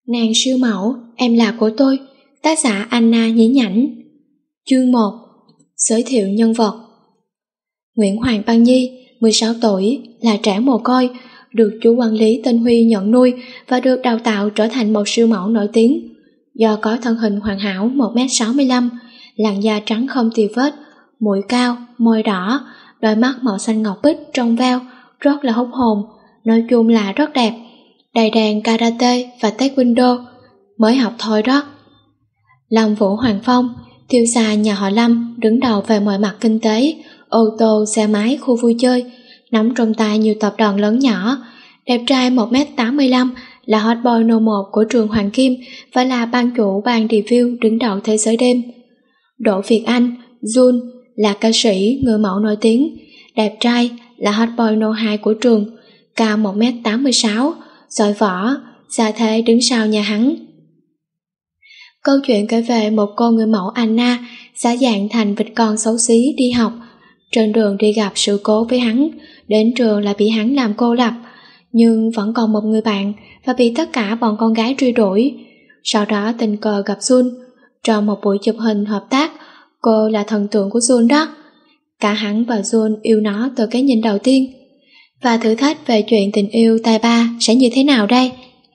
Nàng siêu mẫu, em là của tôi. Tác giả Anna Nhí Nhảnh. Chương 1. Giới thiệu nhân vật. Nguyễn Hoàng Băng Nhi, 16 tuổi, là trẻ mồ côi, được chú quản lý tên Huy nhận nuôi và được đào tạo trở thành một siêu mẫu nổi tiếng. Do có thân hình hoàn hảo 1m65, làn da trắng không tì vết, mũi cao, môi đỏ, đôi mắt màu xanh ngọc bích trong veo, rất là hút hồn, nói chung là rất đẹp. Đầy đàn karate và taekwondo, mới học thôi đó. Lâm Vũ Hoàng Phong, tiêu gia nhà họ Lâm, đứng đầu về mọi mặt kinh tế, ô tô, xe máy, khu vui chơi, nắm trong tay nhiều tập đoàn lớn nhỏ, đẹp trai 1m85, là hot boy No 1 của trường Hoàng Kim và là ban chủ ban review đứng đầu thế giới đêm. Đỗ Việt Anh, Jun, là ca sĩ, người mẫu nổi tiếng, đẹp trai, là hot boy No 2 của trường, cao 1m86, giỏi võ, gia thế đứng sau nhà hắn. Câu chuyện kể về một cô người mẫu Anna giả dạng thành vịt con xấu xí đi học. Trên đường đi gặp sự cố với hắn, đến trường là bị hắn làm cô lập, nhưng vẫn còn một người bạn và bị tất cả bọn con gái truy đuổi. Sau đó tình cờ gặp Jun. Trong một buổi chụp hình hợp tác, cô là thần tượng của Jun đó. Cả hắn và Jun yêu nó từ cái nhìn đầu tiên. Và thử thách về chuyện tình yêu tài ba sẽ như thế nào đây?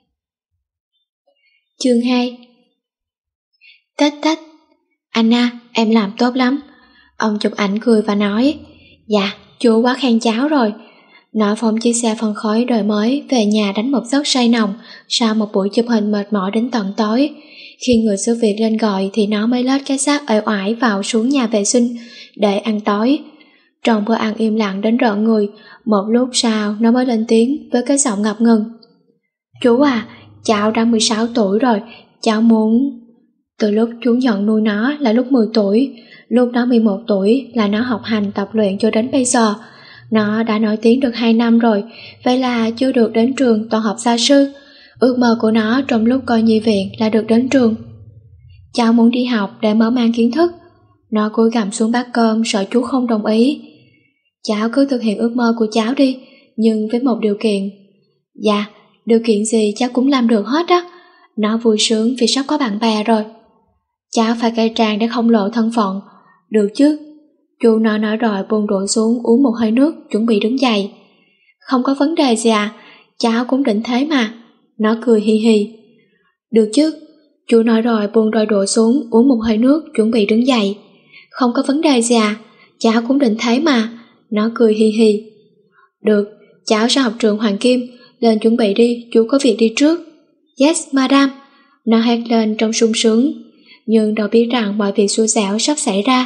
Chương 2. Tết Tết. Anna, em làm tốt lắm. Ông chụp ảnh cười và nói, dạ, chú quá khen cháu rồi. Nó phóng chiếc xe phân khối đời mới về nhà đánh một giấc say nồng sau một buổi chụp hình mệt mỏi đến tận tối. Khi người giúp việc lên gọi thì nó mới lết cái xác uể oải vào xuống nhà vệ sinh để ăn tối. Trong bữa ăn im lặng đến rợn người, một lúc sau nó mới lên tiếng với cái giọng ngập ngừng. Chú à, cháu đã 16 tuổi rồi, cháu muốn... Từ lúc chú nhận nuôi nó là lúc 10 tuổi, lúc nó 11 tuổi là nó học hành tập luyện cho đến bây giờ. Nó đã nổi tiếng được 2 năm rồi, vậy là chưa được đến trường toàn học gia sư. Ước mơ của nó trong lúc coi nhi viện là được đến trường. Cháu muốn đi học để mở mang kiến thức. Nó cúi gằm xuống bát cơm sợ chú không đồng ý. Cháu cứ thực hiện ước mơ của cháu đi, nhưng với một điều kiện. Dạ, điều kiện gì cháu cũng làm được hết á. Nó vui sướng vì sắp có bạn bè rồi. Cháu phải cải trang để không lộ thân phận. Được chứ? Chú nó nói rồi buông đũa xuống uống một hơi nước chuẩn bị đứng dậy. Không có vấn đề gì à, cháu cũng định thế mà. Nó cười hi hi. Được chứ? Chú nói rồi buông đôi đũa xuống uống một hơi nước chuẩn bị đứng dậy. Không có vấn đề gì à, cháu cũng định thế mà. Nó cười hi hi. Được, cháu sẽ học trường Hoàng Kim, lên chuẩn bị đi, chú có việc đi trước. Yes, madam. Nó hét lên trong sung sướng, nhưng đâu biết rằng mọi việc xui xẻo sắp xảy ra.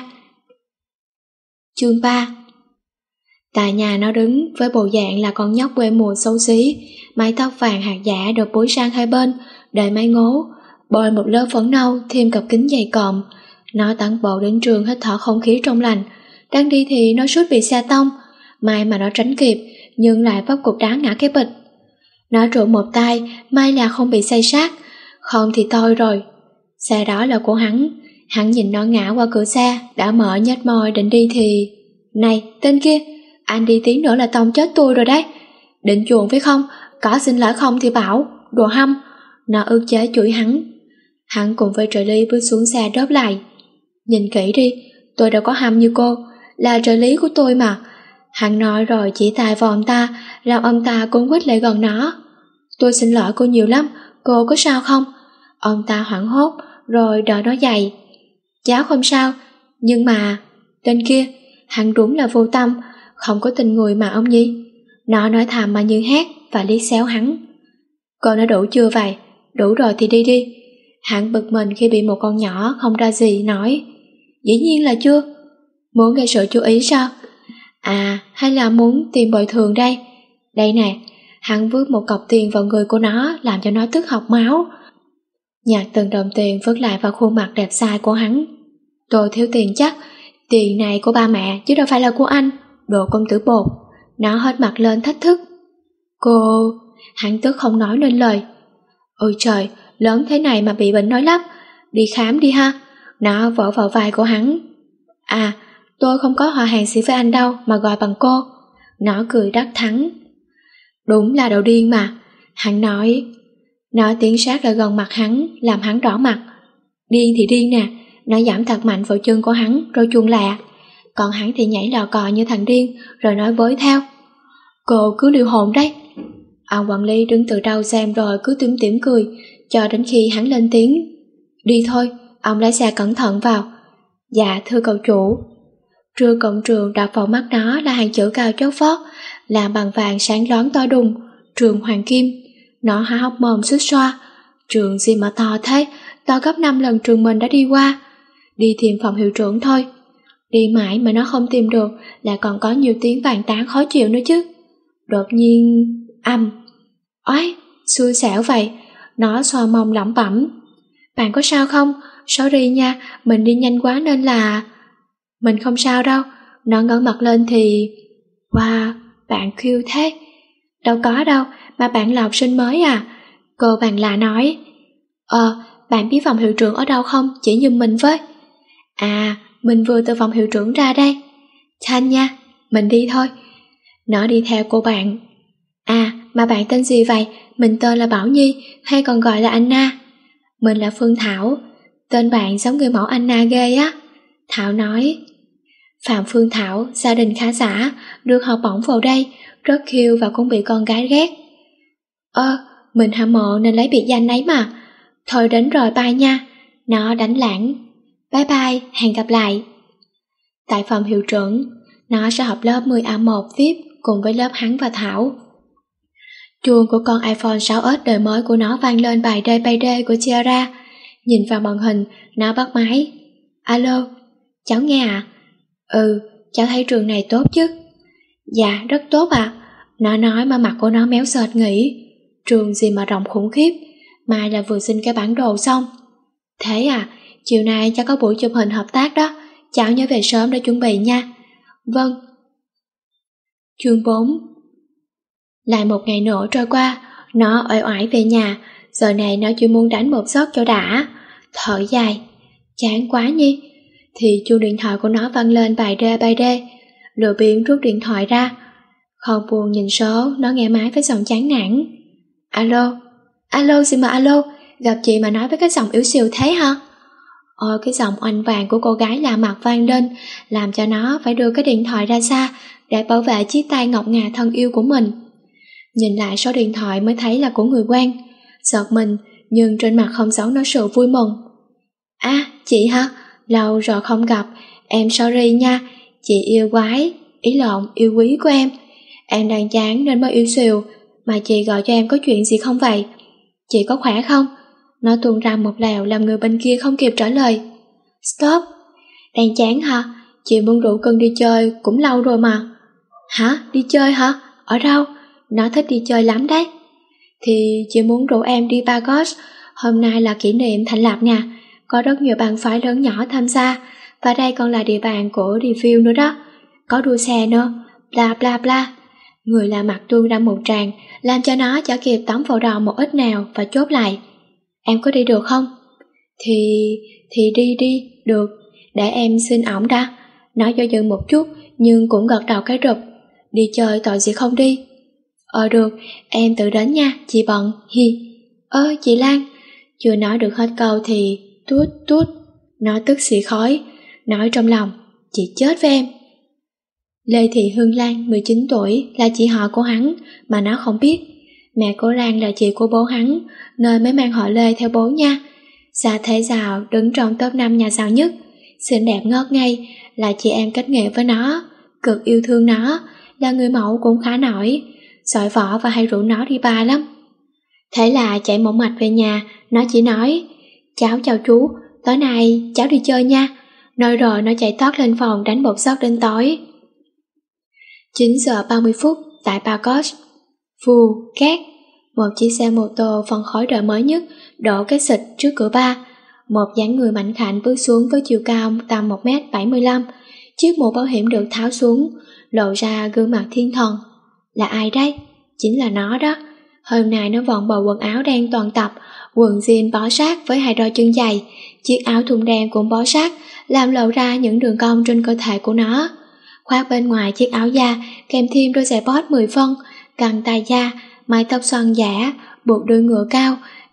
Chương 3. Tại nhà nó đứng với bộ dạng là con nhóc quê mùa xấu xí, mái tóc vàng hạt giả được búi sang hai bên, để mái ngố, bôi một lớp phấn nâu thêm cặp kính dày cộm. Nó tản bộ đến trường hít thở không khí trong lành. Đang đi thì nó suýt bị xe tông, may mà nó tránh kịp, nhưng lại vấp cục đá ngã cái bịch. Nó trụ một tay, may là không bị xây sát, không thì thôi rồi. Xe đó là của hắn. Hắn nhìn nó ngã qua cửa xe, đã mở nhếch môi định đi thì... Này, tên kia, anh đi tí nữa là tông chết tôi rồi đấy. Định chuồn phải không? Có xin lỗi không thì bảo, đồ hâm. Nó ức chế chửi hắn. Hắn cùng với trợ lý bước xuống xe đớp lại. Nhìn kỹ đi, tôi đâu có hâm như cô, là trợ lý của tôi mà. Hắn nói rồi chỉ tay vào ông ta, làm ông ta cuốn quýt lại gần nó. Tôi xin lỗi cô nhiều lắm, cô có sao không? Ông ta hoảng hốt, rồi đỡ nó dậy. Cháu không sao, nhưng mà... Tên kia, hắn đúng là vô tâm, không có tình người mà ông nhi. Nó nói thầm mà như hét và liếc xéo hắn. Cô nói đủ chưa vậy? Đủ rồi thì đi đi. Hắn bực mình khi bị một con nhỏ không ra gì nói. Dĩ nhiên là chưa. Muốn gây sự chú ý sao? À, hay là muốn tiền bồi thường đây? Đây nè. Hắn vứt một cọc tiền vào người của nó, làm cho nó tức học máu. Nhặt từng đồng tiền vứt lại vào khuôn mặt đẹp sai của hắn. Tôi thiếu tiền chắc. Tiền này của ba mẹ chứ đâu phải là của anh. Đồ công tử bột. Nó hết mặt lên thách thức. Cô... Hắn tức không nói nên lời. Ôi trời, lớn thế này mà bị bệnh nói lắp. Đi khám đi ha. Nó vỗ vào vai của hắn. À, tôi không có hòa hàng xỉ với anh đâu mà gọi bằng cô. Nó cười đắc thắng. Đúng là đồ điên mà. Hắn nói. Nó tiến sát lại gần mặt hắn, làm hắn đỏ mặt. Điên thì điên nè, nó giẫm thật mạnh vào chân của hắn rồi chuông lạ. Còn hắn thì nhảy lò cò như thằng điên rồi nói với theo. Cô cứ liều hồn đấy. Ông quản lý đứng từ đầu xem rồi cứ tủm tỉm cười, cho đến khi hắn lên tiếng. Đi thôi, ông lái xe cẩn thận vào. Dạ thưa cậu chủ. Trưa cổng trường đập vào mắt nó là hàng chữ cao chót vót, làm bằng vàng sáng loáng to đùng, trường Hoàng Kim. Nó há hốc mồm suýt xoa. Trường gì mà to thế, to gấp 5 lần trường mình đã đi qua. Đi tìm phòng hiệu trưởng thôi. Đi mãi mà nó không tìm được, là còn có nhiều tiếng bàn tán khó chịu nữa chứ. Đột nhiên oái, xui xẻo vậy. Nó xoa mông lẩm bẩm. Bạn có sao không? Sorry nha, mình đi nhanh quá nên là... Mình không sao đâu. Nó ngẩng mặt lên thì... Wow, bạn cute thế. Đâu có đâu, mà bạn là học sinh mới à? Cô bạn lạ nói. Bạn biết phòng hiệu trưởng ở đâu không? Chỉ giùm mình với. À, mình vừa từ phòng hiệu trưởng ra đây. Thanh nha, mình đi thôi. Nó đi theo cô bạn. À, mà bạn tên gì vậy? Mình tên là Bảo Nhi, hay còn gọi là Anna. Mình là Phương Thảo. Tên bạn giống người mẫu Anna ghê á. Thảo nói. Phạm Phương Thảo, gia đình khá giả, được học bổng vào đây, rất cute và cũng bị con gái ghét. Mình hâm mộ nên lấy biệt danh ấy mà. Thôi đến rồi, bye nha. Nó đánh lãng. Bye bye, hẹn gặp lại. Tại phòng hiệu trưởng, nó sẽ học lớp 10A1 VIP cùng với lớp hắn và Thảo. Chuông của con iPhone 6s đời mới của nó vang lên bài Day by Day của Ciara. Nhìn vào màn hình, nó bắt máy. Alo, cháu nghe ạ? Cháu thấy trường này tốt chứ? Dạ, rất tốt ạ. Nó nói mà mặt của nó méo sệt nghĩ. Trường gì mà rộng khủng khiếp, mai là vừa xin cái bản đồ xong. Thế à, chiều nay cháu có buổi chụp hình hợp tác đó, cháu nhớ về sớm để chuẩn bị nha. Vâng. Chương 4. Lại một ngày nữa trôi qua, nó uể oải về nhà, giờ này nó chỉ muốn đánh một giấc cho đã. Thở dài, chán quá Nhi. Thì chuông điện thoại của nó vang lên bài Day by Day. Lừa biếng rút điện thoại ra. Không buồn nhìn số, nó nghe máy với giọng chán nản. Alo, gì mà alo, gặp chị mà nói với cái giọng yếu xìu thế hả? Ôi, cái giọng oanh vàng của cô gái lạ mặt vang lên, làm cho nó phải đưa cái điện thoại ra xa để bảo vệ chiếc tay ngọc ngà thân yêu của mình. Nhìn lại số điện thoại mới thấy là của người quen. Giật mình, nhưng trên mặt không giấu nổi sự vui mừng. À, chị hả? Lâu rồi không gặp, em sorry nha, chị yêu quái, yêu quý của em. Em đang chán nên mới yêu xìu, mà chị gọi cho em có chuyện gì không vậy? Chị có khỏe không? Nó tuôn ra một lèo làm người bên kia không kịp trả lời. Stop, đang chán hả? Chị muốn rủ Cưng đi chơi cũng lâu rồi mà. Hả? Đi chơi hả? Ở đâu? Nó thích đi chơi lắm đấy. Thì chị muốn rủ em đi Pagos, hôm nay là kỷ niệm thành lập nha. Có rất nhiều bang phái lớn nhỏ tham gia, và đây còn là địa bàn của review nữa đó. Có đua xe nữa, bla bla bla. Người lạ mặt tuôn ra một tràng, làm cho nó chả kịp tống vào đầu một ít nào và chốt lại. Em có đi được không? Thì đi, được, để em xin ổng đã. Nó do dự một chút, nhưng cũng gật đầu cái rụp. Đi chơi tội gì không đi. Được, em tự đến nha, chị bận, hi. Chị Lan. Chưa nói được hết câu thì tút. Nó tức xì khói, nói trong lòng, chị chết với em. Lê Thị Hương Lan, 19 tuổi, là chị họ của hắn, mà nó không biết. Mẹ cô Lan là chị của bố hắn, nên mới mang họ Lê theo bố nha. Gia thế giàu, đứng trong top 5 nhà giàu nhất, xinh đẹp ngất ngây, là chị em kết nghĩa với nó, cực yêu thương nó, là người mẫu cũng khá nổi, giỏi võ và hay rủ nó đi bar lắm. Thế là chạy một mạch về nhà, nó chỉ nói, cháu chào chú, tối nay cháu đi chơi nha. Nói rồi nó chạy tót lên phòng đánh một giấc đến tối. 9 giờ 30 phút tại Pagos. Vù, két, một chiếc xe mô tô phân khối đời mới nhất đổ cái xịt trước cửa bar. Một dáng người mạnh khảnh bước xuống với chiều cao tầm 1m75. Chiếc mũ bảo hiểm được tháo xuống, lộ ra gương mặt thiên thần. Là ai đây? Chính là nó đó. Hôm nay nó vọn bộ quần áo đen toàn tập, quần jean bó sát với 2 đôi chân dày, chiếc áo thun đen cũng bó sát, làm lộ ra những đường cong trên cơ thể của nó. Khoác bên ngoài chiếc áo da kèm thêm đôi giày bót 10 phân, găng tay da, mái tóc xoăn giả, buộc đuôi ngựa cao,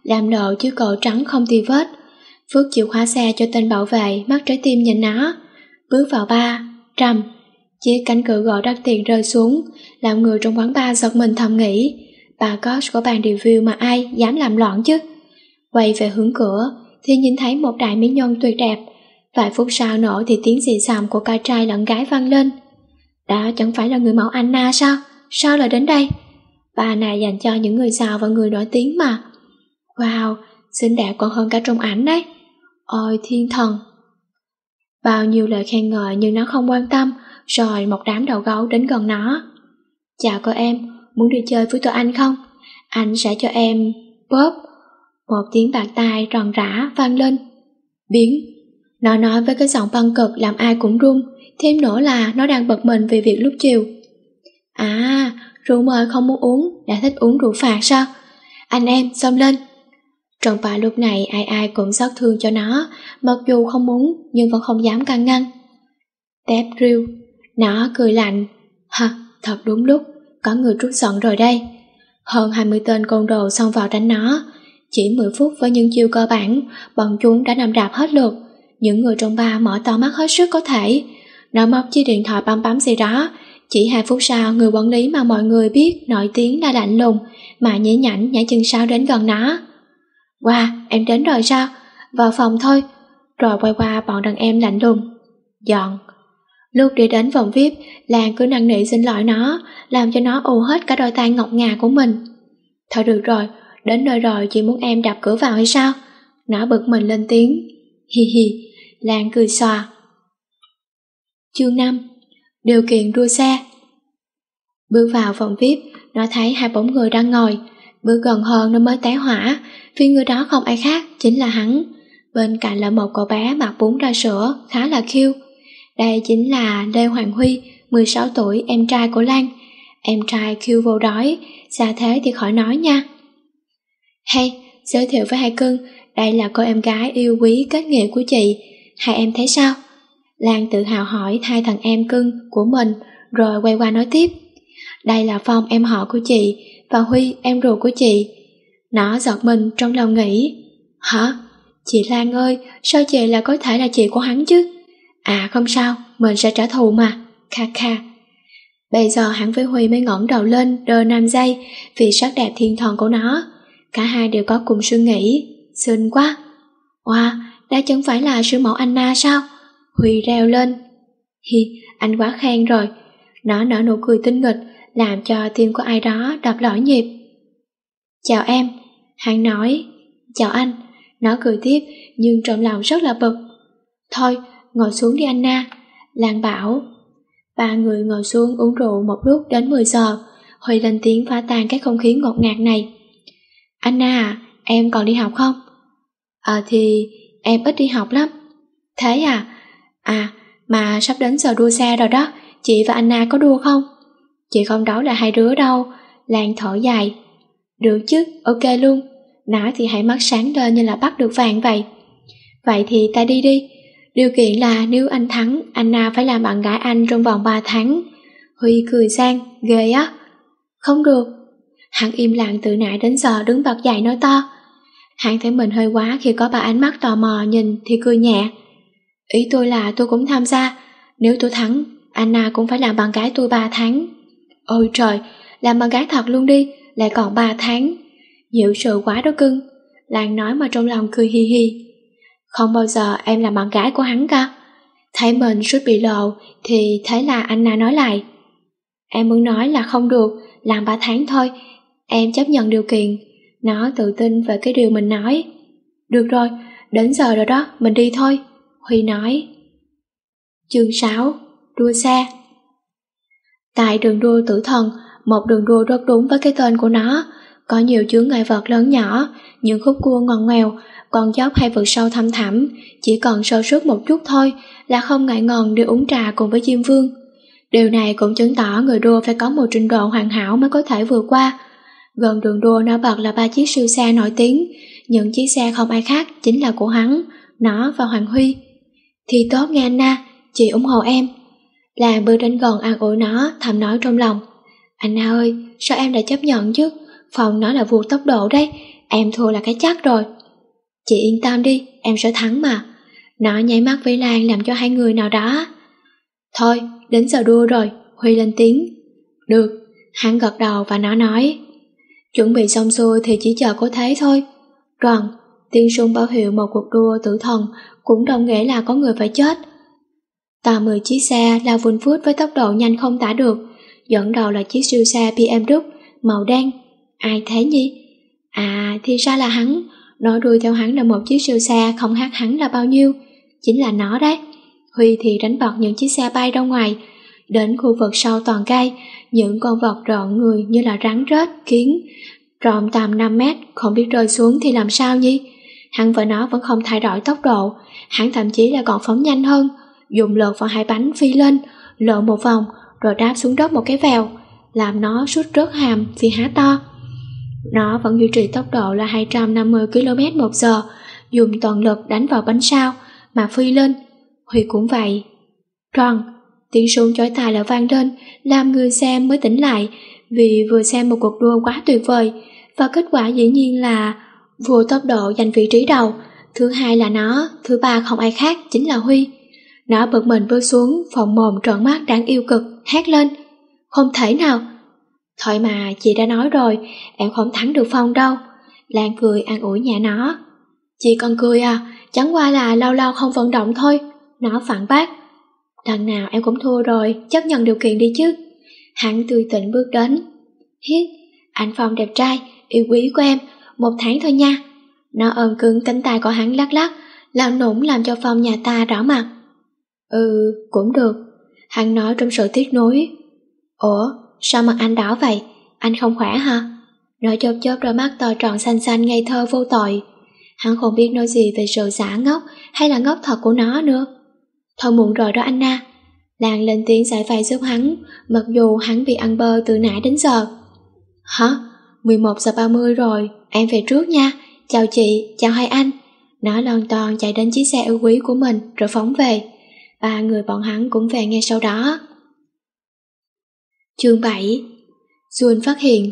làm lộ chiếc cổ trắng không tì vết, vứt chìa khóa xe cho tên bảo vệ, mắt trái tim nhìn nó. Bước vào bar, trầm, chiếc cánh cửa gỗ đắt tiền rơi xuống, làm người trong quán bar giật mình thầm nghĩ, bà Coach có bàn review mà ai dám làm loạn chứ. Quay về hướng cửa thì nhìn thấy một đại mỹ nhân tuyệt đẹp. Vài phút sau nữa thì tiếng xì xầm của cả trai lẫn gái vang lên. Đó chẳng phải là người mẫu Anna sao? Sao lại đến đây? Bà này dành cho những người giàu và người nổi tiếng mà. Wow, xinh đẹp còn hơn cả trong ảnh đấy. Ôi thiên thần. Bao nhiêu lời khen ngợi nhưng nó không quan tâm. Rồi một đám đầu gấu đến gần nó. Chào cô em, muốn đi chơi với tụi anh không? Anh sẽ cho em bóp. Một tiếng bạt tai ròn rã vang lên. Biến. Nó nói với cái giọng băng cực làm ai cũng run. Thêm nữa là nó đang bực mình vì việc lúc chiều. À, rượu mời không muốn uống, đã thích uống rượu phạt sao? Anh em, xông lên. Trong bà lúc này ai ai cũng xót thương cho nó, mặc dù không muốn nhưng vẫn không dám can ngăn. Tép riêu. Nó cười lạnh. Hả, thật đúng lúc, có người trút giận rồi đây. Hơn 20 tên côn đồ xông vào đánh nó. Chỉ 10 phút với những chiêu cơ bản, bọn chúng đã nằm đạp hết lượt. Những người trong bar mở to mắt hết sức có thể. Nó móc chiếc điện thoại bấm gì đó. Chỉ 2 phút sau, người quản lý mà mọi người biết nổi tiếng là lạnh lùng, mà nhễ nhảnh nhảy chân sau đến gần nó. Wow, em đến rồi sao? Vào phòng thôi. Rồi quay qua bọn đàn em lạnh lùng. Dọn. Lúc đi đến phòng VIP, Lan cứ năn nỉ xin lỗi nó, làm cho nó ù hết cả đôi tay ngọc ngà của mình. Thôi được rồi, đến nơi rồi chị muốn em đạp cửa vào hay sao? Nó bực mình lên tiếng. Hi hi, Lan cười xòa. Chương 5. Điều kiện đua xe. Bước vào phòng VIP, nó thấy 2 bóng người đang ngồi. Bước gần hơn nó mới té hỏa, vì người đó không ai khác, chính là hắn. Bên cạnh là một cậu bé mặc bún ra sữa, khá là cute. Đây chính là Lê Hoàng Huy, 16 tuổi, em trai của Lan. Em trai cute vô đói, xa thế thì khỏi nói nha. Hey, giới thiệu với hai cưng, đây là cô em gái yêu quý kết nghĩa của chị. Hai em thấy sao? Lan tự hào hỏi 2 thằng em cưng của mình, rồi quay qua nói tiếp. Đây là Phong, em họ của chị, và Huy, em ruột của chị. Nó giật mình trong lòng nghĩ. Hả? Chị Lan ơi, sao chị lại có thể là chị của hắn chứ? À không sao, mình sẽ trả thù mà. Kha kha. Bây giờ hắn với Huy mới ngẩng đầu lên đờ 5 giây vì sắc đẹp thiên thần của nó. Cả hai đều có cùng suy nghĩ. Xinh quá. Wow, đã chẳng phải là sư mẫu Anna sao? Huy reo lên. Hi, anh quá khen rồi. Nó nở nụ cười tinh nghịch, làm cho tim của ai đó đập lỏi nhịp. Chào em, hắn nói. Chào anh. Nó cười tiếp nhưng trong lòng rất là bực. Thôi, ngồi xuống đi Anna, Lan bảo. 3 người ngồi xuống uống rượu một lúc đến 10 giờ. Huy lên tiếng phá tan cái không khí ngột ngạt này. Anna à, em còn đi học không? Thì em ít đi học lắm. Thế à? À, mà sắp đến giờ đua xe rồi đó, chị và Anna có đua không? Chị không đấu lại 2 đứa đâu. Lan thở dài. Được chứ, ok luôn. Nó thì hãy mắt sáng lên như là bắt được vàng vậy. Vậy thì ta đi đi. Điều kiện là nếu anh thắng, Anna phải làm bạn gái anh trong vòng 3 tháng. Huy cười sang, ghê á. Không được. Hắn im lặng từ nãy đến giờ đứng bật dậy nói to. Hắn thấy mình hơi quá khi có 3 ánh mắt tò mò nhìn thì cười nhẹ. Ý tôi là tôi cũng tham gia. Nếu tôi thắng, Anna cũng phải làm bạn gái tôi 3 tháng. Ôi trời, làm bạn gái thật luôn đi, lại còn 3 tháng. Dịu sự quá đó cưng. Lan nói mà trong lòng cười hi hi. Không bao giờ em làm bạn gái của hắn cả. Thấy mình suýt bị lộ thì thế là Anna nói lại. Em muốn nói là không được, làm 3 tháng thôi. Em chấp nhận điều kiện. Nó tự tin về cái điều mình nói. Được rồi, đến giờ rồi đó, mình đi thôi. Huy nói. Chương 6. Đua xe. Tại đường đua tử thần, một đường đua rất đúng với cái tên của nó. Có nhiều chướng ngại vật lớn nhỏ, những khúc cua ngoằn ngoèo, con dốc hay vượt sâu thăm thẳm, chỉ cần sơ suất một chút thôi là không ngại ngần đi uống trà cùng với Diêm Vương. Điều này cũng chứng tỏ người đua phải có một trình độ hoàn hảo mới có thể vượt qua. Gần đường đua nổi bật là 3 chiếc siêu xe nổi tiếng, những chiếc xe không ai khác chính là của hắn, nó và Hoàng Huy. Thì tốt nghe Anna, chị ủng hộ em. Lan bước đến gần an ủi nó, thầm nói trong lòng. Anna ơi, sao em đã chấp nhận chứ? Phòng nó là vượt tốc độ đấy, em thua là cái chắc rồi. Chị yên tâm đi, em sẽ thắng mà. Nó nháy mắt với Lan làm cho hai người nào đó. Thôi, đến giờ đua rồi, Huy lên tiếng. Được, hắn gật đầu và nó nói. Chuẩn bị xong xuôi thì chỉ chờ có thế thôi. Đoàn, tiếng súng báo hiệu một cuộc đua tử thần cũng đồng nghĩa là có người phải chết. Toàn 10 chiếc xe lao vun vút với tốc độ nhanh không tả được. Dẫn đầu là chiếc siêu xe BMW màu đen. Ai thế nhỉ? À, thì ra là hắn. Nó đuôi theo hắn là một chiếc siêu xe không khác hắn là bao nhiêu. Chính là nó đấy. Huy thì đánh bật những chiếc xe bay ra ngoài. Đến khu vực sau toàn cây, những con vật rợn người như là rắn rết, kiến, rộng tầm 5 mét, không biết rơi xuống thì làm sao nhỉ? Hắn và nó vẫn không thay đổi tốc độ, hắn thậm chí là còn phóng nhanh hơn, dùng lực vào hai bánh phi lên, lộn một vòng, rồi đáp xuống đất một cái vèo, làm nó sút rớt hàm vì há to. Nó vẫn duy trì tốc độ là 250 km/h, dùng toàn lực đánh vào bánh sau mà phi lên. Huy cũng vậy. Tròn, tiếng súng chói tai lại vang lên, làm người xem mới tỉnh lại, vì vừa xem một cuộc đua quá tuyệt vời, và kết quả dĩ nhiên là vua tốc độ giành vị trí đầu, thứ hai là nó, thứ ba không ai khác chính là Huy. Nó bực mình bước xuống, phồng mồm trợn mắt đáng yêu cực, hét lên. Không thể nào. Thôi mà, chị đã nói rồi, em không thắng được Phong đâu. Lan cười an ủi nhẹ nó. Chị còn cười à, chẳng qua là lâu lâu không vận động thôi. Nó phản bác. Đằng nào em cũng thua rồi, chấp nhận điều kiện đi chứ. Hắn tươi tỉnh bước đến. Hiết, anh Phong đẹp trai, yêu quý của em, 1 tháng thôi nha. Nó ôm cứng cánh tay của hắn lắc lắc, làm nũng làm cho Phong nhà ta đỏ mặt. Cũng được, hắn nói trong sự tiếc nuối. Ủa, sao mặt anh đỏ vậy, anh không khỏe hả? Nó chớp chớp đôi mắt to tròn xanh xanh ngây thơ vô tội. Hắn không biết nói gì về sự giả ngốc hay là ngốc thật của nó nữa. Thôi muộn rồi đó Anna. Lan lên tiếng giải vây giúp hắn, mặc dù hắn bị ăn bơ từ nãy đến giờ. Hả? 11:30 rồi, em về trước nha. Chào chị, chào hai anh. Nó lon ton chạy đến chiếc xe yêu quý của mình rồi phóng về. 3 người bọn hắn cũng về ngay sau đó. Chương 7. Jun phát hiện.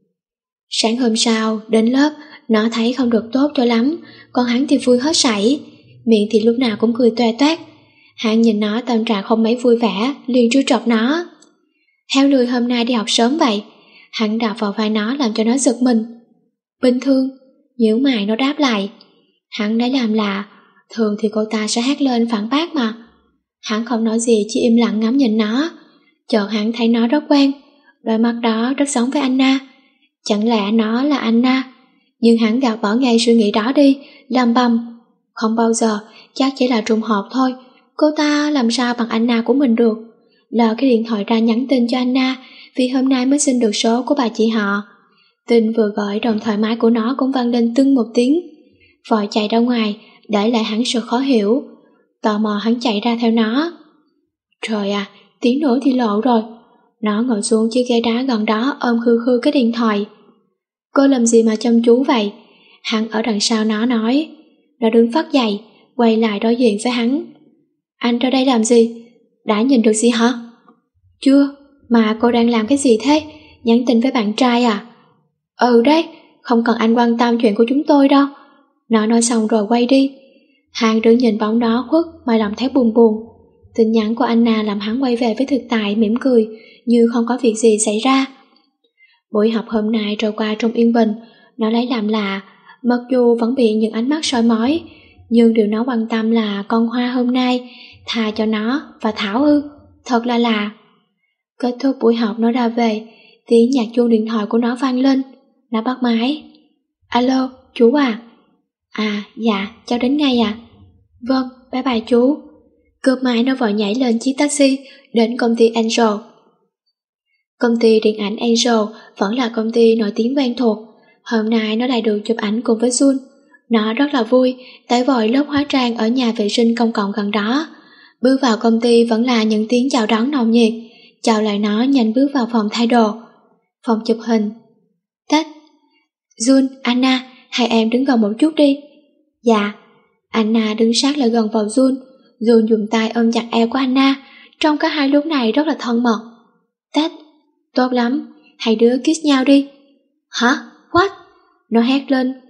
Sáng hôm sau, đến lớp, nó thấy không được tốt cho lắm, còn hắn thì vui hết sảy, miệng thì lúc nào cũng cười toe toét. Hắn nhìn nó tâm trạng không mấy vui vẻ, liền trêu chọc nó. Heo lười hôm nay đi học sớm vậy. Hắn đạp vào vai nó làm cho nó giật mình. Bình thường, nhíu mày nó đáp lại. Hắn lấy làm lạ, thường thì cô ta sẽ hét lên phản bác mà. Hắn không nói gì, chỉ im lặng ngắm nhìn nó. Chợt hắn thấy nó rất quen, đôi mắt đó rất giống với Anna. Chẳng lẽ nó là Anna? Nhưng hắn gạt bỏ ngay suy nghĩ đó đi, lầm bầm. Không bao giờ, chắc chỉ là trùng hợp thôi. Cô ta làm sao bằng Anna của mình được? Lờ cái điện thoại ra nhắn tin cho Anna, vì hôm nay mới xin được số của bà chị họ. Tin vừa gọi đồng thời máy của nó cũng vang lên tưng một tiếng. Vội chạy ra ngoài, để lại hắn sự khó hiểu. Tò mò hắn chạy ra theo nó. Trời à, tiếng nữa thì lộ rồi. Nó ngồi xuống chiếc ghế đá gần đó ôm khư khư cái điện thoại. Cô làm gì mà chăm chú vậy? Hắn ở đằng sau nó nói. Nó đứng phắt dậy, quay lại đối diện với hắn. Anh ra đây làm gì? Đã nhìn được gì hả? Chưa, mà cô đang làm cái gì thế? Nhắn tin với bạn trai à? Ừ đấy, không cần anh quan tâm chuyện của chúng tôi đâu. Nó nói xong rồi quay đi. Hắn đứng nhìn bóng đó khuất mà lòng thấy buồn buồn. Tin nhắn của Anna làm hắn quay về với thực tại mỉm cười như không có việc gì xảy ra. Buổi học hôm nay trôi qua trong yên bình. Nó lấy làm lạ, mặc dù vẫn bị những ánh mắt soi mói, nhưng điều nó quan tâm là con Hoa hôm nay thà cho nó và Thảo ư, thật là lạ. Kết thúc buổi học nó ra về, tiếng nhạc chuông điện thoại của nó vang lên. Nó bắt máy. Alo, chú à? À, dạ, cháu đến ngay à? Vâng, bye bye chú. Cướp máy nó vội nhảy lên chiếc taxi đến công ty Angel. Công ty điện ảnh Angel vẫn là công ty nổi tiếng quen thuộc. Hôm nay nó lại được chụp ảnh cùng với Jun. Nó rất là vui, tải vội lớp hóa trang ở nhà vệ sinh công cộng gần đó. Bước vào công ty vẫn là những tiếng chào đón nồng nhiệt. Chào lại nó nhanh bước vào phòng thay đồ. Phòng chụp hình. Tách. Jun, Anna, hai em đứng gần một chút đi. Dạ. Anna đứng sát lại gần vào Jun. Jun dùng tay ôm chặt eo của Anna. Trông cả hai lúc này rất là thân mật. Tách. Tốt lắm, hai đứa kiss nhau đi. Hả? What? Nó hét lên,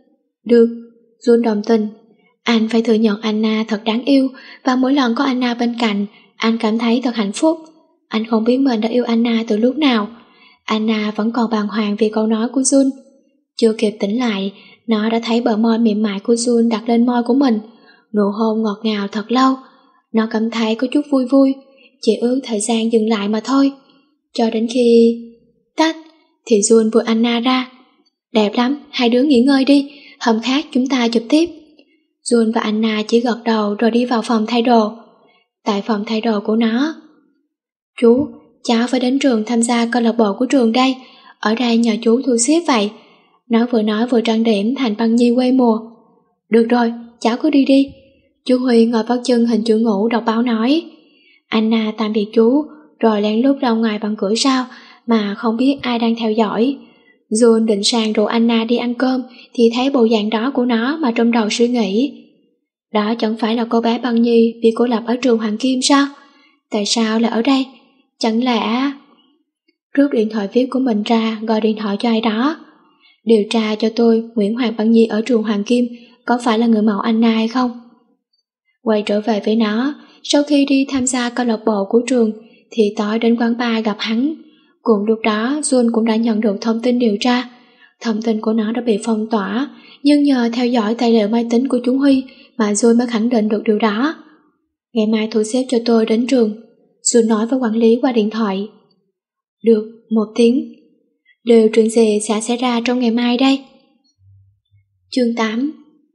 Được, Jun đồng tình. Anh phải thừa nhận Anna thật đáng yêu, và mỗi lần có Anna bên cạnh, anh cảm thấy thật hạnh phúc. Anh không biết mình đã yêu Anna từ lúc nào. Anna vẫn còn bàng hoàng vì câu nói của Jun. Chưa kịp tỉnh lại, nó đã thấy bờ môi mềm mại của Jun đặt lên môi của mình. Nụ hôn ngọt ngào thật lâu. Nó cảm thấy có chút vui vui, chỉ ước thời gian dừng lại mà thôi. Cho đến khi... tách, thì Jun vượt Anna ra. Đẹp lắm, hai đứa nghỉ ngơi đi, hôm khác chúng ta chụp tiếp. Jun và Anna chỉ gật đầu rồi đi vào phòng thay đồ. Tại phòng thay đồ của nó: Chú, cháu phải đến trường tham gia câu lạc bộ của trường đây, ở đây nhờ chú thu xếp vậy. Nó vừa nói vừa trang điểm thành băng nhi quê mùa. Được rồi, cháu cứ đi đi. Chú Huy ngồi vắt chân hình chữ ngũ đọc báo nói. Anna tạm biệt chú, rồi lén lút ra ngoài bằng cửa sau mà không biết ai đang theo dõi. Jun định sang rủ Anna đi ăn cơm thì thấy bộ dạng đó của nó mà trong đầu suy nghĩ. Đó chẳng phải là cô bé băng nhi bị cô lập ở trường Hoàng Kim sao? Tại sao lại ở đây? Chẳng lẽ... Rút điện thoại viết của mình ra, gọi điện thoại cho ai đó. Điều tra cho tôi Nguyễn Hoàng Băng Nhi ở trường Hoàng Kim có phải là người mẫu Anna hay không? Quay trở về với nó, sau khi đi tham gia câu lạc bộ của trường thì tối đến quán bar gặp hắn. Cùng lúc đó Jun cũng đã nhận được thông tin điều tra. Thông tin của nó đã bị phong tỏa, nhưng nhờ theo dõi tài liệu máy tính của chú Huy mà Jun mới khẳng định được điều đó. Ngày mai thu xếp cho tôi đến trường, Jun nói với quản lý qua điện thoại. Được, 1 tiếng. Điều chuyện gì sẽ xảy ra trong ngày mai đây? Chương 8.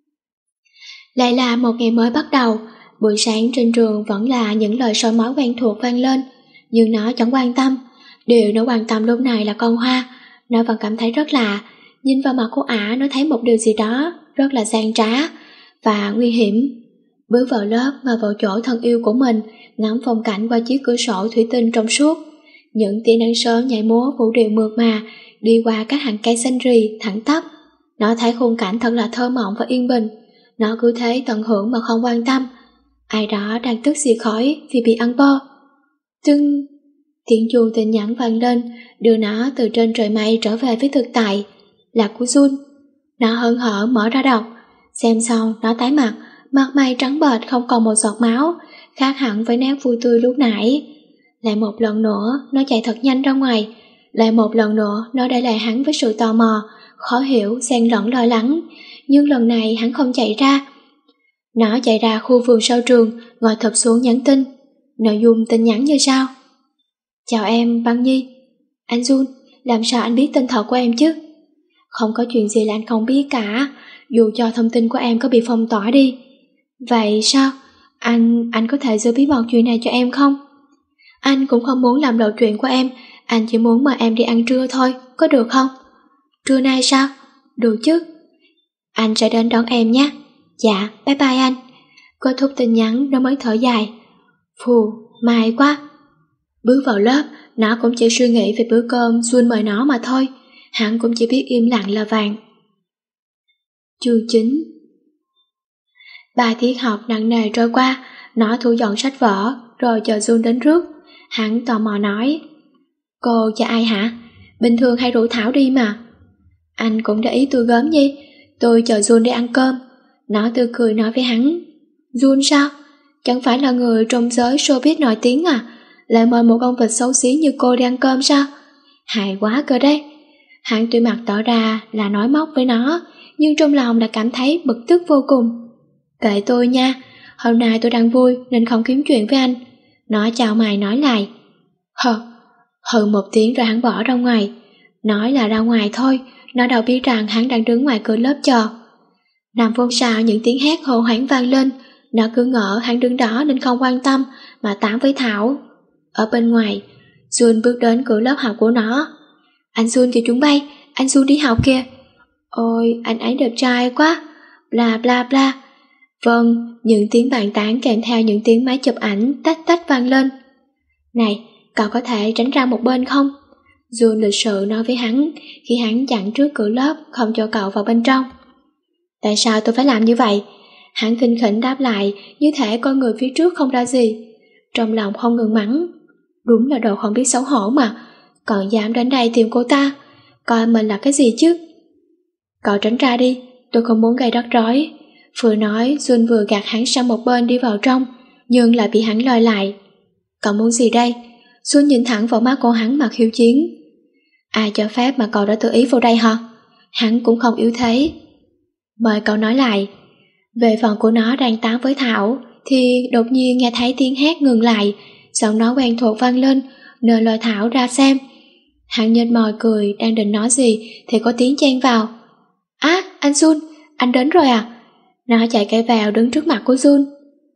Lại là một ngày mới bắt đầu. Buổi sáng trên trường vẫn là những lời soi mói quen thuộc vang lên, nhưng nó chẳng quan tâm. Điều nó quan tâm lúc này là con Hoa. Nó vẫn cảm thấy rất lạ. Nhìn vào mặt của ả, nó thấy một điều gì đó rất là gian trá và nguy hiểm. Bước vào lớp mà vào chỗ thân yêu của mình, ngắm phong cảnh qua chiếc cửa sổ thủy tinh trong suốt. Những tia nắng sớm nhảy múa vũ điệu mượt mà đi qua các hàng cây xanh rì thẳng tắp. Nó thấy khung cảnh thật là thơ mộng và yên bình. Nó cứ thế tận hưởng mà không quan tâm. Ai đó đang tức xì khói vì bị ăn bơ. Tưng, tiếng chuông tin nhắn vang lên, đưa nó từ trên trời mây trở về với thực tại. Là của Jun. Nó hớn hở mở ra đọc. Xem xong nó tái mặt, mặt mày trắng bệch không còn một giọt máu, khác hẳn với nét vui tươi lúc nãy. Lại một lần nữa nó chạy thật nhanh ra ngoài. Lại một lần nữa nó để lại hắn với sự tò mò, khó hiểu, xen lẫn lo lắng. Nhưng lần này hắn không chạy ra. Nó chạy ra khu vườn sau trường, ngồi thụp xuống nhắn tin. Nội dung tin nhắn như sau: Chào em, Băng Nhi. Anh Jun, làm sao anh biết tên thật của em chứ? Không có chuyện gì là anh không biết cả, dù cho thông tin của em có bị phong tỏa đi. Vậy sao? Anh có thể giữ bí mật chuyện này cho em không? Anh cũng không muốn làm lộ chuyện của em, anh chỉ muốn mời em đi ăn trưa thôi, có được không? Trưa nay sao? Được chứ. Anh sẽ đến đón em nhé. Dạ, bye bye anh. Kết thúc tin nhắn nó mới thở dài. Phù, may quá. Bước vào lớp, nó cũng chỉ suy nghĩ về bữa cơm Jun mời nó mà thôi. Hắn cũng chỉ biết im lặng là vàng. Chương 9. 3 tiết học nặng nề trôi qua, nó thu dọn sách vở, rồi chờ Jun đến rước. Hắn tò mò nói: Cô cho ai hả? Bình thường hay rủ Thảo đi mà. Anh cũng để ý tôi gớm gì, tôi chờ Jun đi ăn cơm. Nó tươi cười nói với hắn: Jun sao? Chẳng phải là người trong giới showbiz nổi tiếng à? Lại mời một con vịt xấu xí như cô đi ăn cơm sao? Hại quá cơ đấy. Hắn tuy mặt tỏ ra là nói móc với nó, nhưng trong lòng đã cảm thấy bực tức vô cùng. Kệ tôi nha, hôm nay tôi đang vui nên không kiếm chuyện với anh. Nó chào mày nói lại. Hừ 1 tiếng rồi hắn bỏ ra ngoài. Nói là ra ngoài thôi, nó đâu biết rằng hắn đang đứng ngoài cửa lớp chờ. 5 phút sau những tiếng hét hô hoáng vang lên. Nó cứ ngỡ hắn đứng đó nên không quan tâm mà tán với Thảo. Ở bên ngoài, Jun bước đến cửa lớp học của nó. Anh Jun kìa chúng bay, anh Jun đi học kìa. Ôi, anh ấy đẹp trai quá. Bla bla bla. Vâng, những tiếng bàn tán kèm theo những tiếng máy chụp ảnh tách tách vang lên. Này, cậu có thể tránh ra một bên không? Jun lịch sự nói với hắn khi hắn chặn trước cửa lớp không cho cậu vào bên trong. Tại sao tôi phải làm như vậy? Hắn khinh khỉnh đáp lại như thể con người phía trước không ra gì. Trong lòng không ngừng mắng. Đúng là đồ không biết xấu hổ mà, còn dám đến đây tìm cô ta, coi mình là cái gì chứ? Cậu tránh ra đi, tôi không muốn gây rắc rối. Vừa nói, Jun vừa gạt hắn sang một bên đi vào trong, nhưng lại bị hắn lôi lại. Cậu muốn gì đây? Jun nhìn thẳng vào mắt của hắn mà khiêu chiến. Ai cho phép mà cậu đã tự ý vào đây hả? Hắn cũng không yếu thế. Mời cậu nói lại. Về phần của nó đang tán với Thảo, thì đột nhiên nghe thấy tiếng hét ngừng lại, giọng nói quen thuộc vang lên, nên lôi Thảo ra xem. Hắn nhếch môi cười, đang định nói gì thì có tiếng chen vào. Anh Jun, anh đến rồi à? Nó chạy cây vào đứng trước mặt của Jun.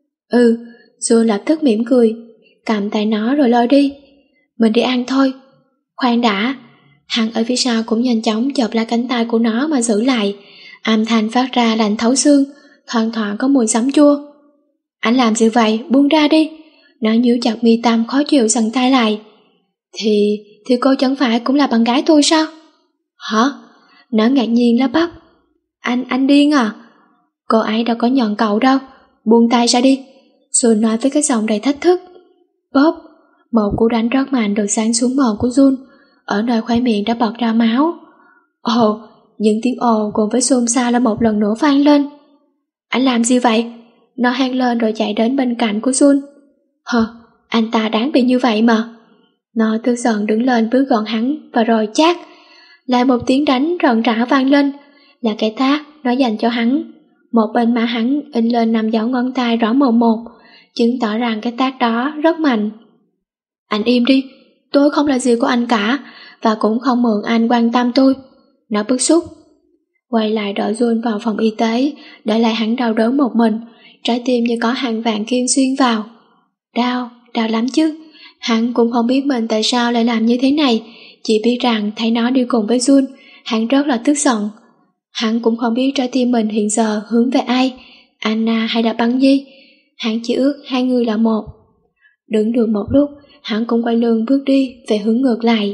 Jun lập tức mỉm cười, cầm tay nó rồi lôi đi. Mình đi ăn thôi. Khoan đã. Hắn ở phía sau cũng nhanh chóng chộp lại cánh tay của nó mà giữ lại. Âm thanh phát ra lạnh thấu xương, thoang thoảng có mùi giấm chua. Anh làm gì vậy? Buông ra đi. Nó nhíu chặt mi tâm khó chịu giằng tay lại. Thì cô chẳng phải cũng là bạn gái tôi sao? Hả? Nó ngạc nhiên lắp bắp. Anh điên à? Cô ấy đâu có nhận cậu đâu. Buông tay ra đi. Rồi nói với cái giọng đầy thách thức. Bóp. Một cú đánh rất mạnh được sáng xuống mồm của Jun. Ở nơi khóe miệng đã bật ra máu. Ồ, những tiếng ồ cùng với xôn xao lại một lần nữa vang lên. Anh làm gì vậy? Nó hét lên rồi chạy đến bên cạnh của Jun. Anh ta đáng bị như vậy mà. Nó tức giận đứng lên bước gần hắn và rồi chát. Lại một tiếng đánh rợn rã vang lên, là cái tát nó dành cho hắn. Một bên má hắn in lên 5 dấu ngón tay rõ mồn một, chứng tỏ rằng cái tát đó rất mạnh. Anh im đi, tôi không là gì của anh cả, và cũng không mượn anh quan tâm tôi. Nó bức xúc. Quay lại đỡ Jun vào phòng y tế, để lại hắn đau đớn một mình, trái tim như có hàng vạn kim xuyên vào. Đau lắm chứ. Hắn cũng không biết mình tại sao lại làm như thế này, chỉ biết rằng thấy nó đi cùng với Jun, hắn rất là tức giận. Hắn cũng không biết trái tim mình hiện giờ hướng về ai, Anna hay là Băng Di. Hắn chỉ ước hai người là một. Đứng được một lúc, hắn cũng quay lưng bước đi về hướng ngược lại.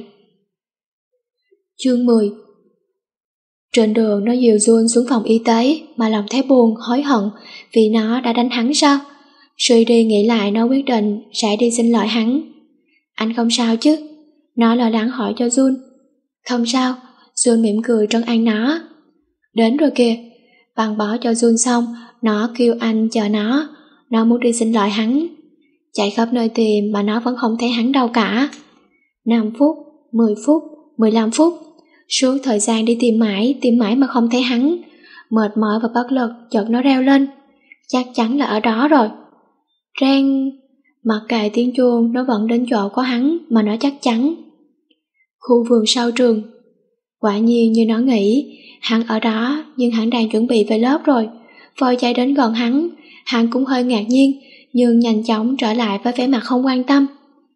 Chương 10. Trên đường nó dìu Jun xuống phòng y tế mà lòng thấy buồn, hối hận vì nó đã đánh hắn sao? Suy đi nghĩ lại nó quyết định sẽ đi xin lỗi hắn. Anh không sao chứ? Nó lo lắng hỏi cho Jun. Không sao. Jun mỉm cười trấn an nó. Đến rồi kìa. Băng bó cho Jun xong, nó kêu anh chờ nó. Nó muốn đi xin lỗi hắn. Chạy khắp nơi tìm mà nó vẫn không thấy hắn đâu cả. 5 phút, 10 phút, 15 phút. Suốt thời gian đi tìm mãi mà không thấy hắn. Mệt mỏi và bất lực, chợt nó reo lên. Chắc chắn là ở đó rồi. Reng. Mặc kệ tiếng chuông, nó vẫn đến chỗ có hắn mà nó chắc chắn. Khu vườn sau trường. Quả nhiên như nó nghĩ, hắn ở đó nhưng hắn đang chuẩn bị về lớp rồi. Vội chạy đến gần hắn, hắn cũng hơi ngạc nhiên nhưng nhanh chóng trở lại với vẻ mặt không quan tâm.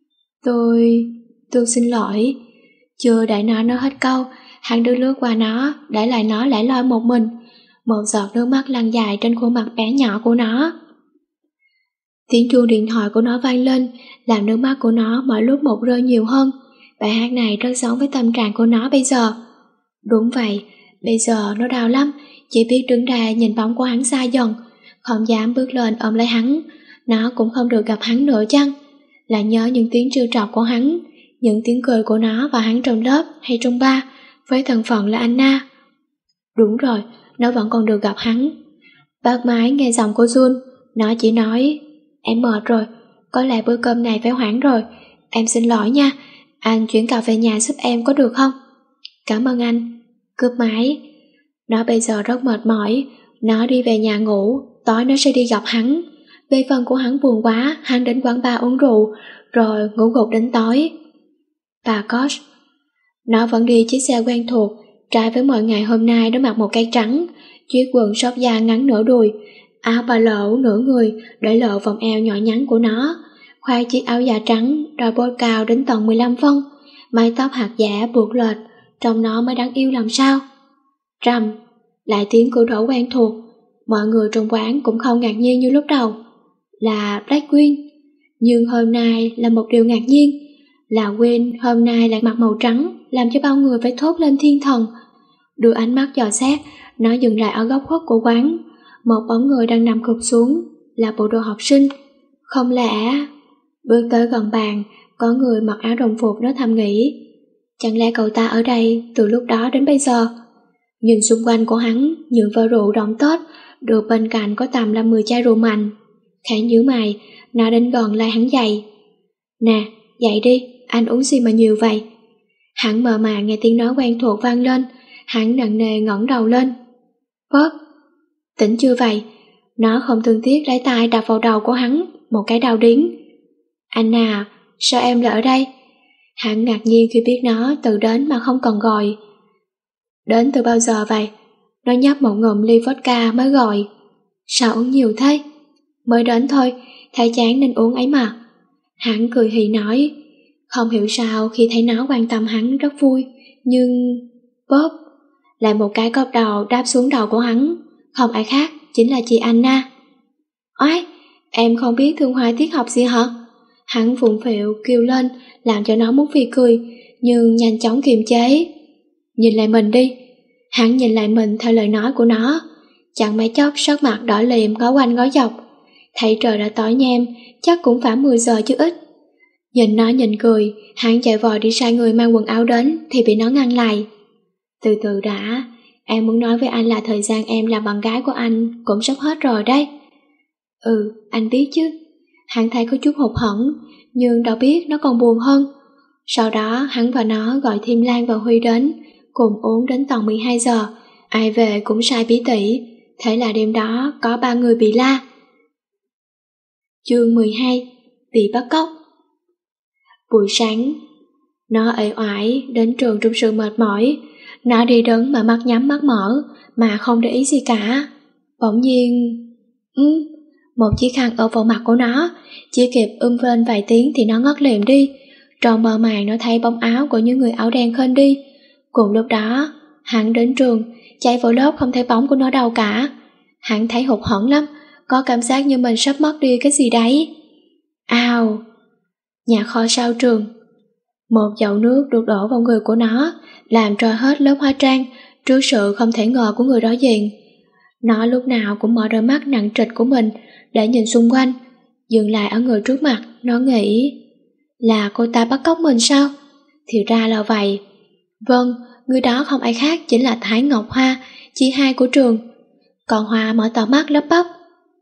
Tôi xin lỗi. Chưa đợi nó nói hết câu, hắn đưa lướt qua nó, để lại nó lẻ loi một mình. Một giọt nước mắt lăn dài trên khuôn mặt bé nhỏ của nó. Tiếng chuông điện thoại của nó vang lên, làm nước mắt của nó mỗi lúc một rơi nhiều hơn. Bài hát này rất giống với tâm trạng của nó bây giờ. Đúng vậy, bây giờ nó đau lắm, chỉ biết đứng ra nhìn bóng của hắn xa dần, không dám bước lên ôm lấy hắn. Nó cũng không được gặp hắn nữa chăng? Là nhớ những tiếng trêu chọc của hắn, những tiếng cười của nó và hắn trong lớp hay trong bar, với thân phận là Anna. Đúng rồi, nó vẫn còn được gặp hắn. Bác Mái nghe giọng của Jun, nó chỉ nói, em mệt rồi, có lẽ bữa cơm này phải hoãn rồi, em xin lỗi nha, anh chuyển cậu về nhà giúp em có được không? Cảm ơn anh. Cướp máy. Nó bây giờ rất mệt mỏi, nó đi về nhà ngủ, tối nó sẽ đi gặp hắn. Về phần của hắn buồn quá, hắn đến quán bar uống rượu, rồi ngủ gục đến tối. Bà Koch. Nó vẫn đi chiếc xe quen thuộc, trái với mọi ngày hôm nay nó mặc một cái trắng, chiếc quần xốp da ngắn nửa đùi, áo ba lỗ nửa người để lộ vòng eo nhỏ nhắn của nó, khoác chiếc áo da trắng, đôi bốt cao đến tận 15 phân, mái tóc hạt giả buộc lệch, trông nó mới đáng yêu làm sao. Rầm, lại tiếng cửa đổ quen thuộc, mọi người trong quán cũng không ngạc nhiên như lúc đầu. Là Black Queen, nhưng hôm nay là một điều ngạc nhiên, là Queen hôm nay lại mặc màu trắng, làm cho bao người phải thốt lên thiên thần. Đưa ánh mắt dò xét, nó dừng lại ở góc khuất của quán, một bóng người đang nằm gục xuống, là bộ đồ học sinh. Không lẽ... Bước tới gần bàn, có người mặc áo đồng phục, nó thầm nghĩ. Chẳng lẽ cậu ta ở đây từ lúc đó đến bây giờ? Nhìn xung quanh của hắn, những vò rượu đóng tốt, được bên cạnh có tầm là 10 chai rượu mạnh. Khẽ nhíu mày, nó đến gần lai hắn dậy. Nè, dậy đi, anh uống gì mà nhiều vậy? Hắn mờ màng nghe tiếng nói quen thuộc vang lên, hắn nặng nề ngẩng đầu lên. Bob, tỉnh chưa vậy? Nó không thương tiếc lấy tay đập vào đầu của hắn, một cái đau điếng. Anna, sao em lại ở đây? Hắn ngạc nhiên khi biết nó tự đến mà không cần gọi. Đến từ bao giờ vậy? Nó nhấp một ngụm ly vodka mới gọi. Sao uống nhiều thế? Mới đến thôi, thấy chán nên uống ấy mà. Hắn cười hì nói. Không hiểu sao khi thấy nó quan tâm hắn rất vui, nhưng... Bob, lại một cái cốc đầu đáp xuống đầu của hắn. Không ai khác, chính là chị Anna. Oái, em không biết thương hoài tiết học gì hả? Hắn phụng phịu kêu lên, làm cho nó muốn phì cười, nhưng nhanh chóng kiềm chế. Nhìn lại mình đi. Hắn nhìn lại mình theo lời nói của nó. Chẳng mấy chốc sắc mặt đỏ liệm ngó quanh ngó dọc. Thấy trời đã tối nhem, chắc cũng phải 10 giờ chứ ít. Nhìn nó nhìn cười, hắn chạy vội đi sai người mang quần áo đến thì bị nó ngăn lại. Từ từ đã, em muốn nói với anh là thời gian em làm bạn gái của anh cũng sắp hết rồi đấy. Ừ, anh biết chứ. Hắn thấy có chút hụt hẫng, nhưng đâu biết nó còn buồn hơn. Sau đó hắn và nó gọi thêm Lan và Huy đến, cùng uống đến tận 12 giờ, ai về cũng sai bí tỉ, thế là đêm đó có 3 người bị la. Chương 12, bị bắt cóc. Buổi sáng, nó uể oải đến trường trong sự mệt mỏi, nó đi đứng mà mắt nhắm mắt mở, mà không để ý gì cả. Bỗng nhiên... một chiếc khăn ở vào mặt của nó, chỉ kịp lên vài tiếng thì nó ngất lịm đi. Trong mơ màng nó thấy bóng áo của những người áo đen khênh đi. Cùng lúc đó, hắn đến trường, chạy vào lớp không thấy bóng của nó đâu cả. Hắn thấy hụt hẫng lắm, có cảm giác như mình sắp mất đi cái gì đấy. Ào! Nhà kho sau trường. Một chậu nước được đổ vào người của nó, làm trôi hết lớp hóa trang, trước sự không thể ngờ của người đối diện. Nó lúc nào cũng mở đôi mắt nặng trịch của mình để nhìn xung quanh, dừng lại ở người trước mặt. Nó nghĩ là cô ta bắt cóc mình sao? Thì ra là vậy. Vâng, người đó không ai khác chính là Thái Ngọc Hoa, chị hai của trường. Còn Hoa mở to mắt lắp bắp.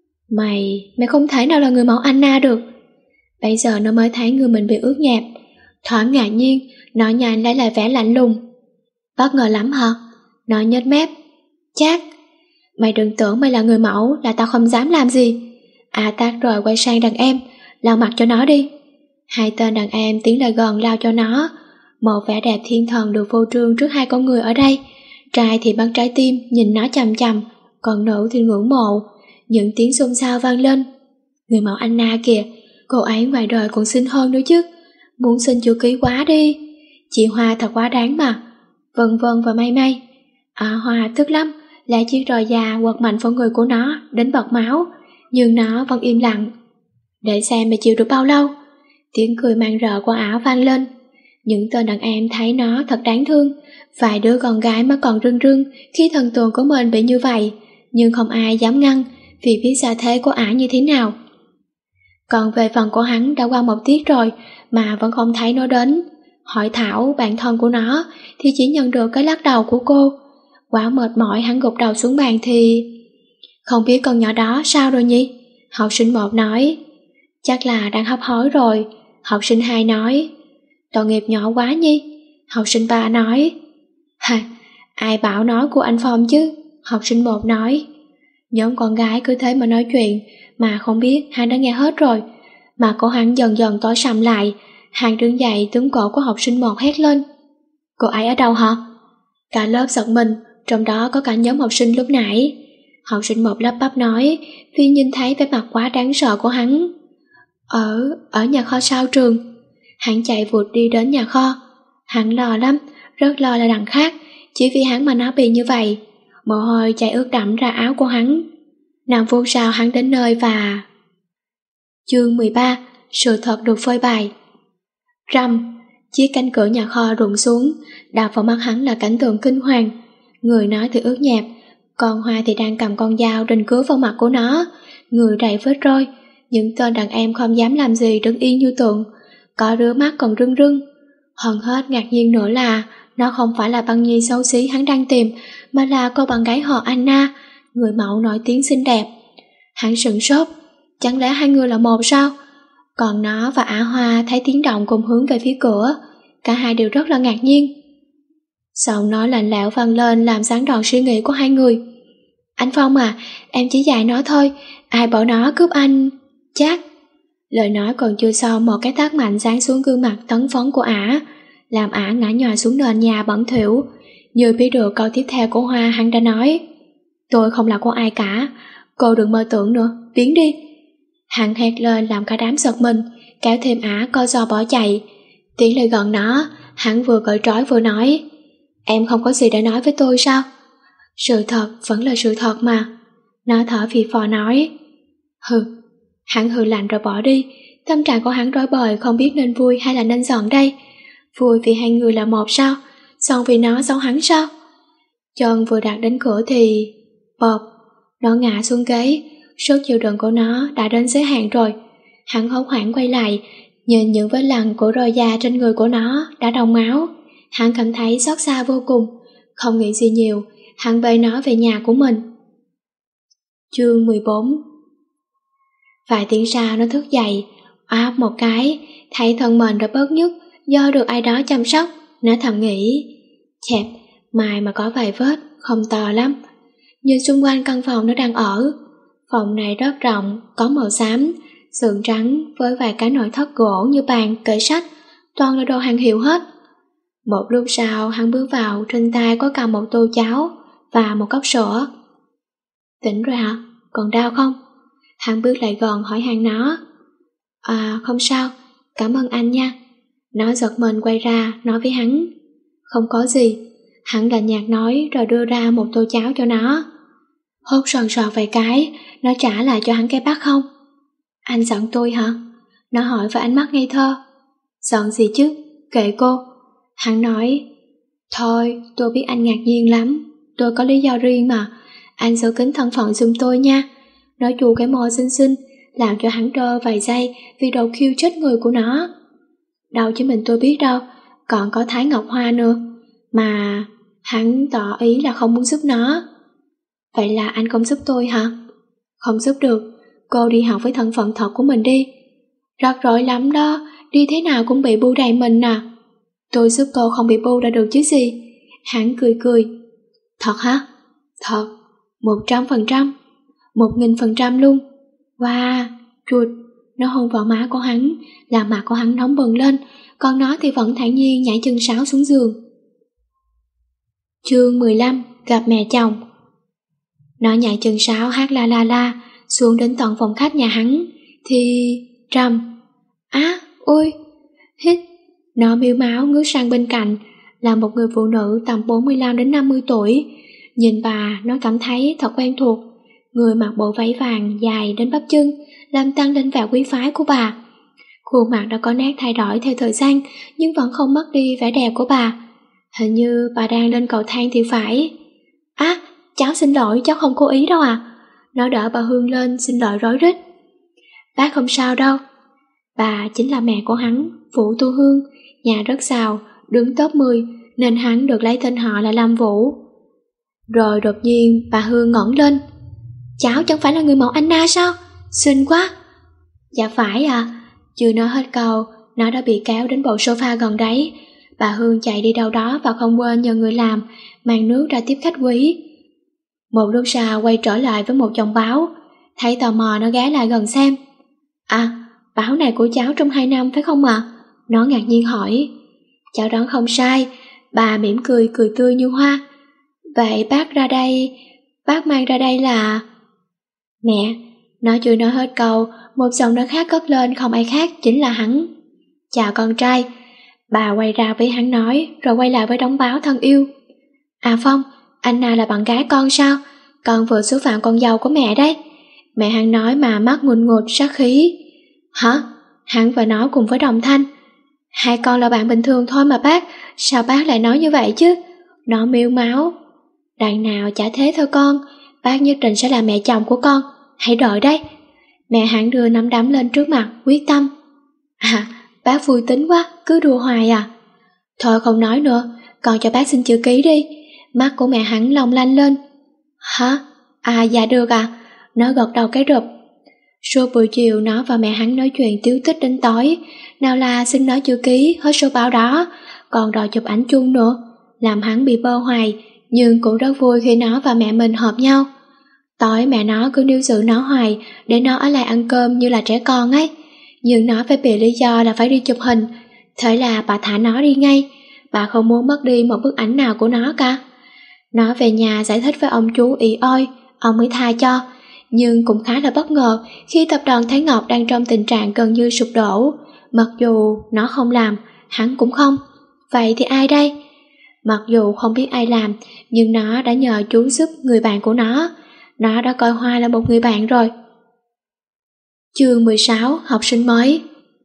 Mày không thể nào là người mẫu Anna được. Bây giờ nó mới thấy người mình bị ướt nhẹp. Thoáng ngạc nhiên, nó nhanh lấy lại vẻ lạnh lùng. Bất ngờ lắm hả? Nó nhếch mép. Chắc. Mày đừng tưởng mày là người mẫu là tao không dám làm gì. À tát rồi quay sang đàn em, lau mặt cho nó đi. Hai tên đàn em tiến lại gần lau cho nó. Một vẻ đẹp thiên thần được phô trương trước hai con người ở đây. Trai thì bắn trái tim nhìn nó chằm chằm, còn nữ thì ngưỡng mộ. Những tiếng xôn xao vang lên. Người mẫu Anna kìa, cô ấy ngoài đời còn xinh hơn nữa chứ. Muốn xin chữ ký quá đi. Chị Hoa thật quá đáng mà. Vân vân và may may. Hoa tức lắm, lại chiếc roi da quật mạnh vào người của nó đến bọt máu, nhưng nó vẫn im lặng. Để xem mày chịu được bao lâu. Tiếng cười mang rợ của ảo vang lên. Những tên đàn em thấy nó thật đáng thương. Vài đứa con gái mà còn rưng rưng khi thần tượng của mình bị như vậy, nhưng không ai dám ngăn vì biết gia thế của ả như thế nào. Còn về phần của hắn đã qua một tiết rồi mà vẫn không thấy nó đến. Hỏi Thảo, bạn thân của nó, thì chỉ nhận được cái lắc đầu của cô. Quá mệt mỏi hắn gục đầu xuống bàn thì... Không biết con nhỏ đó sao rồi nhỉ? Học sinh 1 nói. Chắc là đang hấp hối rồi. Học sinh 2 nói. Tội nghiệp nhỏ quá nhi. Học sinh 3 nói. Ai bảo nói của anh Phong chứ? Học sinh 1 nói. Nhóm con gái cứ thế mà nói chuyện, mà không biết hắn đã nghe hết rồi. Mà cổ hắn dần dần tối sầm lại. Hắn đứng dậy túm cổ của học sinh 1 hét lên. Cô ấy ở đâu hả? Cả lớp giật mình, trong đó có cả nhóm học sinh lúc nãy. Học sinh 1 lắp bắp nói, vì nhìn thấy vẻ mặt quá đáng sợ của hắn. Ở nhà kho sau trường. Hắn chạy vụt đi đến nhà kho. Hắn lo lắm, rất lo là đằng khác, chỉ vì hắn mà nó bị như vậy. Mồ hôi chảy ướt đẫm ra áo của hắn. 5 phút sau hắn đến nơi và... Chương 13, sự thật được phơi bày. Rầm, chiếc cánh cửa nhà kho rụng xuống, đập vào mắt hắn là cảnh tượng kinh hoàng. Người nó thì ướt nhẹp, còn Hoa thì đang cầm con dao định cứa vào mặt của nó. Người đầy vết roi, những tên đàn em không dám làm gì đứng yên như tượng, có đứa mắt còn rưng rưng. Hơn hết ngạc nhiên nữa là Nó không phải là băng nhi xấu xí hắn đang tìm, mà là cô bạn gái họ Anna, người mẫu nổi tiếng xinh đẹp. Hắn sửng sốt, chẳng lẽ hai người là một sao? Còn nó và Ả Hoa thấy tiếng động cùng hướng về phía cửa, cả hai đều rất là ngạc nhiên. Giọng nói lạnh lẽo vang lên làm gián đoạn suy nghĩ của hai người. Anh Phong à, em chỉ dạy nó thôi, ai bảo nó cướp anh? Chắc. Lời nói còn chưa xong, một cái tát mạnh giáng xuống gương mặt tấn phấn của Ả, làm Ả ngã nhòi xuống nền nhà bẩn thỉu. Như biết được câu tiếp theo của Hoa, hắn đã nói: tôi không là của ai cả, cô đừng mơ tưởng nữa, biến đi. Hắn hét lên làm cả đám giật mình, kéo thêm Ả co giò bỏ chạy. Tiến lại gần nó, hắn vừa cởi trói vừa nói: em không có gì để nói với tôi sao? Sự thật vẫn là sự thật mà. Nó thở phì phò nói: hừ. Hắn hừ lạnh rồi bỏ đi. Tâm trạng của hắn rối bời, không biết nên vui hay là nên giận đây. Vui vì hai người là một sao? Giận vì nó giống hắn sao? Chân vừa đặt đến cửa thì bộp, nó ngã xuống ghế. Sức chịu đựng của nó đã đến giới hạn rồi. Hắn hốt hoảng quay lại, nhìn những vết lằn của roi da trên người của nó đã đọng máu. Hắn cảm thấy xót xa vô cùng. Không nghĩ gì nhiều, hắn bê nó về nhà của mình. Chương 14. Vài tiếng sau nó thức dậy, áp một cái, thấy thân mình đã bớt nhức do được ai đó chăm sóc. Nó thầm nghĩ: chẹp, mai mà có vài vết, không to lắm. Nhìn xung quanh căn phòng nó đang ở. Phòng này rất rộng, có màu xám, sườn trắng với vài cái nội thất gỗ như bàn, kệ sách, toàn là đồ hàng hiệu hết. Một lúc sau hắn bước vào, trên tay có cầm một tô cháo và một cốc sữa. Tỉnh rồi hả? Còn đau không? Hắn bước lại gần hỏi han nó. À không sao, cảm ơn anh nha. Nó giật mình quay ra nói với hắn: không có gì. Hắn lạnh nhạt nói rồi đưa ra một tô cháo cho nó. Hốt sòn sọt vài cái, nó trả lại cho hắn cái bát không. Anh giận tôi hả? Nó hỏi với ánh mắt ngây thơ. Giận gì chứ, kệ cô. Hắn nói: thôi, tôi biết anh ngạc nhiên lắm, tôi có lý do riêng mà. Anh giữ kín thân phận giùm tôi nha. Nó chù cái môi xinh xinh, làm cho hắn đơ vài giây vì độ khiêu chết người của nó. Đâu chỉ mình tôi biết đâu, còn có Thái Ngọc Hoa nữa. Mà hắn tỏ ý là không muốn giúp nó. Vậy là anh không giúp tôi hả? Không giúp được, cô đi học với thân phận thật của mình đi. Rắc rối lắm đó, đi thế nào cũng bị bu đầy mình à. Tôi giúp cô không bị bu đã được chứ gì. Hắn cười cười. Thật hả? Thật, 100%, 1000% luôn. Wow, chuột. Nó hôn vào má của hắn, làm mặt của hắn nóng bừng lên, còn nó thì vẫn thản nhiên nhảy chân sáo xuống giường. Chương 15. Gặp mẹ chồng. Nó nhảy chân sáo hát la la la xuống đến tận phòng khách nhà hắn thì trầm. Á, ôi, hít. Nó miêu máu ngước sang bên cạnh là một người phụ nữ tầm 45 đến 50 tuổi. Nhìn bà, nó cảm thấy thật quen thuộc. Người mặc bộ váy vàng dài đến bắp chân, làm tăng lên vẻ quý phái của bà. Khuôn mặt đã có nét thay đổi theo thời gian, nhưng vẫn không mất đi vẻ đẹp của bà. Hình như bà đang lên cầu thang thì phải. Á, cháu xin lỗi, cháu không cố ý đâu à. Nó đỡ bà Hương lên xin lỗi rối rít. Bác không sao đâu. Bà chính là mẹ của hắn, Vũ Tu Hương, nhà rất giàu, đứng top 10, nên hắn được lấy tên họ là Lâm Vũ. Rồi đột nhiên bà Hương ngẩng lên. Cháu chẳng phải là người mẫu Anna sao? Xinh quá. Dạ phải à. Chưa nói hết câu, nó đã bị kéo đến bộ sofa gần đấy. Bà Hương chạy đi đâu đó và không quên nhờ người làm mang nước ra tiếp khách quý. Một lúc sau quay trở lại với một chồng báo. Thấy tò mò nó ghé lại gần xem. À, báo này của cháu trong 2 năm phải không ạ? Nó ngạc nhiên hỏi. Cháu đoán không sai. Bà mỉm cười, cười tươi như hoa. Vậy bác mang ra đây là... Mẹ. Nó chưa nói hết câu, một giọng nói khác cất lên, không ai khác chính là hắn. Chào con trai. Bà quay ra với hắn nói, rồi quay lại với đống báo thân yêu. À Phong, Anna là bạn gái con sao? Con vừa xúc phạm con dâu của mẹ đấy. Mẹ hắn nói mà mắt ngùn ngụt sát khí. Hả? Hắn vừa nói cùng với đồng thanh. Hai con là bạn bình thường thôi mà bác, sao bác lại nói như vậy chứ? Nó miêu máu. Đằng nào chả thế thôi con, bác nhất định sẽ là mẹ chồng của con, hãy đợi đấy. Mẹ hắn đưa nắm đấm lên trước mặt, quyết tâm. À, bác vui tính quá, cứ đùa hoài à. Thôi không nói nữa, con cho bác xin chữ ký đi. Mắt của mẹ hắn long lanh lên. Hả? À dạ được à. Nó gật đầu cái rụp. Suốt buổi chiều nó và mẹ hắn nói chuyện tíu tích đến tối. Nào là xin nó chữ ký hết số báo đó, còn đòi chụp ảnh chung nữa, làm hắn bị bơ hoài, nhưng cũng rất vui khi nó và mẹ mình hợp nhau. Tối mẹ nó cứ níu giữ nó hoài để nó ở lại ăn cơm như là trẻ con ấy, nhưng nó phải bị lý do là phải đi chụp hình. Thế là bà thả nó đi ngay. Bà không muốn mất đi một bức ảnh nào của nó cả. Nó về nhà giải thích với ông chú ỉ ôi, ông mới tha cho. Nhưng cũng khá là bất ngờ khi tập đoàn Thái Ngọc đang trong tình trạng gần như sụp đổ. Mặc dù nó không làm, hắn cũng không. Vậy thì ai đây? Mặc dù không biết ai làm, nhưng nó đã nhờ chú giúp người bạn của nó. Nó đã coi Hoa là một người bạn rồi. Chương 16, học sinh mới.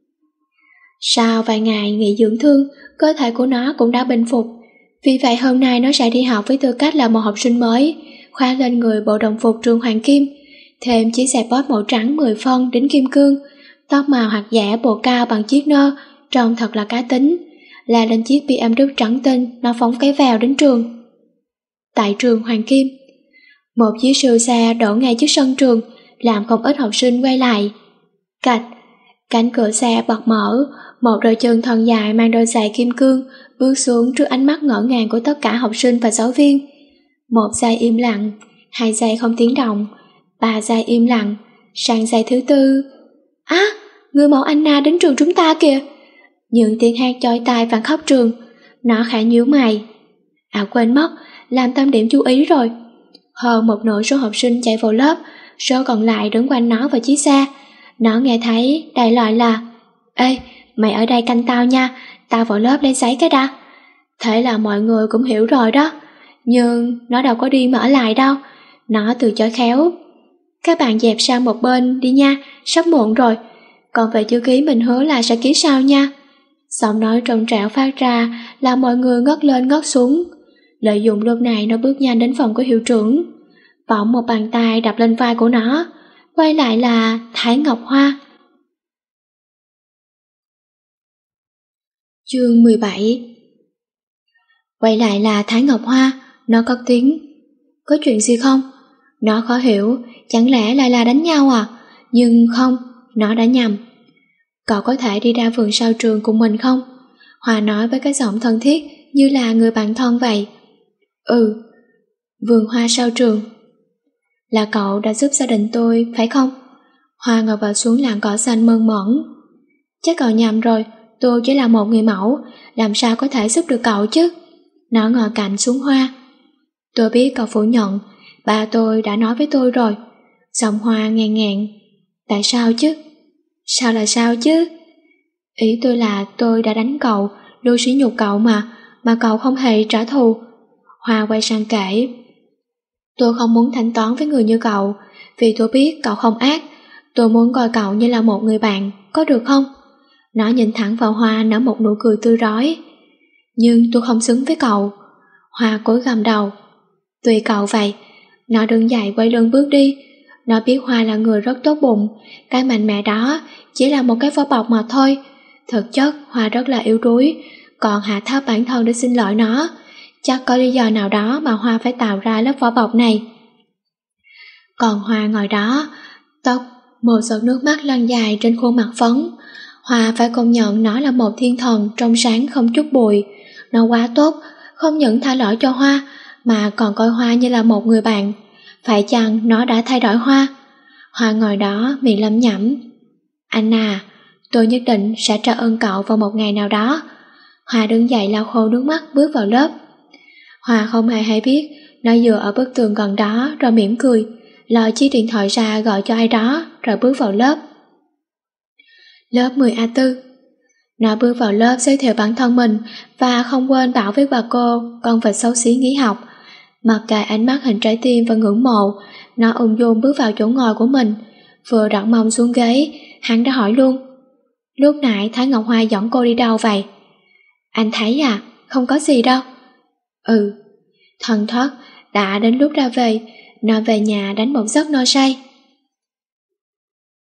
Sau vài ngày nghỉ dưỡng thương, cơ thể của nó cũng đã bình phục. Vì vậy hôm nay nó sẽ đi học với tư cách là một học sinh mới, khoác lên người bộ đồng phục trường Hoàng Kim, thêm chiếc giày bót màu trắng 10 phân đính kim cương, tóc màu hạt dẻ bộ cao bằng chiếc nơ, trông thật là cá tính. Là lên chiếc BMW trắng tinh, nó phóng cái vào đến trường. Tại trường Hoàng Kim, một chiếc siêu xe đổ ngay trước sân trường, làm không ít học sinh quay lại. Cạch, cánh cửa xe bật mở, một đôi chân thon dài mang đôi giày kim cương bước xuống trước ánh mắt ngỡ ngàng của tất cả học sinh và giáo viên. 1 giây im lặng, 2 giây không tiếng động, 3 giây im lặng, sang giây thứ 4. Á, người mẫu Anna đến trường chúng ta kìa. Những tiếng hát chói tai vang khắp trường. Nó khẽ nhíu mày. À quên mất, làm tâm điểm chú ý rồi. Hơn một nửa số học sinh chạy vào lớp, số còn lại đứng quanh nó và chiếc xe. Nó nghe thấy đại loại là: Ê, mày ở đây canh tao nha, tao vào lớp lấy giấy cái đã. Thế là mọi người cũng hiểu rồi đó. Nhưng nó đâu có đi mà ở lại đâu. Nó từ chối khéo. Các bạn dẹp sang một bên đi nha, sắp muộn rồi. Còn về chữ ký mình hứa là sẽ ký sau nha. Giọng nói trong trẻo phát ra là mọi người ngất lên ngất xuống. Lợi dụng lúc này nó bước nhanh đến phòng của hiệu trưởng. Bỗng một bàn tay đập lên vai của nó. Quay lại là Thái Ngọc Hoa. Chương 17. Quay lại là Thái Ngọc Hoa. Nó cất tiếng. Có chuyện gì không? Nó khó hiểu. Chẳng lẽ lại là đánh nhau à? Nhưng không, nó đã nhầm. Cậu có thể đi ra vườn sau trường cùng mình không? Hoa nói với cái giọng thân thiết như là người bạn thân vậy. Ừ, vườn hoa sau trường. Là cậu đã giúp gia đình tôi, phải không? Hoa ngồi vào xuống làn cỏ xanh mơn mởn. Chắc cậu nhầm rồi, tôi chỉ là một người mẫu, làm sao có thể giúp được cậu chứ? Nó ngồi cạnh xuống Hoa. Tôi biết cậu phủ nhận, ba tôi đã nói với tôi rồi. Giọng Hoa ngàn ngạn. Tại sao chứ? Sao là sao chứ? Ý tôi là tôi đã đánh cậu, luôn sỉ nhục cậu mà cậu không hề trả thù. Hoa quay sang kể. Tôi không muốn thanh toán với người như cậu, vì tôi biết cậu không ác. Tôi muốn coi cậu như là một người bạn, có được không? Nó nhìn thẳng vào Hoa nở một nụ cười tươi rói. Nhưng tôi không xứng với cậu. Hoa cúi gằm đầu. Tùy cậu vậy. Nó đứng dậy quay lưng bước đi. Nó biết Hoa là người rất tốt bụng, cái mạnh mẽ đó chỉ là một cái vỏ bọc mà thôi. Thực chất Hoa rất là yếu đuối, còn hạ thấp bản thân để xin lỗi nó. Chắc có lý do nào đó mà Hoa phải tạo ra lớp vỏ bọc này. Còn Hoa ngồi đó, tóc, một giọt nước mắt lăn dài trên khuôn mặt phấn. Hoa phải công nhận nó là một thiên thần trong sáng không chút bụi. Nó quá tốt, không những tha lỗi cho Hoa, mà còn coi Hoa như là một người bạn. Phải chăng nó đã thay đổi Hoa? Hoa ngồi đó miệng lẩm nhẩm. Anna, tôi nhất định sẽ trả ơn cậu vào một ngày nào đó. Hoa đứng dậy lau khô nước mắt bước vào lớp. Hoa không hề hay biết, nó dựa ở bức tường gần đó rồi mỉm cười, lòi chiếc điện thoại ra gọi cho ai đó rồi bước vào lớp. Lớp 10A4. Nó bước vào lớp giới thiệu bản thân mình và không quên bảo với bà cô con vật xấu xí nghỉ học. Mặc kệ ánh mắt hình trái tim và ngưỡng mộ, nó ung dung bước vào chỗ ngồi của mình. Vừa đặt mông xuống ghế, hắn đã hỏi luôn. Lúc nãy Thái Ngọc Hoa dẫn cô đi đâu vậy? Anh thấy à, không có gì đâu. Ừ. Thần thoát, đã đến lúc ra về, nó về nhà đánh một giấc no say.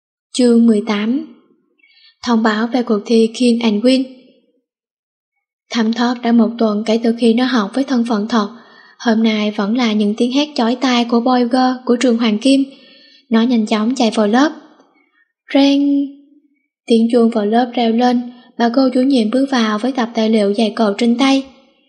Chương 18. Thông báo về cuộc thi King and Queen. Thấm Thoát đã 1 tuần kể từ khi nó học với thân phận thật. Hôm nay vẫn là những tiếng hét chói tai của boy girl của trường Hoàng Kim. Nó nhanh chóng chạy vào lớp. Reng! Tiếng chuông vào lớp reo lên. Bà cô chủ nhiệm bước vào với tập tài liệu dày cộp trên tay.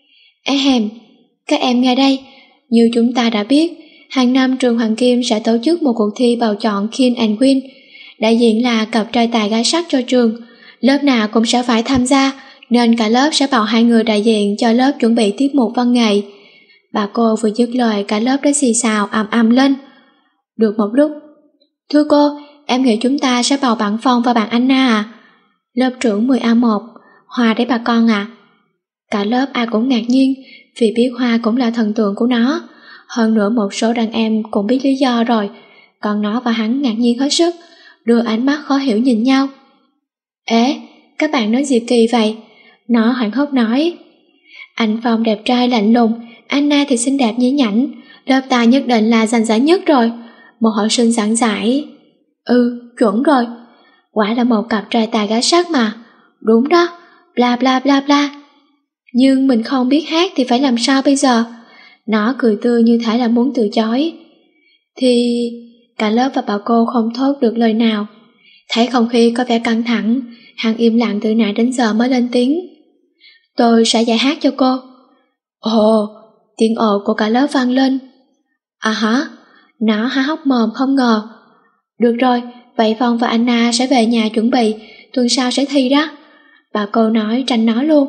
Các em nghe đây. Như chúng ta đã biết, hàng năm trường Hoàng Kim sẽ tổ chức một cuộc thi bầu chọn King and Queen. Đại diện là cặp trai tài gái sắc cho trường. Lớp nào cũng sẽ phải tham gia, nên cả lớp sẽ bầu 2 người đại diện cho lớp chuẩn bị tiết mục văn nghệ. Bà cô vừa dứt lời, cả lớp đã xì xào ầm lên. Được một lúc, thưa cô, em nghĩ chúng ta sẽ bầu bạn Phong và bạn Anna à? Lớp trưởng 10A1, Hoa đấy bà con à? Cả lớp ai cũng ngạc nhiên, vì biết Hoa cũng là thần tượng của nó. Hơn nữa một số đàn em cũng biết lý do rồi, còn nó và hắn ngạc nhiên hết sức, đưa ánh mắt khó hiểu nhìn nhau. Ế, các bạn nói gì kỳ vậy? Nó hoảng hốt nói. Anh Phong đẹp trai lạnh lùng, Anna thì xinh đẹp nhí nhảnh, lớp ta nhất định là giành giải nhất rồi. Một học sinh giảng giải. Chuẩn rồi. Quả là một cặp trai tài gái sắc mà. Đúng đó, bla bla bla bla. Nhưng mình không biết hát thì phải làm sao bây giờ? Nó cười tươi như thể là muốn từ chối. Thì... Cả lớp và bà cô không thốt được lời nào. Thấy không khí có vẻ căng thẳng, hắn im lặng từ nãy đến giờ mới lên tiếng. Tôi sẽ dạy hát cho cô. Ồ, tiếng ồ của cả lớp vang lên. À hả? Nó há hốc mồm không ngờ. Được rồi, vậy Phong và Anna sẽ về nhà chuẩn bị, tuần sau sẽ thi đó. Bà cô nói tranh nói luôn.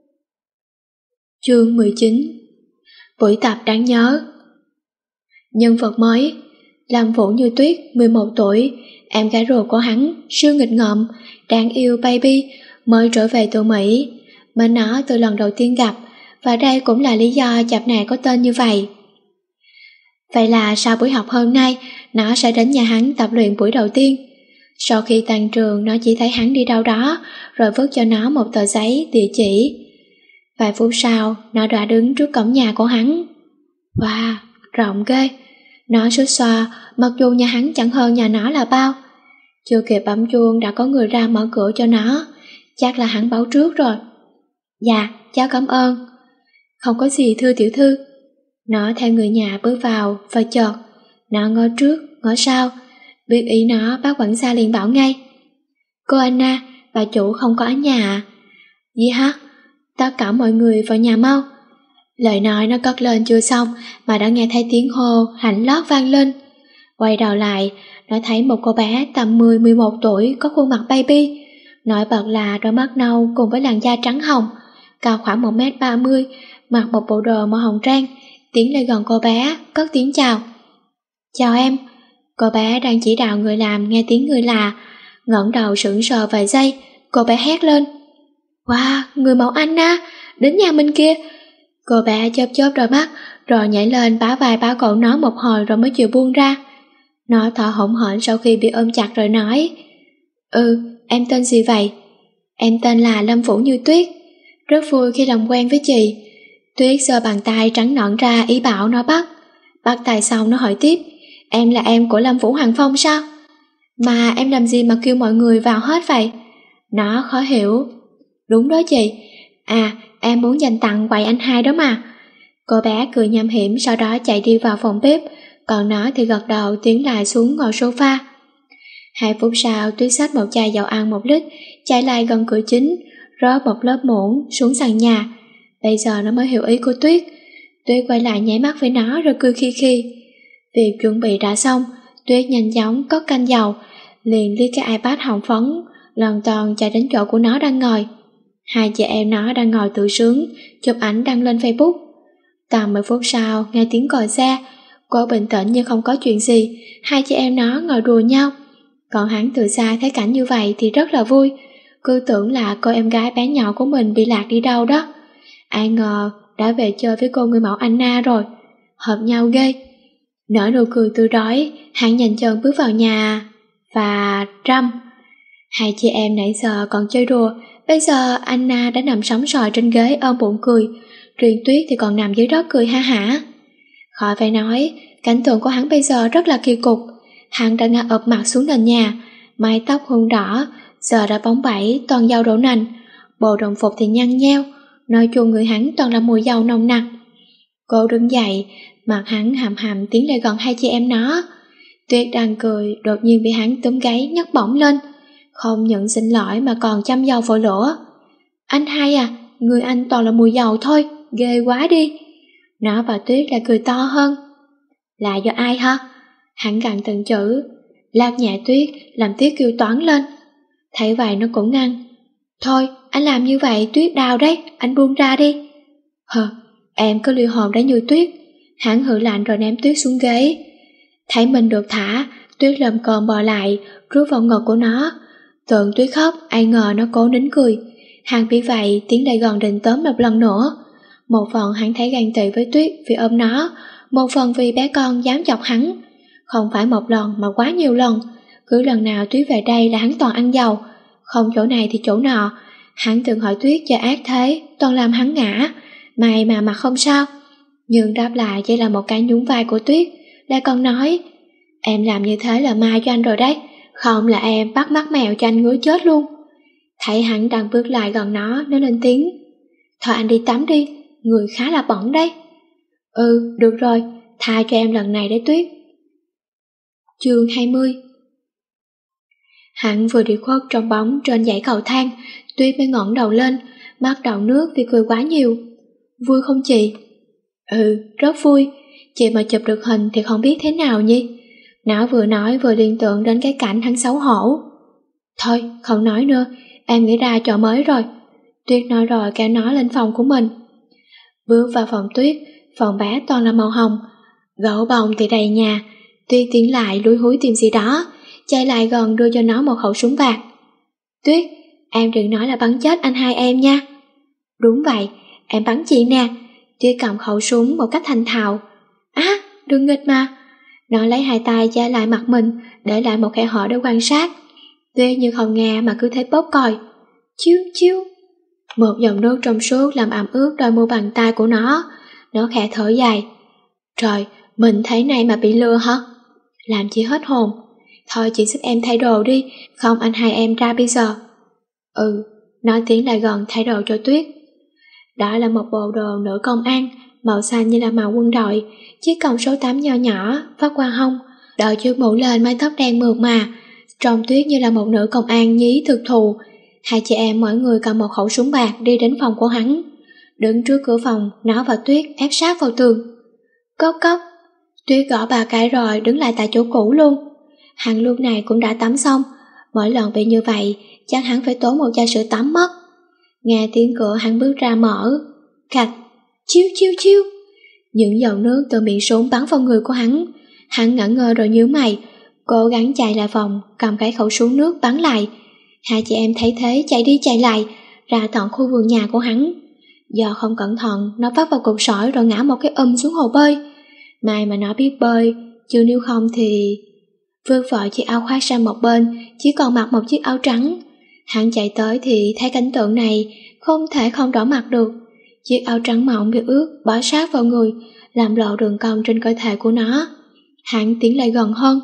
Chương 19. Buổi tập đáng nhớ. Nhân vật mới, Lâm Vũ Như Tuyết, 11 tuổi, em gái ruột của hắn, siêu nghịch ngợm, đáng yêu baby, mới trở về từ Mỹ. Mến nó từ lần đầu tiên gặp, và đây cũng là lý do chap này có tên như vậy. Vậy là sau buổi học hôm nay, nó sẽ đến nhà hắn tập luyện buổi đầu tiên. Sau khi tan trường, nó chỉ thấy hắn đi đâu đó, rồi vứt cho nó một tờ giấy địa chỉ. Vài phút sau, nó đã đứng trước cổng nhà của hắn. Wow, rộng ghê. Nó sứt xoa, mặc dù nhà hắn chẳng hơn nhà nó là bao. Chưa kịp bấm chuông đã có người ra mở cửa cho nó. Chắc là hắn báo trước rồi. Dạ, cháu cảm ơn. Không có gì thưa tiểu thư. Nó theo người nhà bước vào và chợt nó ngó trước, ngó sau. Biết ý nó, bác quản gia liền bảo ngay. Cô Anna, bà chủ không có ở nhà à? Gì hả? Tất cả mọi người vào nhà mau. Lời nói nó cất lên chưa xong mà đã nghe thấy tiếng hô lạnh lót vang lên. Quay đầu lại, nó thấy một cô bé tầm 10-11 tuổi có khuôn mặt baby. Nổi bật là đôi mắt nâu cùng với làn da trắng hồng, cao khoảng 1m30, mặc một bộ đồ màu hồng trang, tiến lên gần cô bé, cất tiếng chào. Chào em. Cô bé đang chỉ đạo người làm nghe tiếng người lạ, ngẩng đầu sững sờ vài giây, cô bé hét lên. Wow, người mẫu Anna, đến nhà mình kia. Cô bé chớp chớp đôi mắt, rồi nhảy lên bá vai bá cổ nó một hồi rồi mới chịu buông ra. Nó thở hổn hển sau khi bị ôm chặt rồi nói. Em tên gì vậy? Em tên là Lâm Vũ Như Tuyết. Rất vui khi làm quen với chị. Tuyết giơ bàn tay trắng nõn ra ý bảo nó bắt. Bắt tay xong nó hỏi tiếp. Em là em của Lâm Vũ Hoàng Phong sao? Mà em làm gì mà kêu mọi người vào hết vậy? Nó khó hiểu. Đúng đó chị. À, em muốn dành tặng quầy anh hai đó mà. Cô bé cười nham hiểm sau đó chạy đi vào phòng bếp, còn nó thì gật đầu tiến lại xuống ngồi sofa. 2 phút sau, Tuyết xách một chai dầu ăn 1 lít, chạy lại gần cửa chính, rót một lớp muỗng xuống sàn nhà. Bây giờ nó mới hiểu ý của Tuyết. Tuyết quay lại nháy mắt với nó rồi cười khi khi. Việc chuẩn bị đã xong, Tuyết nhanh chóng cất canh dầu, liền liếc cái iPad hồng phấn, lòn toàn chạy đến chỗ của nó đang ngồi. 2 chị em nó đang ngồi tự sướng, chụp ảnh đăng lên Facebook. Tầm 10 phút sau, nghe tiếng còi xe, cô bình tĩnh như không có chuyện gì, 2 chị em nó ngồi đùa nhau. Còn hắn từ xa thấy cảnh như vậy thì rất là vui, cứ tưởng là cô em gái bé nhỏ của mình bị lạc đi đâu đó. Ai ngờ đã về chơi với cô người mẫu Anna rồi, hợp nhau ghê. Nở nụ cười tươi rói, hắn nhanh chân bước vào nhà và răm. 2 chị em nãy giờ còn chơi đùa, bây giờ Anna đã nằm sóng sòi trên ghế ôm bụng cười, riêng Tuyết thì còn nằm dưới đất cười ha hả. Khỏi phải nói, cảnh tượng của hắn bây giờ rất là kỳ cục. Hắn đã ngã ập mặt xuống nền nhà, mái tóc hung đỏ, giờ đã bóng bẩy toàn dầu đổ nành, bộ đồng phục thì nhăn nheo, Nói chung người hắn toàn là mùi dầu nồng nặc. Cô đứng dậy, mặt hắn hầm hầm tiến lại gần hai chị em nó. Tuyết đang cười, đột nhiên bị hắn túm gáy nhấc bổng lên, không nhận xin lỗi mà còn châm dầu vào lửa. Anh hai à, người anh toàn là mùi dầu thôi, ghê quá đi. Nó và Tuyết lại cười to hơn. Là do ai hả? Hắn gằn từng chữ, lát nhẹ Tuyết, làm Tuyết kêu toán lên. Thấy vậy nó cũng ngăn. Thôi, anh làm như vậy Tuyết đau đấy, anh buông ra đi. Em có liều hồn đánh như Tuyết. Hắn hừ lạnh rồi ném Tuyết xuống ghế. Thấy mình được thả, Tuyết lồm cồm bò lại, rút vào ngực của nó. Tưởng Tuyết khóc, ai ngờ nó cố nín cười. Hắn biết vậy, tiến lại gần định tóm một lần nữa. Một phần hắn thấy ganh tị với Tuyết vì ôm nó, một phần vì bé con dám chọc hắn. Không phải một lần mà quá nhiều lần. Cứ lần nào Tuyết về đây là hắn toàn ăn dầu, không chỗ này thì chỗ nọ. Hắn từng hỏi Tuyết cho ác thế, toàn làm hắn ngã. May mà mặt không sao. Nhưng đáp lại chỉ là một cái nhún vai của Tuyết, lại còn nói, em làm như thế là mai cho anh rồi đấy, không là em bắt mắt mèo cho anh ngứa chết luôn. Thấy hắn đang bước lại gần nó lên tiếng, thôi anh đi tắm đi, người khá là bẩn đấy. Được rồi, tha cho em lần này đấy Tuyết. Chương 20. Hắn vừa đi khuất trong bóng trên dãy cầu thang, Tuyết mới ngẩng đầu lên, mắt đọng nước vì cười quá nhiều. Vui không chị? Rất vui, chị mà chụp được hình thì không biết thế nào nhỉ? Nó vừa nói vừa liên tưởng đến cái cảnh hắn xấu hổ. Thôi, không nói nữa, em nghĩ ra trò mới rồi. Tuyết nói rồi kéo nó lên phòng của mình. Bước vào phòng Tuyết, phòng bé toàn là màu hồng, gấu bông thì đầy nhà. Tuyết tiến lại lúi húi tìm gì đó, chạy lại gần đưa cho nó một khẩu súng vạc. Tuyết, em đừng nói là bắn chết anh hai em nha. Đúng vậy, em bắn chị nè. Tuyết cầm khẩu súng một cách thành thạo. Đừng nghịch mà. Nó lấy hai tay che lại mặt mình, để lại một khe hở để quan sát. Tuyết như không nghe mà cứ thấy bóp còi. Chiu chiu. Một dòng nước trong suốt làm ẩm ướt đôi mu bàn tay của nó. Nó khẽ thở dài. Trời, mình thấy này mà bị lừa hả? Làm chị hết hồn. Thôi chị giúp em thay đồ đi, không anh hai em ra bây giờ. Nó tiến lại gần thay đồ cho Tuyết. Đó là một bộ đồ nữ công an, màu xanh như là màu quân đội, chiếc còng số 8 nho nhỏ, vắt qua hông, đội chiếc mũ lên mái tóc đen mượt mà, trông Tuyết như là một nữ công an nhí thực thù. Hai chị em mỗi người cầm một khẩu súng bạc đi đến phòng của hắn. Đứng trước cửa phòng, nó và Tuyết ép sát vào tường. Cốc cốc. Tuyết gõ 3 cái rồi đứng lại tại chỗ cũ luôn. Hắn lúc này cũng đã tắm xong, mỗi lần bị như vậy chắc hắn phải tốn một chai sữa tắm mất. Nghe tiếng cửa hắn bước ra mở. Cạch. Chiu chiu chiu. Những dòng nước từ miệng súng bắn vào người của hắn. Hắn ngẩn ngơ rồi nhíu mày, cố gắng chạy lại phòng, cầm cái khẩu súng nước bắn lại. Hai chị em thấy thế chạy đi chạy lại, ra tận khu vườn nhà của hắn. Do không cẩn thận, nó vấp vào cột sỏi rồi ngã một cái xuống hồ bơi. May mà nó biết bơi, chứ nếu không thì... Vượt vội chiếc áo khoác sang một bên, chỉ còn mặc một chiếc áo trắng. Hắn chạy tới thì thấy cảnh tượng này, không thể không đỏ mặt được. Chiếc áo trắng mỏng bị ướt bó sát vào người, làm lộ đường cong trên cơ thể của nó. Hắn tiến lại gần hơn.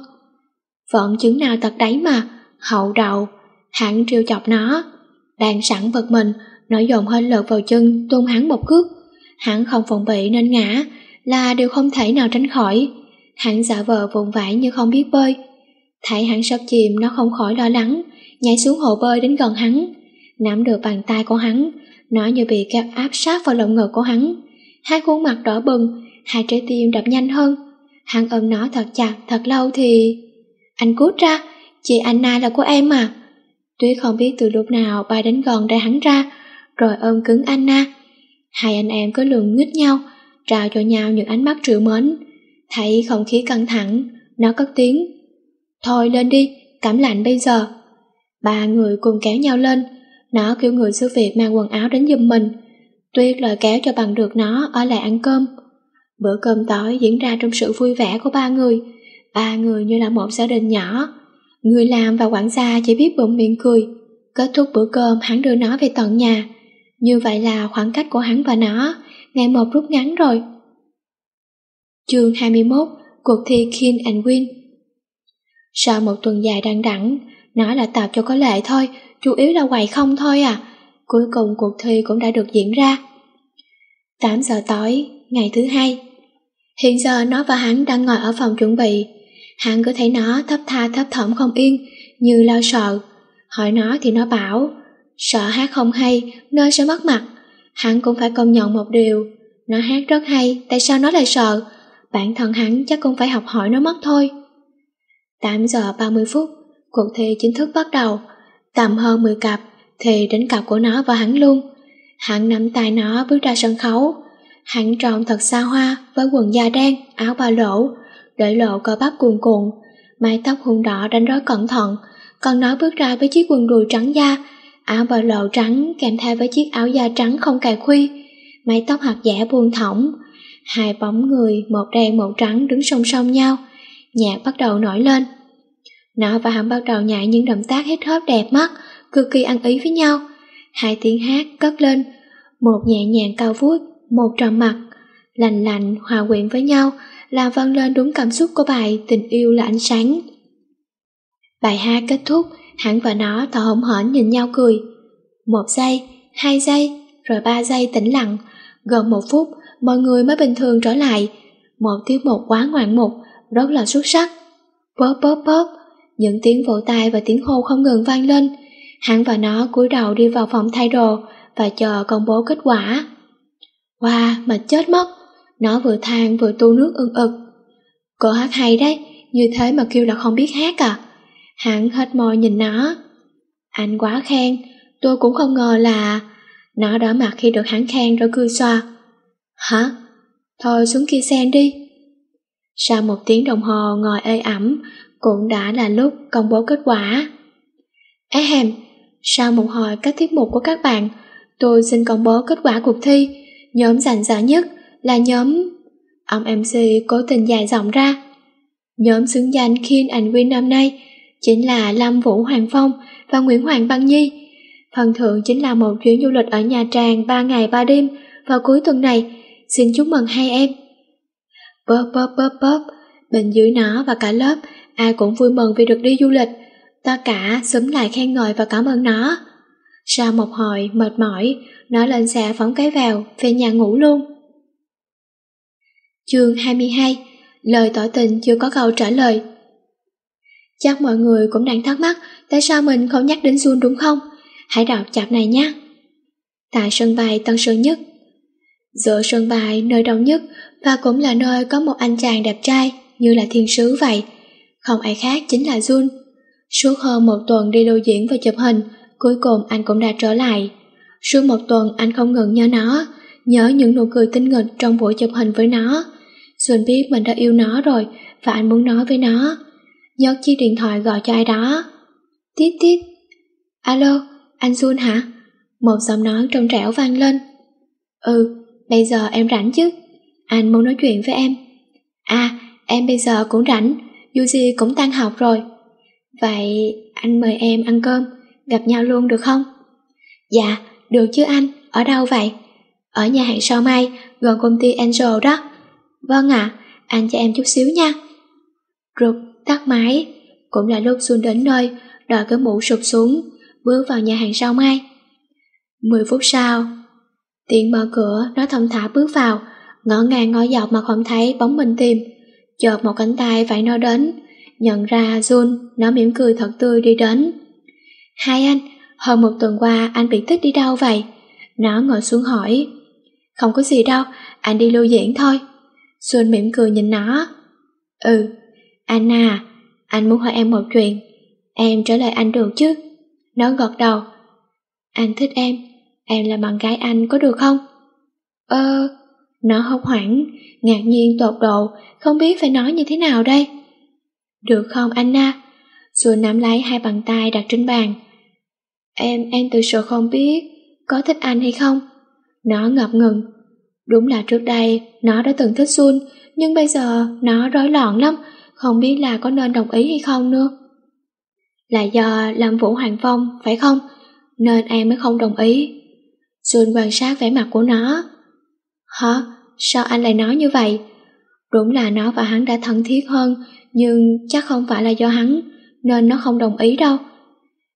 Vận chứng nào tật đấy mà, hậu đậu. Hắn trêu chọc nó. Đang sẵn vật mình, nó dồn hơi lực vào chân tung hắn một cước. Hắn không phòng bị nên ngã, là điều không thể nào tránh khỏi. Hắn giả vờ vùng vãi như không biết bơi. Thấy hắn sắp chìm, nó không khỏi lo lắng, nhảy xuống hồ bơi đến gần hắn, nắm được bàn tay của hắn. Nó như bị kéo áp sát vào lồng ngực của hắn. Hai khuôn mặt đỏ bừng, hai trái tim đập nhanh hơn. Hắn ôm nó thật chặt thật lâu thì... Anh cút ra, chị Anna là của em mà. Tuyết không biết từ lúc nào bay đến gần đẩy hắn ra, rồi ôm cứng Anna. Hai anh em cứ lườm nghít nhau, trao cho nhau những ánh mắt trìu mến. Thấy không khí căng thẳng, nó cất tiếng. Thôi lên đi, cảm lạnh bây giờ. Ba người cùng kéo nhau lên. Nó kêu người giúp việc mang quần áo đến giùm mình. Tuyết lời kéo cho bằng được nó ở lại ăn cơm. Bữa cơm tối diễn ra trong sự vui vẻ của ba người. Ba người như là một gia đình nhỏ. Người làm và quản gia chỉ biết bụng miệng cười. Kết thúc bữa cơm hắn đưa nó về tận nhà. Như vậy là khoảng cách của hắn và nó ngày một rút ngắn rồi. Chương 21. Cuộc thi King and Queen. Sau một tuần dài đăng đẳng, nói là tập cho có lệ thôi, chủ yếu là quậy không thôi à. Cuối cùng cuộc thi cũng đã được diễn ra. 8 giờ tối, ngày thứ hai. Hiện giờ nó và hắn đang ngồi ở phòng chuẩn bị. Hắn cứ thấy nó thấp tha thấp thỏm không yên, như lo sợ. Hỏi nó thì nó bảo, sợ hát không hay nên sẽ mất mặt. Hắn cũng phải công nhận một điều, nó hát rất hay, tại sao nó lại sợ? Bản thân hắn chắc cũng phải học hỏi nó mất thôi. 8 giờ 30 phút, cuộc thi chính thức bắt đầu. Tầm hơn 10 cặp thì đến cặp của nó và hắn luôn. Hắn nắm tay nó bước ra sân khấu. Hắn trông thật xa hoa với quần da đen, áo ba lỗ, để lộ cơ bắp cuồn cuộn, mái tóc hung đỏ đánh rối cẩn thận. Còn nó bước ra với chiếc quần đùi trắng da, áo ba lỗ trắng kèm theo với chiếc áo da trắng không cài khuy, mái tóc hạt dẻ buông thõng. Hai bóng người một đen một trắng đứng song song nhau. Nhạc bắt đầu nổi lên. Nó và hắn bắt đầu nhảy những động tác hít hop đẹp mắt, cực kỳ ăn ý với nhau. Hai tiếng hát cất lên, một nhẹ nhàng cao vút, một trầm mặc, lành lạnh hòa quyện với nhau, làm vang lên đúng cảm xúc của bài Tình yêu là ánh sáng. Bài hát kết thúc, hắn và nó thở hổn hển nhìn nhau cười. 1 giây, 2 giây, rồi 3 giây tĩnh lặng. Gần 1 phút, mọi người mới bình thường trở lại. Một tiết mục quá ngoạn mục, rất là xuất sắc. Pop pop pop, những tiếng vỗ tay và tiếng hô không ngừng vang lên. Hắn và nó cúi đầu đi vào phòng thay đồ và chờ công bố kết quả. Wow, mệt chết mất. Nó vừa than vừa tu nước ưng ực. Cô hát hay đấy, như thế mà kêu là không biết hát à? Hắn hết môi nhìn nó. Anh quá khen, tôi cũng không ngờ là... Nó đỏ mặt khi được hắn khen rồi cười xoa. Hả? Thôi xuống kia xem đi. Sau 1 tiếng đồng hồ ngồi ê ẩm, cũng đã là lúc công bố kết quả. Sau một hồi các tiết mục của các bạn, tôi xin công bố kết quả cuộc thi. Nhóm giành giải nhất là nhóm... Ông MC cố tình dài giọng ra. Nhóm xứng danh King and Win năm nay chính là Lâm Vũ Hoàng Phong và Nguyễn Hoàng Băng Nhi. Phần thưởng chính là một chuyến du lịch ở Nha Trang 3 ngày 3 đêm vào cuối tuần này. Xin chúc mừng hai em. Bóp bóp bóp bóp. Bên dưới nó và cả lớp ai cũng vui mừng vì được đi du lịch. Tất cả xúm lại khen ngợi và cảm ơn nó. Sau một hồi mệt mỏi, nó lên xe phóng cái vào, về nhà ngủ luôn. Chương 22. Lời tỏ tình chưa có câu trả lời. Chắc mọi người cũng đang thắc mắc tại sao mình không nhắc đến Jun đúng không? Hãy đọc chapter này nhé. Tại sân bay Tân Sơn Nhất. Giữa sân bay nơi đông nhất và cũng là nơi có một anh chàng đẹp trai như là thiên sứ vậy. Không ai khác chính là Jun. Suốt hơn 1 tuần đi lưu diễn và chụp hình, cuối cùng anh cũng đã trở lại. Suốt 1 tuần anh không ngừng nhớ nó, nhớ những nụ cười tinh nghịch trong buổi chụp hình với nó. Jun biết mình đã yêu nó rồi và anh muốn nói với nó. Nhấc chiếc điện thoại gọi cho ai đó. Tít tít. Alo, anh Jun hả? Một giọng nói trong trẻo vang lên. Bây giờ em rảnh chứ? Anh muốn nói chuyện với em. À, em bây giờ cũng rảnh, dù gì cũng tan học rồi. Vậy anh mời em ăn cơm, gặp nhau luôn được không? Dạ, được chứ anh, ở đâu vậy? Ở nhà hàng Sao Mai, gần công ty Angel đó. Vâng ạ, anh cho em chút xíu nha. Rụt tắt máy, cũng là lúc Jun đến nơi, đợi cái mũ sụp xuống, bước vào nhà hàng Sao Mai. 10 phút sau, tiện mở cửa, nó thong thả bước vào, ngỡ ngàng ngó dọc mà không thấy bóng mình tìm. Chợt một cánh tay vẫy nó đến, nhận ra Jun, nó mỉm cười thật tươi đi đến. Hai anh, hơn 1 tuần qua anh bị tích đi đâu vậy? Nó ngồi xuống hỏi. Không có gì đâu, anh đi lưu diễn thôi. Jun mỉm cười nhìn nó. Anna, anh muốn hỏi em một chuyện. Em trả lời anh được chứ? Nó gật đầu. Anh thích em là bạn gái anh có được không? Nó hốt hoảng, ngạc nhiên tột độ, không biết phải nói như thế nào đây. Được không Anna? Jun nắm lấy hai bàn tay đặt trên bàn. Em thực sự không biết có thích anh hay không. Nó ngập ngừng. Đúng là trước đây nó đã từng thích Jun, nhưng bây giờ nó rối loạn lắm, không biết là có nên đồng ý hay không nữa. Là do Lâm Vũ Hoàng Phong, phải không? Nên em mới không đồng ý. Jun quan sát vẻ mặt của nó. Hả? Sao anh lại nói như vậy? Đúng là nó và hắn đã thân thiết hơn, nhưng chắc không phải là do hắn, nên nó không đồng ý đâu.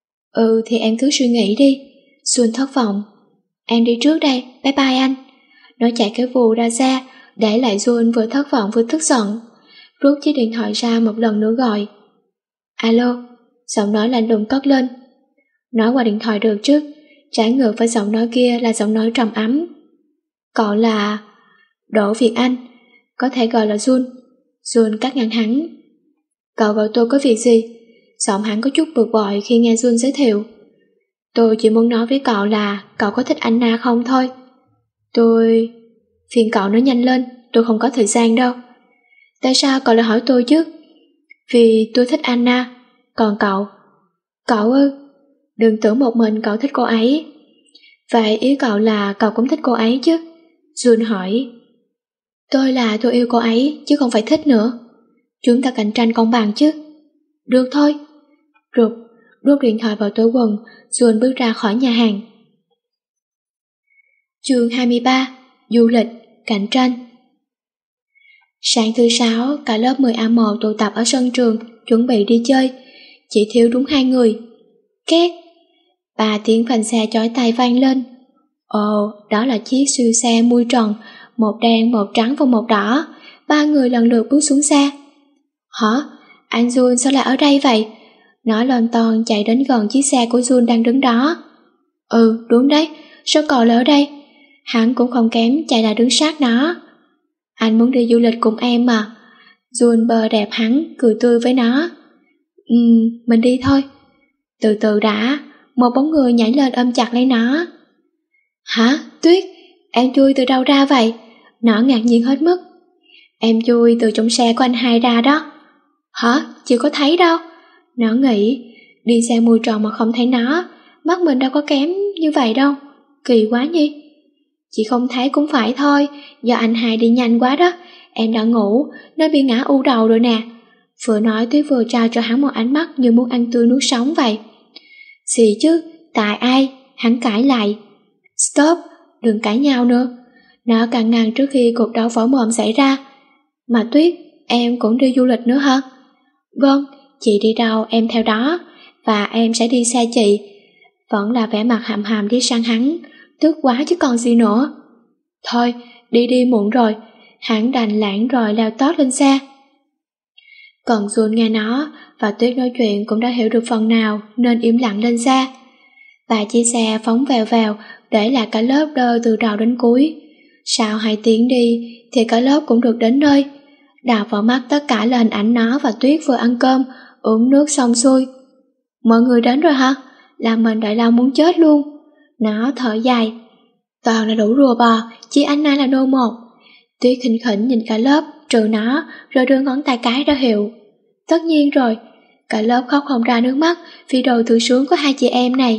Thì em cứ suy nghĩ đi. Jun thất vọng. Em đi trước đây, bye bye anh. Nó chạy cái vù ra xa, để lại Jun vừa thất vọng vừa tức giận. Rút chiếc điện thoại ra một lần nữa gọi. Alo, giọng nói lạnh lùng cất lên. Nói qua điện thoại được chứ, trái ngược với giọng nói kia là giọng nói trầm ấm. Cậu là... Đỗ Việt Anh, có thể gọi là Jun. Jun cắt ngang hắn. Cậu gọi tôi có việc gì? Giọng hắn có chút bực bội khi nghe Jun giới thiệu. Tôi chỉ muốn nói với cậu là cậu có thích Anna không thôi. Tôi... Phiền cậu nói nhanh lên, tôi không có thời gian đâu. Tại sao cậu lại hỏi tôi chứ? Vì tôi thích Anna. Còn cậu? Cậu ư? Đừng tưởng một mình cậu thích cô ấy. Vậy ý cậu là cậu cũng thích cô ấy chứ? Jun hỏi. Tôi yêu cô ấy chứ không phải thích nữa. Chúng ta cạnh tranh công bằng chứ. Được thôi. Rút điện thoại vào túi quần, Jun bước ra khỏi nhà hàng. Chương 23. Du lịch, cạnh tranh. Sáng thứ 6, cả lớp 10A1 tụ tập ở sân trường, chuẩn bị đi chơi. Chỉ thiếu đúng 2 người. Két! 3 tiếng phanh xe chói tai vang lên. Ồ, đó là chiếc siêu xe mui tròn, một đen, một trắng và một đỏ. 3 người lần lượt bước xuống xe. Hả? Anh Jun sao lại ở đây vậy? Nó lon ton chạy đến gần chiếc xe của Jun đang đứng đó. Ừ, đúng đấy, sao cậu lại ở đây? Hắn cũng không kém chạy lại đứng sát nó. Anh muốn đi du lịch cùng em mà. Jun bờ đẹp hắn, cười tươi với nó. Mình đi thôi. Từ từ đã, một bóng người nhảy lên ôm chặt lấy nó. Hả, Tuyết, em chui từ đâu ra vậy? Nó ngạc nhiên hết mức. Em chui từ trong xe của anh hai ra đó. Hả, chưa có thấy đâu. Nó nghĩ, đi xe mui tròn mà không thấy nó, mắt mình đâu có kém như vậy đâu. Kỳ quá nhỉ. Chị không thấy cũng phải thôi, do anh hai đi nhanh quá đó. Em đã ngủ, nó bị ngã u đầu rồi nè. Vừa nói Tuyết vừa trao cho hắn một ánh mắt như muốn ăn tươi nuốt sống vậy. Gì chứ, tại ai? Hắn cãi lại. Stop, đừng cãi nhau nữa. Nó càng ngăn trước khi cuộc đấu võ mồm xảy ra. Mà Tuyết, em cũng đi du lịch nữa hả? Vâng, chị đi đâu em theo đó, và em sẽ đi xe chị. Vẫn là vẻ mặt hàm hàm đi sang hắn, tức quá chứ còn gì nữa. Thôi, đi muộn rồi. Hắn đành lãng rồi leo tót lên xe. Còn Jun nghe nó và Tuyết nói chuyện cũng đã hiểu được phần nào nên im lặng lên xe. Và chiếc xe phóng vèo để lại cả lớp đơ từ đầu đến cuối. Sau 2 tiếng đi thì cả lớp cũng được đến nơi. Đào vào mắt tất cả là hình ảnh nó và Tuyết vừa ăn cơm, uống nước xong xuôi. Mọi người đến rồi hả? Làm mình đợi lâu muốn chết luôn. Nó thở dài. Toàn là đủ rùa bò, chỉ Anna là nô một. Tuyết khinh khỉnh nhìn cả lớp, trừ nó, rồi đưa ngón tay cái ra hiệu. Tất nhiên rồi. Cả lớp khóc không ra nước mắt vì đồ tự sướng của 2 chị em này.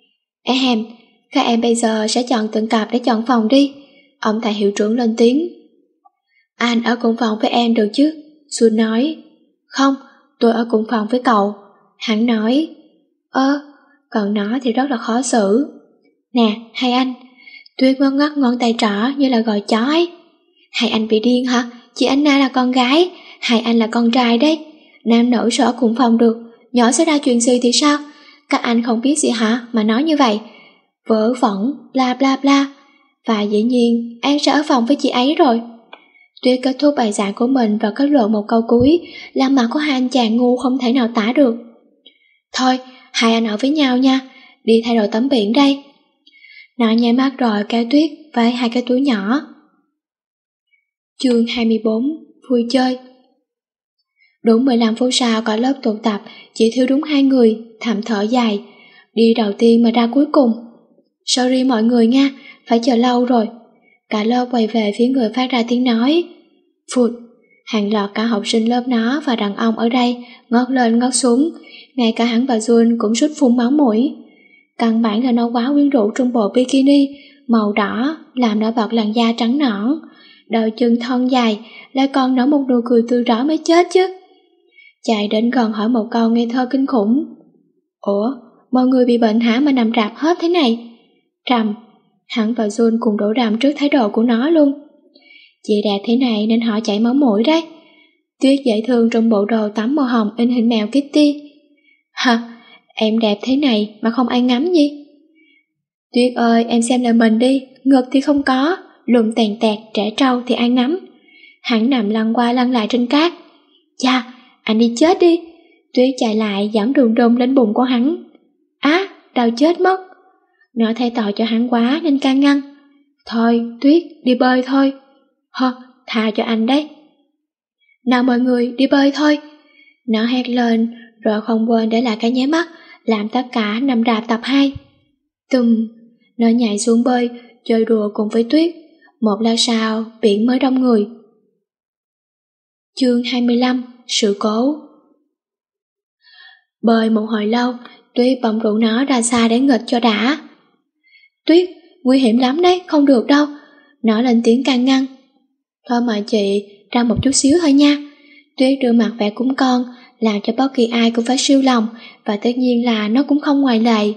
Các em bây giờ sẽ chọn từng cặp để chọn phòng đi. Ông thầy hiệu trưởng lên tiếng. Anh ở cùng phòng với em được chứ? Jun nói. Không, tôi ở cùng phòng với cậu. Hắn nói. Còn nó thì rất là khó xử. Nè, hai anh. Tuyết ngón ngắt ngón tay trỏ như là gọi chó ấy. Hai anh bị điên hả? Chị Anna là con gái, hai anh là con trai đấy. Nam nữ sẽ ở cùng phòng được, nhỏ xảy ra chuyện gì thì sao? Các anh không biết gì hả mà nói như vậy? Vớ vẩn, bla bla bla. Và dĩ nhiên em sẽ ở phòng với chị ấy rồi. Tuyết kết thúc bài giảng của mình và kết luận một câu cuối, làm mặt của hai anh chàng ngu không thể nào tả được. Thôi, hai anh ở với nhau nha, đi thay đồ tắm biển đây. Nó nháy mắt rồi kéo Tuyết với 2 cái túi nhỏ. Chương 24. Vui chơi. Đúng 15 phút sau cả lớp tụ tập, chỉ thiếu đúng 2 người, thầm thở dài. Đi đầu tiên mà ra cuối cùng. Sorry mọi người nha, phải chờ lâu rồi. Cả lớp quay về phía người phát ra tiếng nói. Phụt, hàng loạt cả học sinh lớp nó và đàn ông ở đây ngót lên ngót xuống, ngay cả hắn và Jun cũng sút phun máu mũi. Căn bản là nó quá quyến rũ trong bộ bikini màu đỏ làm nổi bật làn da trắng nõn, đôi chân thon dài, lại còn nở một nụ cười tươi rói mới chết chứ. Chạy đến gần hỏi một câu ngây thơ kinh khủng. Ủa, mọi người bị bệnh hả mà nằm rạp hết thế này? Trầm, hắn và Jun cùng đổ đàm trước thái độ của nó luôn. Chị đẹp thế này nên họ chảy máu mũi đấy. Tuyết dễ thương trong bộ đồ tắm màu hồng in hình mèo Kitty. Hả, em đẹp thế này mà không ai ngắm gì? Tuyết ơi, em xem lại mình đi, ngực thì không có, lùm tèn tẹt trẻ trâu thì ăn nắm. Hắn nằm lăn qua lăn lại trên cát. Chà, anh đi chết đi. Tuyết chạy lại giẫm đùng đùng lên bụng của hắn. Á, đau chết mất. Nó thay tội cho hắn quá nên can ngăn. Thôi, Tuyết, đi bơi thôi. Tha cho anh đấy. Nào mọi người, đi bơi thôi. Nó hét lên, rồi không quên để lại cái nháy mắt, làm tất cả nằm rạp tập 2. Tùm, nó nhảy xuống bơi, chơi đùa cùng với Tuyết. Một lát sau, biển mới đông người. Chương 25, sự cố. Bơi một hồi lâu, Tuyết bỗng rủ nó ra xa để nghịch cho đã. Tuyết, nguy hiểm lắm đấy, không được đâu. Nó lên tiếng can ngăn. Thôi mà chị, ra một chút xíu thôi nha. Tuyết đưa mặt vẻ cúng con, làm cho bất kỳ ai cũng phải siêu lòng, và tất nhiên là nó cũng không ngoại lệ.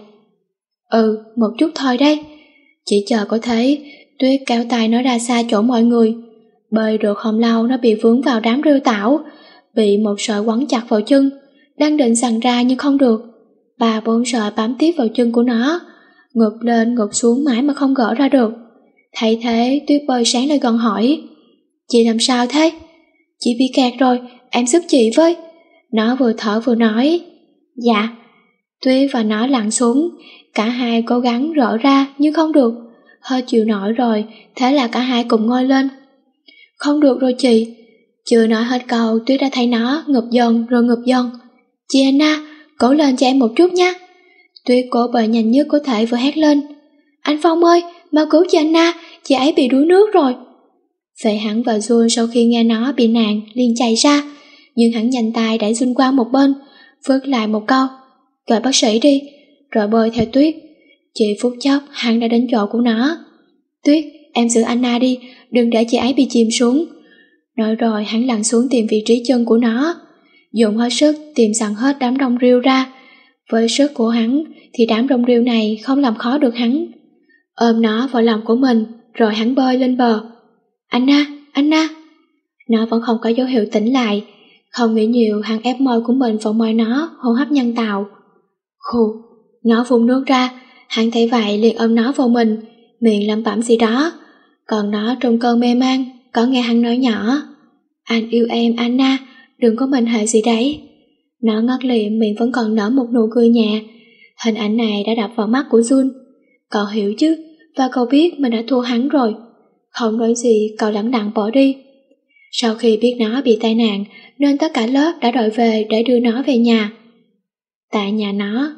Một chút thôi đấy. Chỉ chờ có thế, Tuyết kéo tay nó ra xa chỗ mọi người. Bơi được không lâu nó bị vướng vào đám rêu tảo, bị một sợi quấn chặt vào chân, đang định giằng ra nhưng không được. 3-4 sợi bám tiếp vào chân của nó, ngụp lên ngụp xuống mãi mà không gỡ ra được. Thấy thế, Tuyết bơi sáng lại gần hỏi. Chị làm sao thế? Chị bị kẹt rồi, em giúp chị với. Nó vừa thở vừa nói. Dạ. Tuyết và nó lặn xuống, cả hai cố gắng rỡ ra nhưng không được. Hơi chịu nổi rồi, thế là cả hai cùng ngoi lên. Không được rồi chị. Chưa nói hết câu, Tuyết đã thấy nó ngụp dần rồi ngụp dần. Chị Anna, cố lên cho em một chút nha. Tuyết cố bơi nhanh nhất có thể vừa hét lên. Anh Phong ơi, mau cứu chị Anna, chị ấy bị đuối nước rồi. Vậy hắn và Jun sau khi nghe nó bị nạn liền chạy ra, nhưng hắn nhanh tay đẩy Jun qua một bên, vứt lại một câu, gọi bác sĩ đi, rồi bơi theo Tuyết. Chỉ phút chốc hắn đã đến chỗ của nó. Tuyết, em giữ Anna đi, đừng để chị ấy bị chìm xuống. Nói rồi hắn lặn xuống tìm vị trí chân của nó, dùng hết sức tìm sẵn hết đám đông rêu ra. Với sức của hắn thì đám đông rêu này không làm khó được hắn. Ôm nó vào lòng của mình, rồi hắn bơi lên bờ. Anna, Anna. Nó vẫn không có dấu hiệu tỉnh lại. Không nghĩ nhiều, hắn ép môi của mình vào môi nó, hô hấp nhân tạo. Khù, nó phun nước ra. Hắn thấy vậy liền ôm nó vào mình, miệng lẩm bẩm gì đó. Còn nó trong cơn mê man, có nghe hắn nói nhỏ. Anh yêu em Anna, đừng có mệnh hệ gì đấy. Nó ngất liệm, miệng vẫn còn nở một nụ cười nhẹ. Hình ảnh này đã đập vào mắt của Jun. Cậu hiểu chứ, và cậu biết mình đã thua hắn rồi. Không nói gì, cậu lẳng lặng bỏ đi. Sau khi biết nó bị tai nạn, nên tất cả lớp đã đòi về để đưa nó về nhà. Tại nhà nó,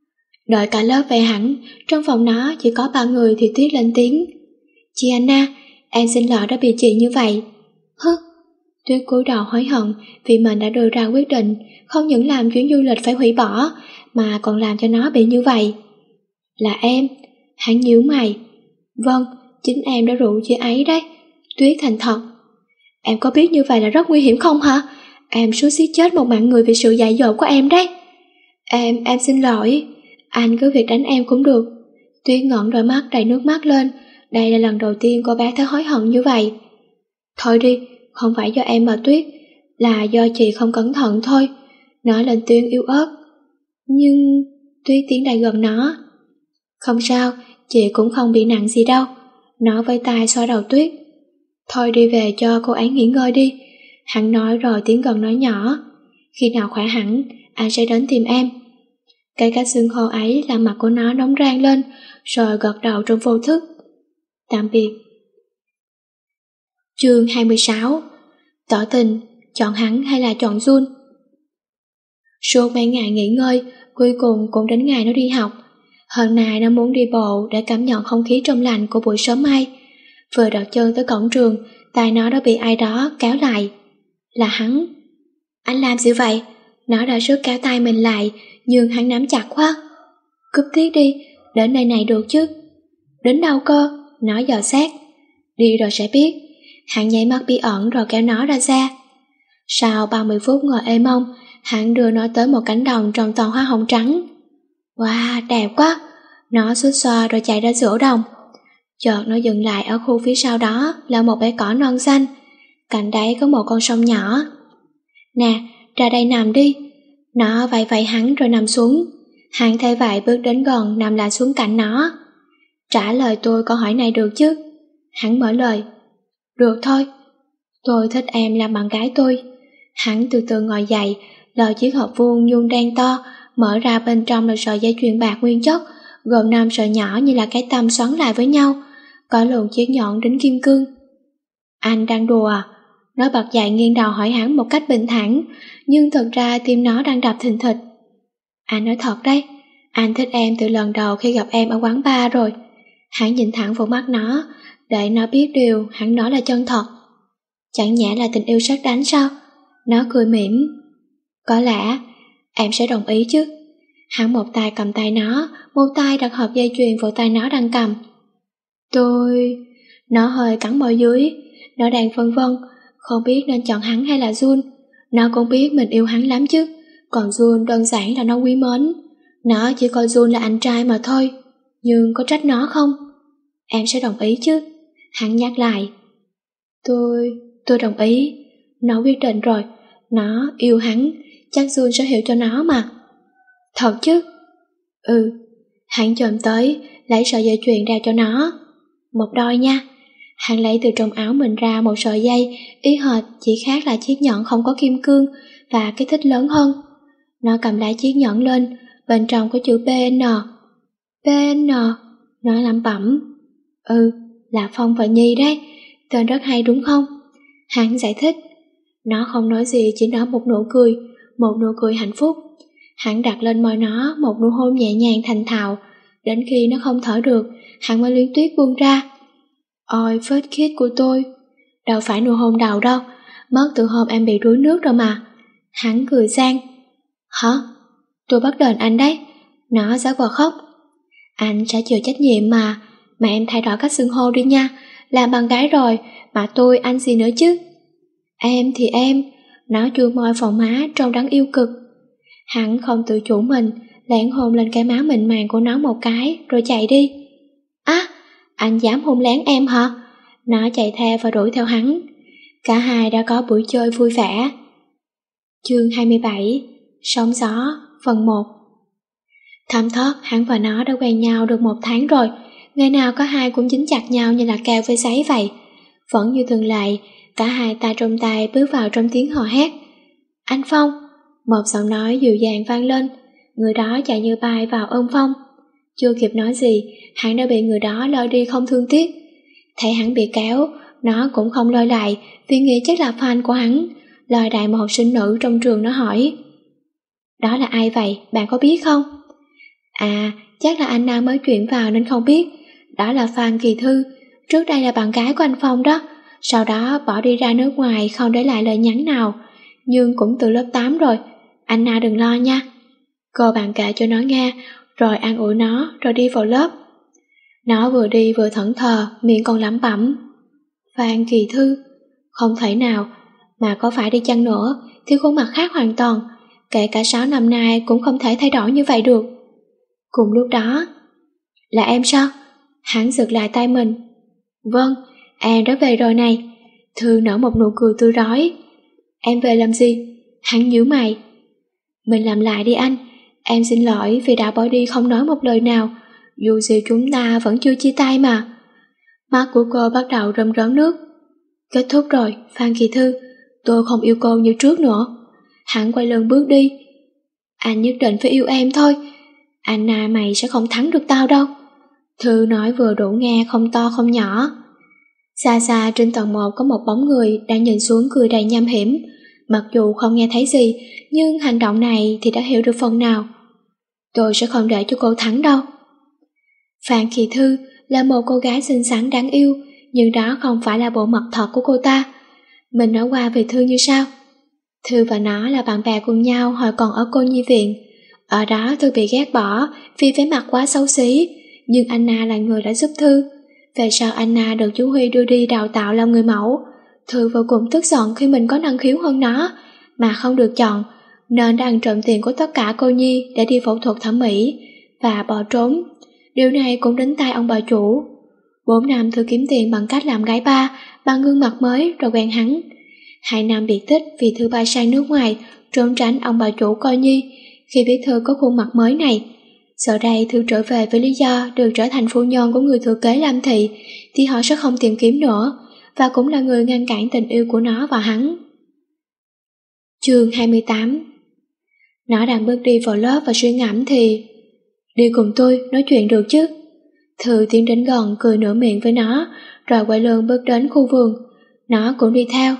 đợi cả lớp về hẳn, trong phòng nó chỉ có 3 người thì Tuyết lên tiếng. Chị Anna, em xin lỗi đã bị chị như vậy. Tuyết cúi đầu hối hận vì mình đã đưa ra quyết định không những làm chuyến du lịch phải hủy bỏ, mà còn làm cho nó bị như vậy. Là em. Hắn nhíu mày. Vâng, chính em đã rủ chị ấy đấy. Tuyết thành thật. Em có biết như vậy là rất nguy hiểm không hả? Em suýt giết chết một mạng người vì sự dại dột của em đấy. Em xin lỗi. Anh cứ việc đánh em cũng được. Tuyết ngẩng đôi mắt đầy nước mắt lên. Đây là lần đầu tiên cô bé thấy hối hận như vậy. Thôi đi, không phải do em mà Tuyết, là do chị không cẩn thận thôi. Nói lên tiếng yếu ớt. Nhưng... Tuyết tiến lại gần nó. Không sao, chị cũng không bị nặng gì đâu. Nó với tay xoa đầu Tuyết. Thôi đi về cho cô ấy nghỉ ngơi đi. Hắn nói rồi tiến gần nói nhỏ. Khi nào khỏe hẳn, anh sẽ đến tìm em. Cái cách xưng hô ấy làm mặt của nó nóng rang lên, rồi gật đầu trong vô thức. Tạm biệt. Chương 26. Tỏ tình, chọn hắn hay là chọn Jun? Suốt mấy ngày nghỉ ngơi, cuối cùng cũng đến ngày nó đi học. Hôm nay nó muốn đi bộ để cảm nhận không khí trong lành của buổi sớm mai. Vừa đặt chân tới cổng trường, tay nó đã bị ai đó kéo lại. Là hắn. Anh làm gì vậy? Nó đã sức kéo tay mình lại, nhưng hắn nắm chặt quá. Cúp tiết đi, đến nơi này được chứ? Đến đâu cơ? Nó dò xét. Đi rồi sẽ biết. Hắn nháy mắt bí ẩn rồi kéo nó ra xa. Sau 30 phút ngồi ê mông, hắn đưa nó tới một cánh đồng trồng toàn hoa hồng trắng. Wow, đẹp quá. Nó xuýt xoa rồi chạy ra giữa đồng. Chợt nó dừng lại ở khu phía sau đó là một bãi cỏ non xanh. Cạnh đấy có một con sông nhỏ. Nè, ra đây nằm đi. Nó vẫy vẫy hắn rồi nằm xuống. Hắn thấy vậy bước đến gần nằm lại xuống cạnh nó. Trả lời tôi câu hỏi này được chứ? Hắn mở lời. Được thôi, tôi thích em làm bạn gái tôi. Hắn từ từ ngồi dậy, lôi chiếc hộp vuông nhung đen to, mở ra bên trong là sợi dây chuyền bạc nguyên chất, gồm 5 sợi nhỏ như là cái tâm xoắn lại với nhau, có luồn chiếc nhọn đính kim cương. Anh đang đùa à? Nó bật dậy nghiêng đầu hỏi hắn một cách bình thản, nhưng thực ra tim nó đang đập thình thịch. Anh nói thật đấy, anh thích em từ lần đầu khi gặp em ở quán bar rồi. Hắn nhìn thẳng vào mắt nó, để nó biết điều hắn nói là chân thật. Chẳng nhẽ là tình yêu sét đánh sao? Nó cười mỉm. Có lẽ em sẽ đồng ý chứ. Hắn một tay cầm tay nó, một tay đặt hộp dây chuyền vào tay nó đang cầm. Tôi... Nó hơi cắn môi dưới. Nó đang phân vân, không biết nên chọn hắn hay là Jun. Nó cũng biết mình yêu hắn lắm chứ, còn Jun đơn giản là nó quý mến. Nó chỉ coi Jun là anh trai mà thôi. Nhưng có trách nó không? Em sẽ đồng ý chứ. Hắn nhắc lại. Tôi đồng ý. Nó quyết định rồi. Nó yêu hắn, chắc Jun sẽ hiểu cho nó mà. Thật chứ? Ừ. Hắn chồm tới, lấy sợi dây chuyền ra cho nó. Một đôi nha. Hắn lấy từ trong áo mình ra một sợi dây, y hệt, chỉ khác là chiếc nhẫn không có kim cương và kích thước lớn hơn. Nó cầm lấy chiếc nhẫn lên, bên trong có chữ PN. PN, nó lẩm bẩm. Ừ, là Phong và Nhi đấy, tên rất hay đúng không? Hắn giải thích. Nó không nói gì, chỉ nở một nụ cười hạnh phúc. Hắn đặt lên môi nó một nụ hôn nhẹ nhàng thành thạo, đến khi nó không thở được, hắn mới luyến tiếc buông ra. Ôi, first kiss của tôi. Đâu phải nụ hôn đầu đâu, mất từ hôm em bị đuối nước rồi mà. Hắn cười sang. Hả? Tôi bắt đền anh đấy. Nó giả vờ khóc. Anh sẽ chịu trách nhiệm mà em thay đổi cách xưng hô đi nha. Làm bạn gái rồi, mà tôi anh gì nữa chứ? Em thì em. Nó chua môi phòng má trông đáng yêu cực. Hắn không tự chủ mình, lén hôn lên cái má mịn màng của nó một cái, rồi chạy đi. Á, anh dám hôn lén em hả? Nó chạy theo và đuổi theo hắn. Cả hai đã có buổi chơi vui vẻ. Chương 27. Sóng gió, phần 1. Thấm thoát hắn và nó đã quen nhau được 1 tháng rồi. Ngày nào có hai cũng dính chặt nhau như là keo với sấy vậy. Vẫn như thường lệ, cả hai tay trong tay bước vào trong tiếng hò hét. Anh Phong! Một giọng nói dịu dàng vang lên. Người đó chạy như bay vào ôm Phong. Chưa kịp nói gì, hắn đã bị người đó lôi đi không thương tiếc. Thấy hắn bị kéo, nó cũng không lôi lại vì nghĩ chắc là fan của hắn. Lôi đại một học sinh nữ trong trường, nó hỏi. Đó là ai vậy, bạn có biết không? À, chắc là Anna mới chuyển vào nên không biết. Đó là Phan Kỳ Thư, trước đây là bạn gái của anh Phong đó. Sau đó bỏ đi ra nước ngoài không để lại lời nhắn nào. Nhưng cũng từ lớp 8 rồi. Anna đừng lo nha. Cô bạn kể cho nó nghe, rồi an ủi nó, rồi đi vào lớp. Nó vừa đi vừa thẫn thờ, miệng còn lẩm bẩm. Phan Kỳ Thư, không thể nào, mà có phải đi chăng nữa thì khuôn mặt khác hoàn toàn, kể cả 6 năm nay cũng không thể thay đổi như vậy được. Cùng lúc đó, là em sao? Hắn giật lại tay mình. Vâng, em đã về rồi này. Thư nở một nụ cười tươi rói. Em về làm gì? Hắn nhíu mày. Mình làm lại đi anh. Em xin lỗi vì đã bỏ đi không nói một lời nào. Dù gì chúng ta vẫn chưa chia tay mà. Mắt của cô bắt đầu rơm rớm nước. Kết thúc rồi, Phan Kỳ Thư. Tôi không yêu cô như trước nữa. Hắn quay lưng bước đi. Anh nhất định phải yêu em thôi. Anna mày sẽ không thắng được tao đâu. Thư nói vừa đủ nghe, không to không nhỏ. Xa xa trên tầng 1 có một bóng người đang nhìn xuống cười đầy nham hiểm. Mặc dù không nghe thấy gì, nhưng hành động này thì đã hiểu được phần nào. Tôi sẽ không để cho cô thắng đâu. Phan Kỳ Thư là một cô gái xinh xắn đáng yêu, nhưng đó không phải là bộ mặt thật của cô ta. Mình nói qua về Thư như sao? Thư và nó là bạn bè cùng nhau hồi còn ở cô nhi viện. Ở đó Thư bị ghét bỏ vì vẻ mặt quá xấu xí, nhưng Anna là người đã giúp Thư. Về sau Anna được chú Huy đưa đi đào tạo làm người mẫu. Thư vô cùng tức giận khi mình có năng khiếu hơn nó, mà không được chọn, nên đã ăn trộm tiền của tất cả cô nhi để đi phẫu thuật thẩm mỹ, và bỏ trốn. Điều này cũng đến tai ông bà chủ. 4 năm Thư kiếm tiền bằng cách làm gái bar, bằng gương mặt mới rồi quen hắn. 2 năm biệt tích vì Thư bay sang nước ngoài, trốn tránh ông bà chủ coi nhi. Khi biết Thư có khuôn mặt mới này, Giờ đây Thư trở về với lý do được trở thành phu nhân của người thừa kế Lam Thị thì họ sẽ không tìm kiếm nữa, và cũng là người ngăn cản tình yêu của nó và hắn. Chương 28. Nó đang bước đi vào lớp và suy ngẫm thì đi cùng tôi, nói chuyện được chứ? Thư tiến đến gần cười nửa miệng với nó, rồi quay lưng bước đến khu vườn. Nó cũng đi theo.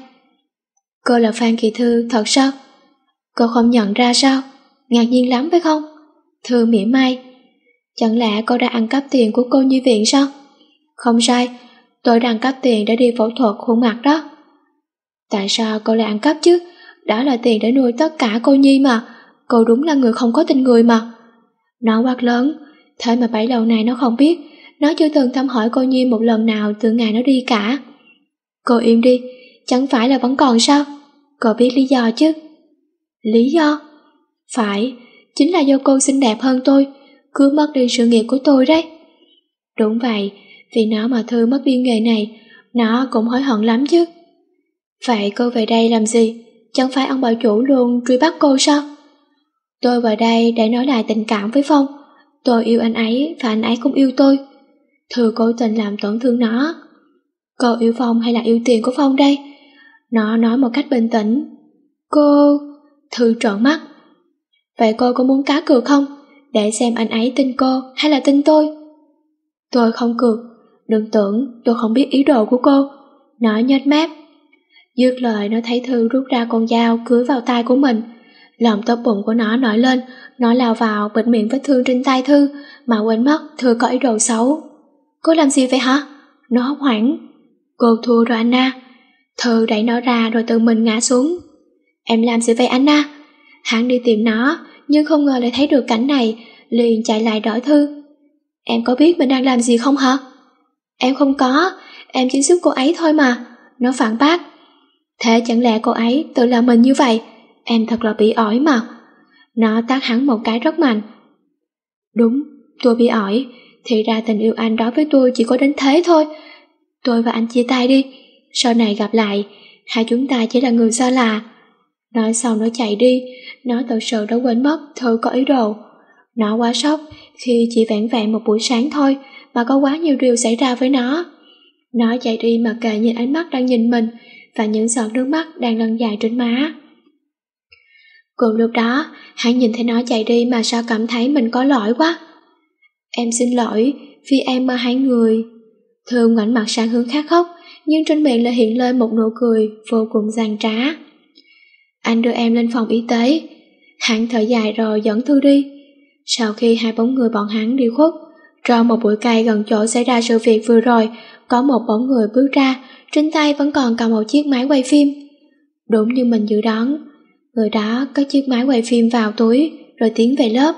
Cô là Phan Kỳ Thư thật sao? Cô không nhận ra sao? Ngạc nhiên lắm phải không? Thư mỉa mai. Chẳng lẽ cô đã ăn cắp tiền của cô nhi viện sao? Không sai, tôi đã ăn cắp tiền để đi phẫu thuật khuôn mặt đó. Tại sao cô lại ăn cắp chứ? Đó là tiền để nuôi tất cả cô nhi mà. Cô đúng là người không có tình người mà. Nó quát lớn, thế mà bấy lâu nay nó không biết. Nó chưa từng thăm hỏi cô nhi một lần nào từ ngày nó đi cả. Cô im đi, chẳng phải là vẫn còn sao? Cô biết lý do chứ? Lý do? Phải, chính là do cô xinh đẹp hơn tôi, cứ mất đi sự nghiệp của tôi đấy. Đúng vậy, vì nó mà Thư mất đi nghề này, nó cũng hối hận lắm chứ. Vậy cô về đây làm gì? Chẳng phải ông bà chủ luôn truy bắt cô sao? Tôi vào đây để nói lại tình cảm với Phong. Tôi yêu anh ấy và anh ấy cũng yêu tôi. Thư cố tình làm tổn thương nó. Cô yêu Phong hay là yêu tiền của Phong đây? Nó nói một cách bình tĩnh. Cô... Thư trợn mắt. Vậy cô có muốn cá cược không? Để xem anh ấy tin cô hay là tin tôi? Tôi không cược. Đừng tưởng tôi không biết ý đồ của cô. Nó nhếch mép. Dứt lời nó thấy Thư rút ra con dao cứa vào tay của mình. Lòng tốt bụng của nó nổi lên. Nó lao vào bịt miệng vết thương trên tay Thư, mà quên mất Thư có ý đồ xấu. Cô làm gì vậy hả? Nó hốt hoảng. Cô thua rồi Anna. Thư đẩy nó ra rồi tự mình ngã xuống. Em làm gì vậy Anna? Hắn đi tìm nó, nhưng không ngờ lại thấy được cảnh này, liền chạy lại đỡ Thư. Em có biết mình đang làm gì không hả? Em không có, em chỉ giúp cô ấy thôi mà. Nó phản bác. Thế chẳng lẽ cô ấy tự làm mình như vậy? Em thật là bị ỏi mà. Nó tát hắn một cái rất mạnh. Đúng, tôi bị ỏi. Thì ra tình yêu anh đối với tôi chỉ có đến thế thôi. Tôi và anh chia tay đi. Sau này gặp lại, hai chúng ta chỉ là người xa lạ. Nói xong nó chạy đi. Nó thật sự đã quên mất Thư có ý đồ. Nó quá sốc khi chỉ vẻn vẹn một buổi sáng thôi mà có quá nhiều điều xảy ra với nó. Nó chạy đi mà kệ nhìn ánh mắt đang nhìn mình và những giọt nước mắt đang lăn dài trên má. Cùng lúc đó, hắn nhìn thấy nó chạy đi mà sao cảm thấy mình có lỗi quá. Em xin lỗi, vì em mà hai người. Thư ngoảnh mặt sang hướng khác khóc, nhưng trên miệng lại hiện lên một nụ cười vô cùng gian trá. Anh đưa em lên phòng y tế. Hắn thở dài rồi dẫn Thư đi. Sau khi hai bóng người bọn hắn đi khuất, trong một bụi cây gần chỗ xảy ra sự việc vừa rồi, có một bóng người bước ra, trên tay vẫn còn cầm một chiếc máy quay phim. Đúng như mình dự đoán, người đó cất chiếc máy quay phim vào túi rồi tiến về lớp.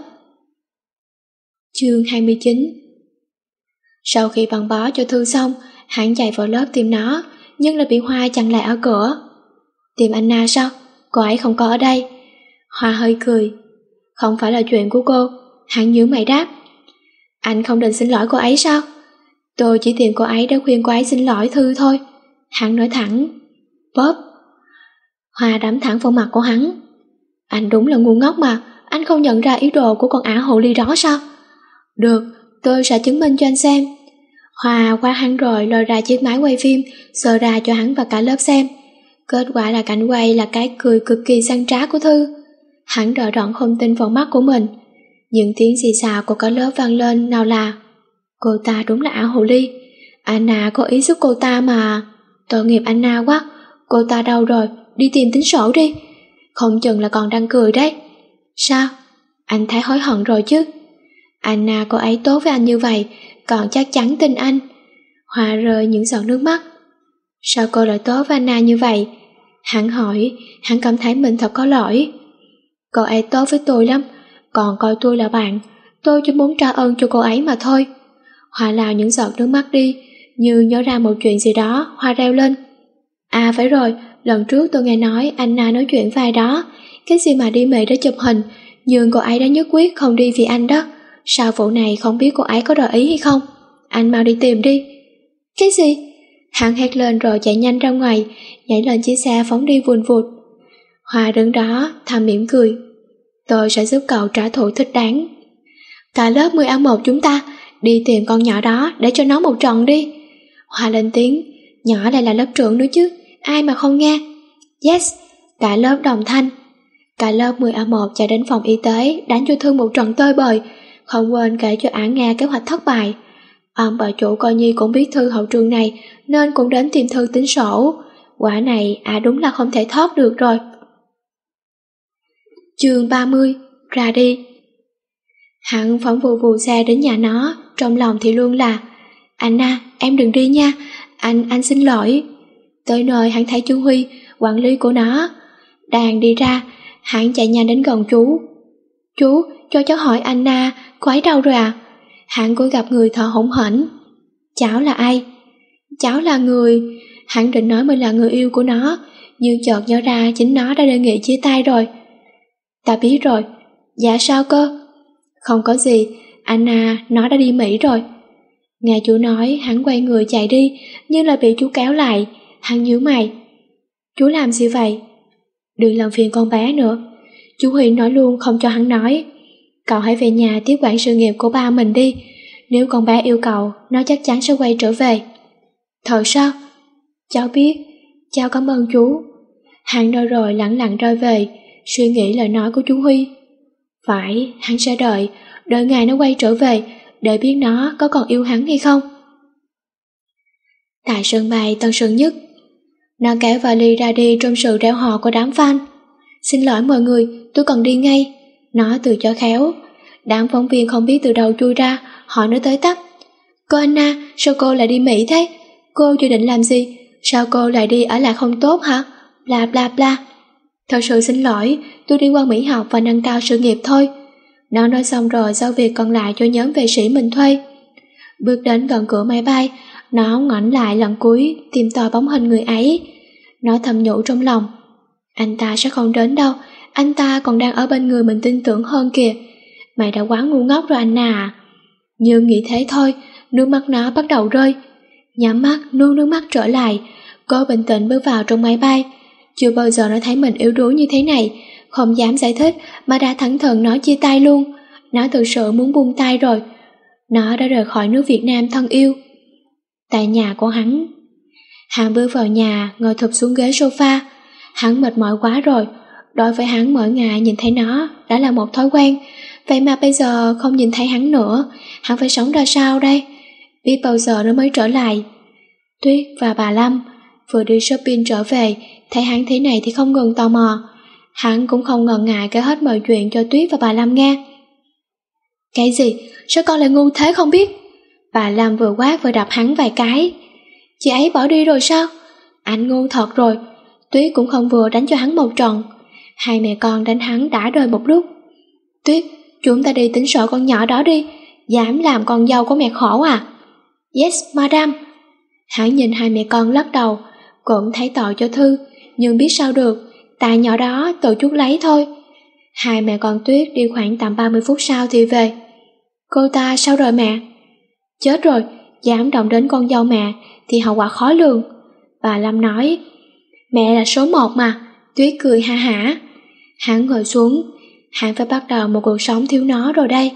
Chương 29. Sau khi băng bó cho Thư xong, hắn chạy vào lớp tìm nó, nhưng lại bị Hoa chặn lại ở cửa. Tìm Anna sao? Cô ấy không có ở đây. Hoa hơi cười. Không phải là chuyện của cô. Hắn nhíu mày đáp. Anh không định xin lỗi cô ấy sao? Tôi chỉ tìm cô ấy để khuyên cô ấy xin lỗi Thư thôi. Hắn nói thẳng. Bóp. Hoa đấm thẳng vào mặt của hắn. Anh đúng là ngu ngốc mà. Anh không nhận ra ý đồ của con ả hồ ly đó sao? Được, tôi sẽ chứng minh cho anh xem. Hoa qua hắn rồi lôi ra chiếc máy quay phim, sờ ra cho hắn và cả lớp xem. Kết quả là cảnh quay là cái cười cực kỳ săn trá của Thư. Hắn đỡ đẫn không tin vào mắt của mình. Những tiếng xì xào của cả lớp vang lên, nào là cô ta đúng là ả hồ ly. Anna có ý giúp cô ta mà. Tội nghiệp Anna quá. Cô ta đâu rồi? Đi tìm tính sổ đi. Không chừng là còn đang cười đấy. Sao? Anh thấy hối hận rồi chứ? Anna cô ấy tốt với anh như vậy, còn chắc chắn tin anh. Hoa rơi những giọt nước mắt. Sao cô lại tốt với Anna như vậy? Hắn hỏi. Hắn cảm thấy mình thật có lỗi. Cô ấy tốt với tôi lắm, còn coi tôi là bạn. Tôi chỉ muốn trả ơn cho cô ấy mà thôi. Hoa lao những giọt nước mắt đi, như nhớ ra một chuyện gì đó. Hoa reo lên. À phải rồi, lần trước tôi nghe nói Anna nói chuyện với ai đó. Cái gì mà đi Mỹ để chụp hình, nhưng cô ấy đã nhất quyết không đi vì anh đó. Sao vụ này không biết cô ấy có đồng ý hay không? Anh mau đi tìm đi. Cái gì? Hắn hét lên rồi chạy nhanh ra ngoài, nhảy lên chiếc xe phóng đi vùn vụt. Hoa đứng đó thầm mỉm cười. Tôi sẽ giúp cậu trả thù thích đáng. Cả lớp 10A1 chúng ta đi tìm con nhỏ đó để cho nó một trận đi. Hoa lên tiếng, nhỏ lại là lớp trưởng nữa chứ, ai mà không nghe. Yes, cả lớp đồng thanh. Cả lớp 10A1 chạy đến phòng y tế đánh cho Thư một trận tơi bời, không quên kể cho ả nghe kế hoạch thất bại. Ông bà chủ coi như cũng biết Thư hậu trường này nên cũng đến tìm Thư tính sổ. Quả này đúng là không thể thoát được rồi. Chương 30, ra đi. Hắn phóng vù xe đến nhà nó, trong lòng thì luôn là Anna, em đừng đi nha, anh xin lỗi. Tới nơi hắn thấy chú Huy, quản lý của nó, đang đi ra. Hắn chạy nhanh đến gần chú. Chú, cho cháu hỏi Anna, cô ấy đâu rồi à? Hắn cũng gặp người thở hổn hển. Cháu là ai? Cháu là người... Hắn định nói mình là người yêu của nó, nhưng chợt nhớ ra chính nó đã đề nghị chia tay rồi. Ta biết rồi. Dạ sao cơ? Không có gì, Anna nó đã đi Mỹ rồi. Nghe chú nói, hắn quay người chạy đi, nhưng lại bị chú kéo lại. Hắn nhíu mày. Chú làm gì vậy? Đừng làm phiền con bé nữa. Chú Huy nói luôn không cho hắn nói. Cậu hãy về nhà tiếp quản sự nghiệp của ba mình đi. Nếu con bé yêu cậu, nó chắc chắn sẽ quay trở về. Thật sao? Cháu biết. Cháu cảm ơn chú. Hắn nói rồi lẳng lặng rơi về, suy nghĩ lời nói của chú Huy. Phải, hắn sẽ đợi ngày nó quay trở về, để biết nó có còn yêu hắn hay không. Tại sân bay Tân Sơn Nhất, nó kéo vali ra đi trong sự reo hò của đám fan. Xin lỗi mọi người, tôi cần đi ngay. Nó từ chối khéo. Đám phóng viên không biết từ đâu chui ra, hỏi nó tới tấp. Cô Anna, sao cô lại đi Mỹ thế? Cô dự định làm gì? Sao cô lại đi ở lại không tốt hả? Bla bla bla. Thật sự xin lỗi, tôi đi qua Mỹ học và nâng cao sự nghiệp thôi. Nó nói xong rồi giao việc còn lại cho nhóm vệ sĩ mình thuê. Bước đến gần cửa máy bay, nó ngoảnh lại lần cuối tìm tòi bóng hình người ấy. Nó thầm nhủ trong lòng, anh ta sẽ không đến đâu, anh ta còn đang ở bên người mình tin tưởng hơn kìa. Mày đã quá ngu ngốc rồi Anna à. Nhưng nghĩ thế thôi, nước mắt nó bắt đầu rơi. Nhắm mắt nuốt nước mắt trở lại, cô bình tĩnh bước vào trong máy bay. Chưa bao giờ nó thấy mình yếu đuối như thế này, không dám giải thích mà đã thẳng thừng nói chia tay luôn. Nó thực sự muốn buông tay rồi. Nó đã rời khỏi nước Việt Nam thân yêu. Tại nhà của hắn bước vào nhà, ngồi thụp xuống ghế sofa. Hắn mệt mỏi quá rồi. Đối với hắn mỗi ngày nhìn thấy nó đã là một thói quen. Vậy mà bây giờ không nhìn thấy hắn nữa, hắn phải sống ra sao đây? Biết bao giờ nó mới trở lại. Tuyết và bà Lâm vừa đi shopping trở về, thấy hắn thế này thì không ngừng tò mò. Hắn cũng không ngần ngại kể hết mọi chuyện cho Tuyết và bà Lâm nghe. Cái gì? Sao con lại ngu thế không biết? Bà Lâm vừa quát vừa đập hắn vài cái. Chị ấy bỏ đi rồi sao? Anh ngu thật rồi. Tuyết cũng không vừa đánh cho hắn một trận. Hai mẹ con đánh hắn đã đời một lúc. Tuyết, chúng ta đi tính sổ con nhỏ đó đi. Dám làm con dâu của mẹ khổ à? Yes, madam. Hắn nhìn hai mẹ con lắc đầu, cũng thấy tội cho Thư, nhưng biết sao được, tại nhỏ đó tự chút lấy thôi. Hai mẹ con Tuyết đi khoảng tầm 30 phút sau thì về. Cô ta sao rồi mẹ? Chết rồi, dám động đến con dâu mẹ thì hậu quả khó lường. Bà Lâm nói, mẹ là số 1 mà. Tuyết cười ha hả. Hắn ngồi xuống, hắn phải bắt đầu một cuộc sống thiếu nó rồi đây.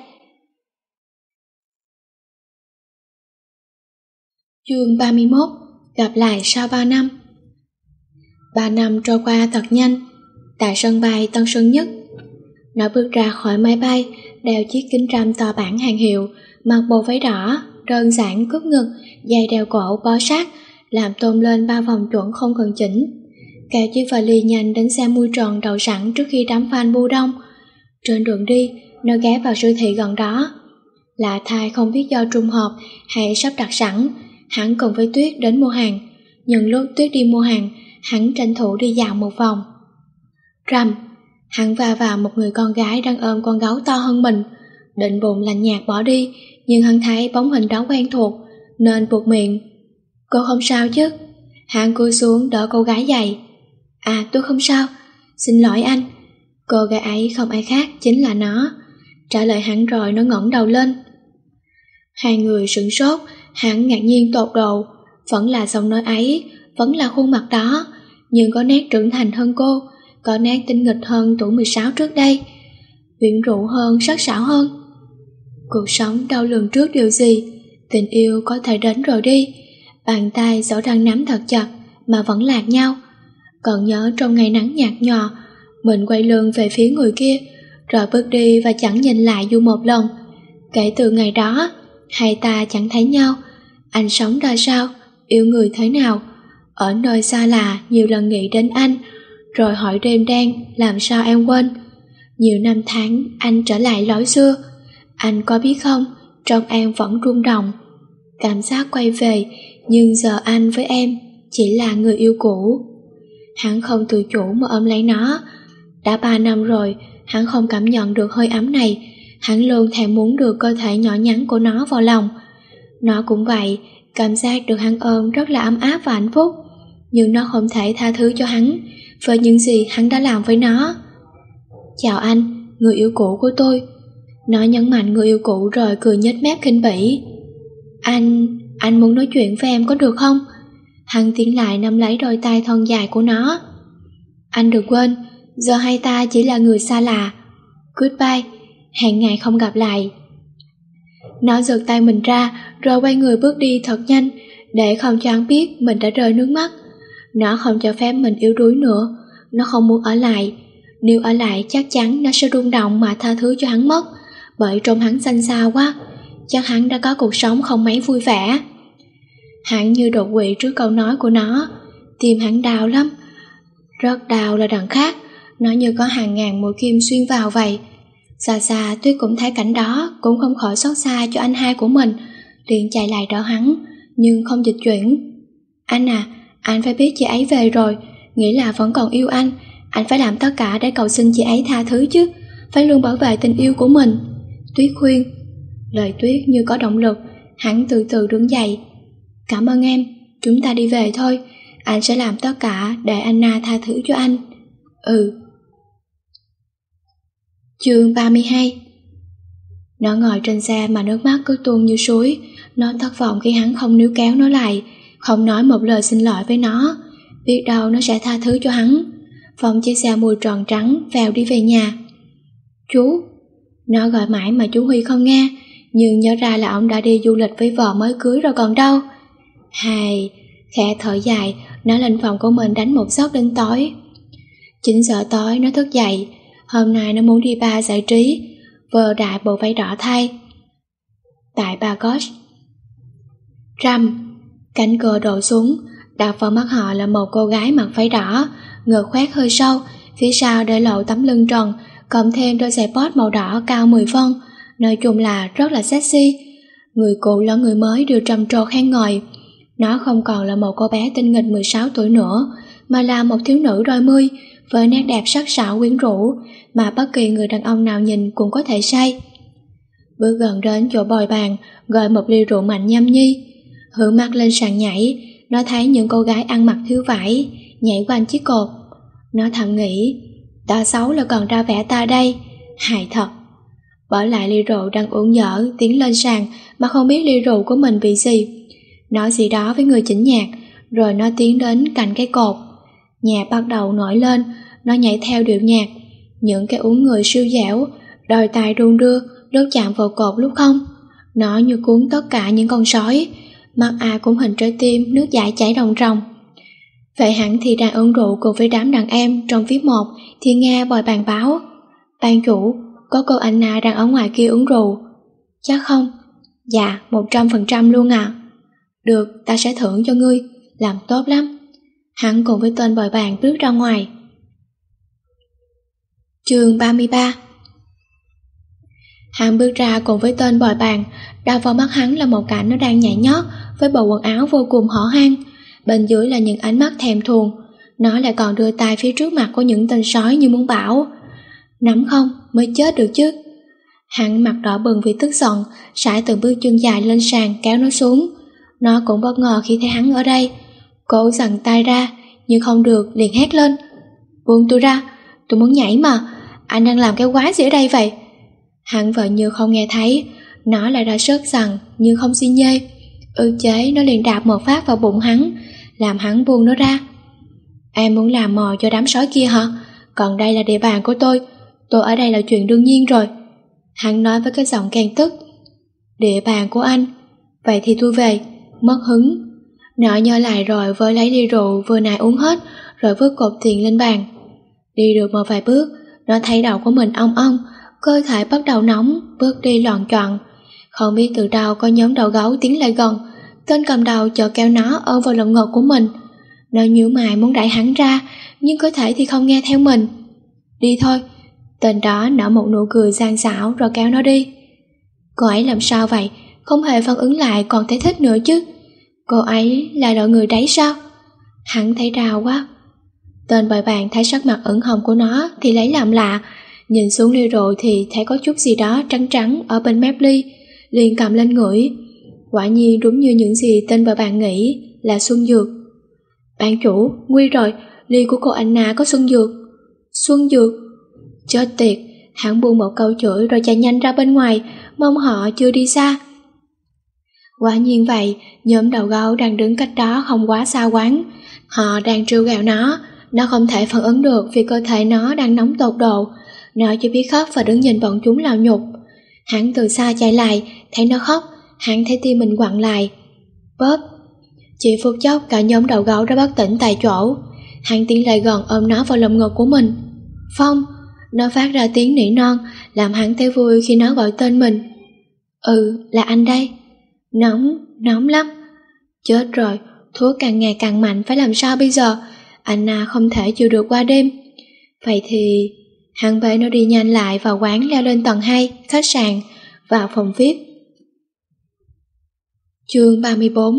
Chương 31, gặp lại sau 3 năm. 3 năm trôi qua thật nhanh. Tại sân bay Tân Sơn Nhất, nó bước ra khỏi máy bay, đeo chiếc kính râm to bản hàng hiệu, mặc bộ váy đỏ, đơn giản cúp ngực, dây đeo cổ bó sát, làm tôn lên 3 vòng chuẩn không cần chỉnh. Kéo chiếc vali nhanh đến xe mui tròn đậu sẵn trước khi đám fan bu đông. Trên đường đi, nó ghé vào siêu thị gần đó. Lạ thay không biết do trùng hợp hay sắp đặt sẵn, hắn cùng với Tuyết đến mua hàng. Nhưng lúc Tuyết đi mua hàng, hắn tranh thủ đi dạo một vòng. Rầm, hắn va vào một người con gái đang ôm con gấu to hơn mình, định bụng lạnh nhạt bỏ đi, nhưng hắn thấy bóng hình đó quen thuộc nên buột miệng. Cô không sao chứ? Hắn cúi xuống đỡ cô gái dậy. À, tôi không sao, xin lỗi anh. Cô gái ấy không ai khác chính là nó. Trả lời hắn rồi nó ngẩng đầu lên. Hai người sửng sốt, hắn ngạc nhiên tột độ. Vẫn là giọng nói ấy, vẫn là khuôn mặt đó, nhưng có nét trưởng thành hơn cô, có nét tinh nghịch hơn tuổi 16 trước đây, quyến rũ hơn, sắc sảo hơn. Cuộc sống đâu lường trước điều gì, tình yêu có thể đến rồi đi. Bàn tay dẫu đang nắm thật chặt mà vẫn lạc nhau. Còn nhớ trong ngày nắng nhạt nhòa, mình quay lưng về phía người kia, rồi bước đi và chẳng nhìn lại dù một lần. Kể từ ngày đó, hai ta chẳng thấy nhau. Anh sống ra sao, yêu người thế nào? Ở nơi xa lạ nhiều lần nghĩ đến anh, rồi hỏi đêm đen làm sao em quên. Nhiều năm tháng anh trở lại lối xưa. Anh có biết không, trong em vẫn rung động. Cảm giác quay về, nhưng giờ anh với em chỉ là người yêu cũ. Hắn không tự chủ mà ôm lấy nó. Đã 3 năm rồi, hắn không cảm nhận được hơi ấm này. Hắn luôn thèm muốn được cơ thể nhỏ nhắn của nó vào lòng. Nó cũng vậy, cảm giác được hắn ôm rất là ấm áp và hạnh phúc. Nhưng nó không thể tha thứ cho hắn với những gì hắn đã làm với nó. Chào anh, người yêu cũ của tôi. Nó nhấn mạnh người yêu cũ rồi cười nhếch mép khinh bỉ. Anh muốn nói chuyện với em có được không? Hắn tiến lại nắm lấy đôi tay thon dài của nó. Anh đừng quên, giờ hai ta chỉ là người xa lạ. Goodbye, hẹn ngày không gặp lại. Nó giật tay mình ra rồi quay người bước đi thật nhanh, để không cho hắn biết mình đã rơi nước mắt. Nó không cho phép mình yếu đuối nữa. Nó không muốn ở lại. Nếu ở lại chắc chắn nó sẽ rung động mà tha thứ cho hắn mất. Bởi trông hắn xanh xao quá, chắc hắn đã có cuộc sống không mấy vui vẻ. Hắn như đột quỵ trước câu nói của nó. Tim hắn đau lắm, rất đau là đằng khác. Nó như có hàng ngàn mũi kim xuyên vào vậy. Xa xa Tuyết cũng thấy cảnh đó, cũng không khỏi xót xa cho anh hai của mình, liền chạy lại đỡ hắn, nhưng không dịch chuyển. Anh à, anh phải biết chị ấy về rồi, nghĩa là vẫn còn yêu anh phải làm tất cả để cầu xin chị ấy tha thứ chứ, phải luôn bảo vệ tình yêu của mình. Tuyết khuyên. Lời Tuyết như có động lực. Hắn từ từ đứng dậy. Cảm ơn em, chúng ta đi về thôi. Anh sẽ làm tất cả để Anna tha thứ cho anh. Ừ. Chương 32. Nó ngồi trên xe mà nước mắt cứ tuôn như suối. Nó thất vọng khi hắn không níu kéo nó lại, không nói một lời xin lỗi với nó. Biết đâu nó sẽ tha thứ cho hắn. Phóng chiếc xe mùi tròn trắng vèo đi về nhà. Chú. Nó gọi mãi mà chú Huy không nghe, nhưng nhớ ra là ông đã đi du lịch với vợ mới cưới rồi còn đâu. Hài, khẽ thở dài, nó lên phòng của mình đánh một giấc đến tối. 9 giờ tối nó thức dậy. Hôm nay nó muốn đi bar giải trí, vờ đại bộ váy đỏ thay. Tại bar Gosh. Rầm, cánh cửa đổ xuống, đặt vào mắt họ là một cô gái mặc váy đỏ, ngực khoét hơi sâu, phía sau để lộ tấm lưng trần, cộng thêm đôi giày bót màu đỏ cao 10 phân, nói chung là rất là sexy. Người cũ lẫn người mới đều trầm trồ khen ngợi. Nó không còn là một cô bé tinh nghịch 16 tuổi nữa, mà là một thiếu nữ đôi mươi, với nét đẹp sắc sảo quyến rũ mà bất kỳ người đàn ông nào nhìn cũng có thể say. Bước gần đến chỗ bồi bàn, gọi một ly rượu mạnh nhâm nhi. Hướng mắt lên sàn nhảy, nó thấy những cô gái ăn mặc thiếu vải nhảy quanh chiếc cột. Nó thầm nghĩ, ta xấu là còn ra vẻ ta đây, hài thật. Bỏ lại ly rượu đang uống dở, tiến lên sàn mà không biết ly rượu của mình bị gì. Nói gì đó với người chỉnh nhạc, rồi nó tiến đến cạnh cái cột. Nhạc bắt đầu nổi lên, nó nhảy theo điệu nhạc. Những cái uốn người siêu dẻo, đôi tay đung đưa lúc chạm vào cột lúc không. Nó như cuốn tất cả những con sói, mắt ai cũng hình trái tim, nước dãi chảy ròng ròng. Vậy hẳn thì đang uống rượu cùng với đám đàn em trong VIP 1 thì nghe bồi bàn báo. Ban chủ, có cô Anna đang ở ngoài kia uống rượu. Chắc không? Dạ, 100% luôn ạ. Được, ta sẽ thưởng cho ngươi, làm tốt lắm. Hắn cùng với tên bồi bàn bước ra ngoài. Chương 33. Hắn bước ra cùng với tên bồi bàn, đập vào mắt hắn là một cảnh nó đang nhảy nhót với bộ quần áo vô cùng hở hang. Bên dưới là những ánh mắt thèm thuồng. Nó lại còn đưa tay phía trước mặt của những tên sói như muốn bảo, nắm không mới chết được chứ. Hắn mặt đỏ bừng vì tức giận, sải từng bước chân dài lên sàn kéo nó xuống. Nó cũng bất ngờ khi thấy hắn ở đây. Cố giằng tay ra, nhưng không được, liền hét lên, buông tôi ra, tôi muốn nhảy mà, anh đang làm cái quái gì ở đây vậy? Hắn vợ như không nghe thấy. Nó lại ra sức giằng nhưng không xi nhê. Ư chế nó liền đạp một phát vào bụng hắn, làm hắn buông nó ra. Em muốn làm mồi cho đám sói kia hả? Còn đây là địa bàn của tôi ở đây là chuyện đương nhiên rồi. Hắn nói với cái giọng ghen tức. Địa bàn của anh. Vậy thì tôi về. Mất hứng. Nọ nhớ lại rồi với lấy ly rượu vừa nãy uống hết, rồi vứt cột tiền lên bàn. Đi được một vài bước, nó thấy đầu của mình ong ong, cơ thể bắt đầu nóng, bước đi loạng choạng. Không biết từ đâu có nhóm đầu gấu tiến lại gần, tên cầm đầu chợt kéo nó ôm vào lồng ngực của mình. Nó nhíu mày muốn đẩy hắn ra, nhưng cơ thể thì không nghe theo mình. Đi thôi. Tên đó nở một nụ cười gian xảo rồi kéo nó đi. Cô ấy làm sao vậy? Không hề phản ứng lại còn thấy thích nữa chứ. Cô ấy là loại người đấy sao? Hắn thấy đau quá. Tên bồi bàn thấy sắc mặt ửng hồng của nó thì lấy làm lạ, nhìn xuống ly rượu thì thấy có chút gì đó trắng trắng ở bên mép ly, liền cầm lên ngửi. Quả nhiên đúng như những gì tên bồi bàn nghĩ, là xuân dược. Bạn chủ, nguy rồi, ly của cô Anna có xuân dược. Xuân dược? Chết tiệt. Hắn buông một câu chửi rồi chạy nhanh ra bên ngoài, mong họ chưa đi xa. Quả nhiên vậy, nhóm đầu gấu đang đứng cách đó không quá xa quán. Họ đang trêu ghẹo nó không thể phản ứng được vì cơ thể nó đang nóng tột độ. Nó chỉ biết khóc và đứng nhìn bọn chúng làm nhục. Hắn từ xa chạy lại, thấy nó khóc, hắn thấy tim mình quặn lại. Bóp. Chỉ phút chốc cả nhóm đầu gấu đã bất tỉnh tại chỗ. Hắn tiến lại gần ôm nó vào lồng ngực của mình. Phong. Nó phát ra tiếng nỉ non, làm hắn thấy vui khi nó gọi tên mình. Là anh đây. Nóng lắm. Chết rồi, thuốc càng ngày càng mạnh, phải làm sao bây giờ? Anna không thể chịu được qua đêm. Vậy thì hắn bế nó đi nhanh lại vào quán, leo lên tầng 2 khách sạn, vào phòng VIP. Chương 34.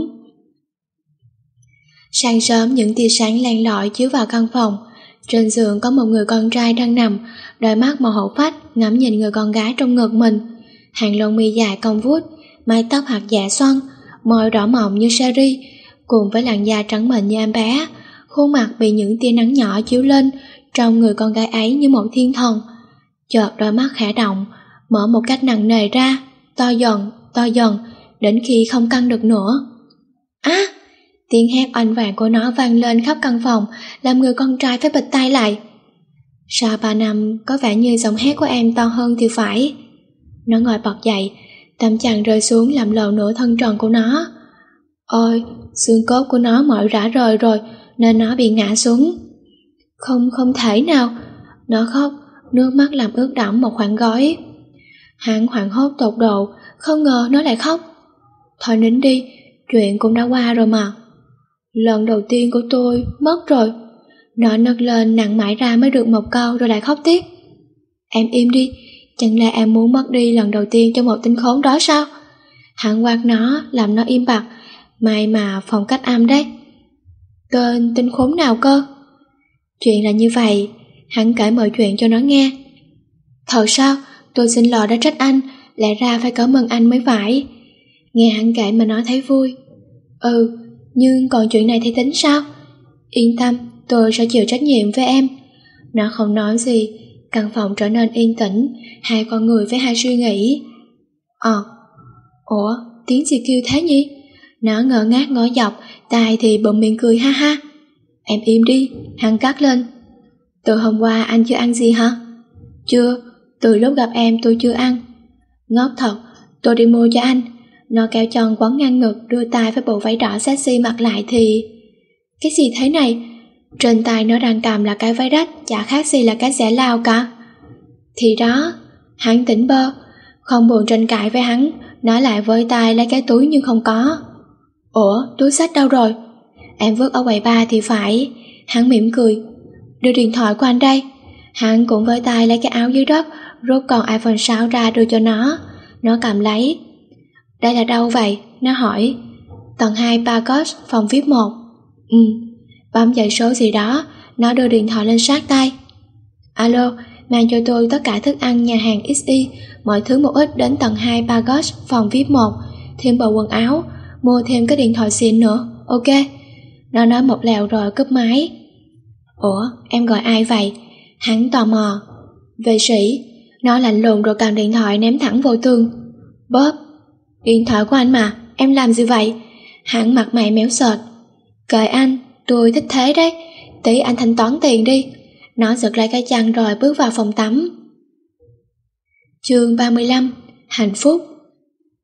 Sáng sớm những tia sáng len lỏi chiếu vào căn phòng. Trên giường có một người con trai đang nằm, đôi mắt màu hổ phách ngắm nhìn người con gái trong ngực mình. Hàng lông mi dài cong vuốt, mái tóc hạt dạ xoăn, môi đỏ mọng như sherry, cùng với làn da trắng mịn như em bé. Khuôn mặt bị những tia nắng nhỏ chiếu lên, trông người con gái ấy như một thiên thần. Chợt đôi mắt khẽ động, mở một cách nặng nề ra, to dần, đến khi không căng được nữa. Tiếng hét oanh vàng của nó vang lên khắp căn phòng, làm người con trai phải bịt tai lại. Sau 3 năm, có vẻ như giọng hét của em to hơn thì phải. Nó ngồi bật dậy, tấm chăn rơi xuống làm lộ nửa thân tròn của nó. Ôi, xương cốt của nó mỏi rã rời rồi, nên nó bị ngã xuống. Không thể nào. Nó khóc, nước mắt làm ướt đẫm một khoảng gói. Hắn hoảng hốt tột độ, không ngờ nó lại khóc. Thôi nín đi, chuyện cũng đã qua rồi mà. Lần đầu tiên của tôi mất rồi. Nó nấc lên nặng mãi ra mới được một câu rồi lại khóc tiếp. Em im đi, chẳng lẽ em muốn mất đi lần đầu tiên cho một tên khốn đó sao? Hắn quát nó, làm nó im bặt. May mà phòng cách âm đấy. Tên khốn nào cơ? Chuyện là như vậy. Hắn kể mọi chuyện cho nó nghe. Thật sao? Tôi xin lỗi đã trách anh, lẽ ra phải cảm ơn anh mới phải. Nghe hắn kể mà nó thấy vui. Nhưng còn chuyện này thì tính sao? Yên tâm, tôi sẽ chịu trách nhiệm với em. Nó không nói gì. Căn phòng trở nên yên tĩnh, hai con người với hai suy nghĩ. Ủa, tiếng gì kêu thế nhỉ? Nó ngơ ngác ngó dọc, tai thì bụm miệng cười ha ha. Em im đi, hắn cắt lên. Từ hôm qua anh chưa ăn gì hả? Chưa, từ lúc gặp em tôi chưa ăn. Ngốc thật, tôi đi mua cho anh. Nó kéo chân quấn ngang ngực, đưa tay với bộ váy đỏ sexy mặc lại thì... Cái gì thế này? Trên tay nó đang cầm là cái váy rách, chả khác gì là cái xẻ lao cả. Thì đó, hắn tỉnh bơ. Không buồn tranh cãi với hắn, nó lại với tay lấy cái túi nhưng không có. Ủa, túi xách đâu rồi? Em vứt ở quầy bar thì phải. Hắn mỉm cười. Đưa điện thoại của anh đây. Hắn cũng với tay lấy cái áo dưới đất, rút con iPhone 6 ra đưa cho nó. Nó cầm lấy. Đây là đâu vậy? Nó hỏi. Tầng 2 Pagos, phòng VIP 1. Bấm dãy số gì đó. Nó đưa điện thoại lên sát tay. Alo, mang cho tôi tất cả thức ăn nhà hàng XY, mọi thứ một ít đến tầng 2 Pagos, phòng VIP 1. Thêm bộ quần áo, mua thêm cái điện thoại xịn nữa. Ok. Nó nói một lèo rồi cúp máy. Ủa, em gọi ai vậy? Hắn tò mò. Vệ sĩ. Nó lạnh lùng rồi cầm điện thoại ném thẳng vô tường. Bóp. Điện thoại của anh mà, em làm gì vậy? Hắn mặt mày méo sệt. Kệ anh, tôi thích thế đấy. Tí anh thanh toán tiền đi. Nó giật lấy cái chăn rồi bước vào phòng tắm. Chương 35. Hạnh phúc.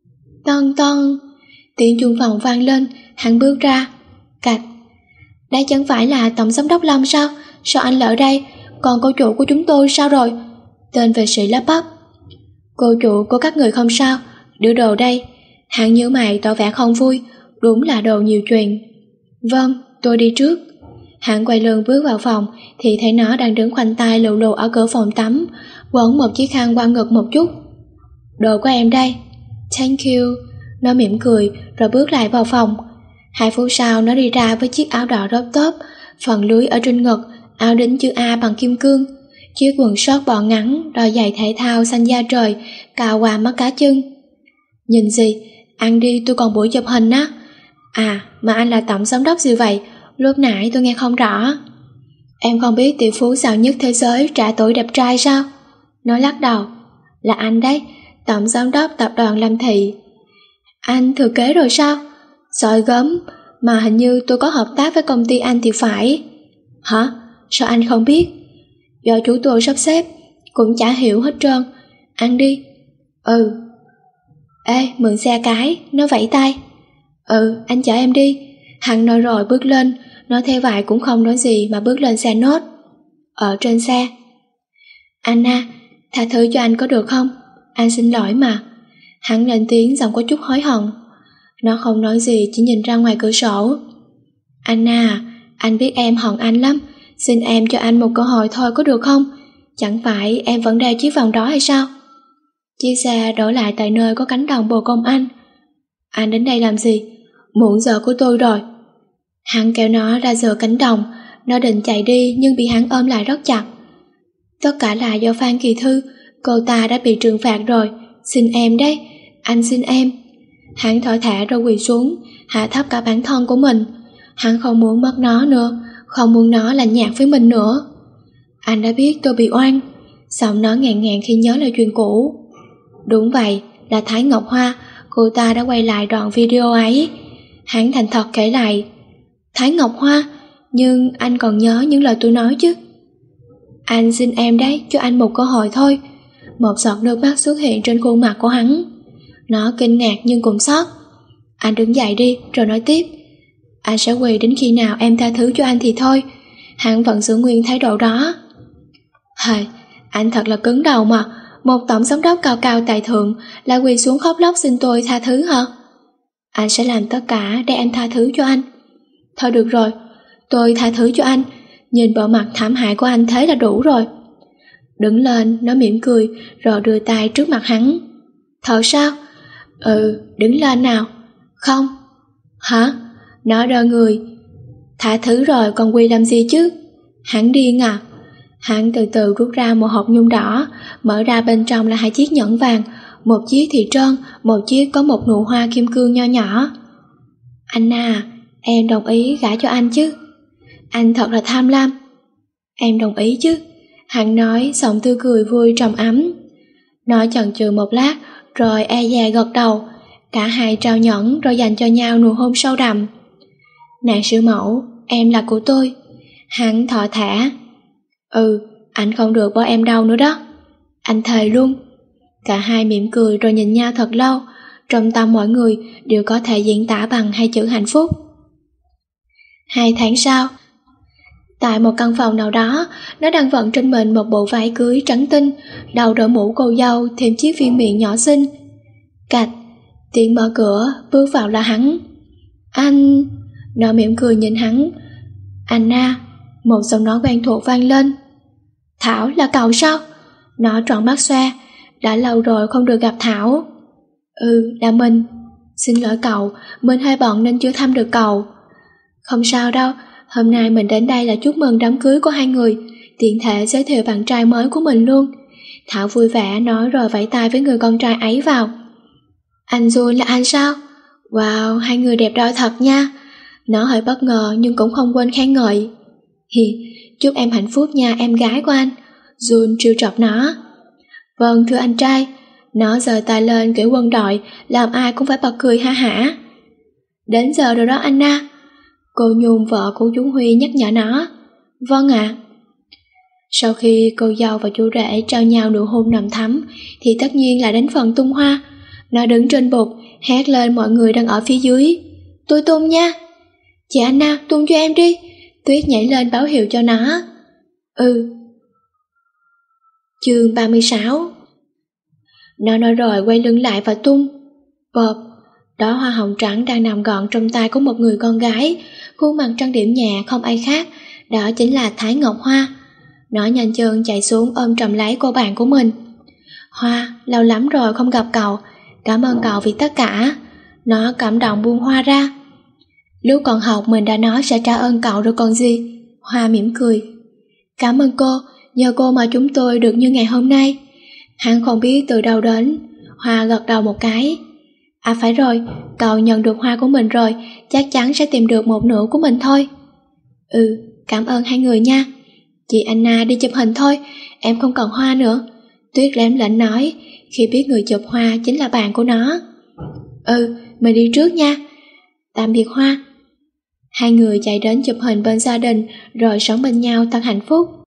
Tân tân. Tiếng chuông phòng vang lên, hắn bước ra. Cạch. Đây chẳng phải là tổng giám đốc Lâm sao? Sao anh lỡ đây? Còn cô chủ của chúng tôi sao rồi? Tên vệ sĩ lắp bắp. Cô chủ của các người không sao, đưa đồ đây. Hắn nhíu mày tỏ vẻ không vui, đúng là đồ nhiều chuyện. Vâng, tôi đi trước. Hắn quay lưng bước vào phòng thì thấy nó đang đứng khoanh tay lù lù ở cửa phòng tắm, quấn một chiếc khăn qua ngực một chút. Đồ của em đây. Thank you. Nó mỉm cười rồi bước lại vào phòng. 2 phút sau nó đi ra với chiếc áo đỏ crop top, phần lưới ở trên ngực, áo đính chữ A bằng kim cương, chiếc quần short bò ngắn, đôi giày thể thao xanh da trời, cào qua mắt cá chân. Nhìn gì? Ăn đi, tôi còn buổi chụp hình á. À, mà anh là tổng giám đốc gì vậy? Lúc nãy tôi nghe không rõ. Em không biết tỷ phú giàu nhất thế giới trả tuổi đẹp trai sao? Nó lắc đầu. Là anh đấy, tổng giám đốc tập đoàn Lâm Thị. Anh thừa kế rồi sao? Giỏi gớm, mà hình như tôi có hợp tác với công ty anh thì phải. Hả? Sao anh không biết? Do chú tôi sắp xếp, cũng chả hiểu hết trơn. Ăn đi. Ừ. Ê, mượn xe cái, nó vẫy tay. Ừ, anh chở em đi. Hắn nói rồi bước lên, nó theo vậy cũng không nói gì mà bước lên xe nốt. Ở trên xe. Anna, tha thứ cho anh có được không? Anh xin lỗi mà. Hắn lên tiếng giọng có chút hối hận. Nó không nói gì, chỉ nhìn ra ngoài cửa sổ. Anna, anh biết em hận anh lắm. Xin em cho anh một cơ hội thôi có được không? Chẳng phải em vẫn đeo chiếc vòng đó hay sao? Chiếc xe đổ lại tại nơi có cánh đồng bồ công anh. Anh đến đây làm gì? Muộn giờ của tôi rồi. Hắn kéo nó ra giữa cánh đồng. Nó định chạy đi nhưng bị hắn ôm lại rất chặt. Tất cả là do Phan Kỳ Thư. Cô ta đã bị trừng phạt rồi. Xin em đấy, anh xin em. Hắn thở thả rồi quỳ xuống, hạ thấp cả bản thân của mình. Hắn không muốn mất nó nữa, không muốn nó lạnh nhạt với mình nữa. Anh đã biết tôi bị oan. Giọng nó ngàn ngàn khi nhớ lại chuyện cũ. Đúng vậy, là Thái Ngọc Hoa. Cô ta đã quay lại đoạn video ấy. Hắn thành thật kể lại. Thái Ngọc Hoa, nhưng anh còn nhớ những lời tôi nói chứ? Anh xin em đấy, cho anh một cơ hội thôi. Một giọt nước mắt xuất hiện trên khuôn mặt của hắn. Nó kinh ngạc nhưng cũng xót. Anh đứng dậy đi rồi nói tiếp. Anh sẽ quỳ đến khi nào em tha thứ cho anh thì thôi. Hắn vẫn giữ nguyên thái độ đó. Hời, anh thật là cứng đầu mà. Một tổng giám đốc cao cao tài thượng lại quỳ xuống khóc lóc xin tôi tha thứ hả? Anh sẽ làm tất cả để em tha thứ cho anh. Thôi được rồi, tôi tha thứ cho anh. Nhìn bộ mặt thảm hại của anh thế là đủ rồi. Đứng lên, nó mỉm cười rồi đưa tay trước mặt hắn. Thật sao? Ừ, đứng lên nào. Không. Hả? Nó đơ người. Tha thứ rồi còn quỳ làm gì chứ? Hắn điên à? Hắn từ từ rút ra một hộp nhung đỏ, mở ra bên trong là 2 chiếc nhẫn vàng, một chiếc thì trơn, một chiếc có một nụ hoa kim cương nho nhỏ. Anna, em đồng ý gả cho anh chứ? Anh thật là tham lam. Em đồng ý chứ? Hắn nói giọng tươi cười vui trầm ấm. Nó chần chừ một lát rồi e dè gật đầu. Cả hai trao nhẫn rồi dành cho nhau nụ hôn sâu đậm. Nàng siêu mẫu, em là của tôi. Hắn thọ thả. Ừ, anh không được bỏ em đâu nữa đó. Anh thề luôn. Cả hai mỉm cười rồi nhìn nhau thật lâu. Trong tâm mỗi người đều có thể diễn tả bằng 2 chữ hạnh phúc. 2 tháng sau, tại một căn phòng nào đó, nó đang vận trên mình một bộ váy cưới trắng tinh, đầu đội mũ cô dâu thêm chiếc viên miệng nhỏ xinh. Cạch, tiếng mở cửa, bước vào là hắn. Anh... Nó mỉm cười nhìn hắn. Anna, một giọng nói quen thuộc vang lên. Thảo là cậu sao? Nó tròn mắt xoe. Đã lâu rồi không được gặp Thảo. Ừ, là mình. Xin lỗi cậu, mình hơi bận nên chưa thăm được cậu. Không sao đâu, hôm nay mình đến đây là chúc mừng đám cưới của 2 người, tiện thể giới thiệu bạn trai mới của mình luôn. Thảo vui vẻ nói rồi vẫy tay với người con trai ấy vào. Anh Jun là anh sao? Wow, 2 người đẹp đôi thật nha. Nó hơi bất ngờ nhưng cũng không quên khen ngợi. Hi, chúc em hạnh phúc nha em gái của anh. Jun trêu chọc nó. Vâng thưa anh trai. Nó giơ tay lên kiểu quân đội, làm ai cũng phải bật cười ha hả. Đến giờ rồi đó Anna. Cô Nhung vợ của chú Huy nhắc nhở nó. Vâng ạ. Sau khi cô dâu và chú rể trao nhau nụ hôn nồng thắm thì tất nhiên là đến phần tung hoa. Nó đứng trên bục, hét lên mọi người đang ở phía dưới. Tôi tung nha. Chị Anna, tung cho em đi. Tuyết nhảy lên báo hiệu cho nó. Chương 36. Nó nói rồi quay lưng lại và tung. Bộp, đóa hoa hồng trắng đang nằm gọn trong tay của một người con gái, khuôn mặt trang điểm nhẹ không ai khác, đó chính là Thái Ngọc Hoa. Nó nhanh chân chạy xuống ôm trầm lấy cô bạn của mình. Hoa, lâu lắm rồi không gặp cậu, cảm ơn cậu vì tất cả. Nó cảm động buông hoa ra. Lúc còn học mình đã nói sẽ trả ơn cậu rồi còn gì. Hoa mỉm cười. Cảm ơn cô, nhờ cô mà chúng tôi được như ngày hôm nay. Hắn không biết từ đâu đến. Hoa gật đầu một cái. À phải rồi, cậu nhận được hoa của mình rồi, chắc chắn sẽ tìm được một nửa của mình thôi. Cảm ơn hai người nha. Chị Anna đi chụp hình thôi, em không cần hoa nữa. Tuyết lém lỉnh nói, khi biết người chụp hoa chính là bạn của nó. Mình đi trước nha. Tạm biệt Hoa. Hai người chạy đến chụp hình bên gia đình, rồi sống bên nhau thật hạnh phúc.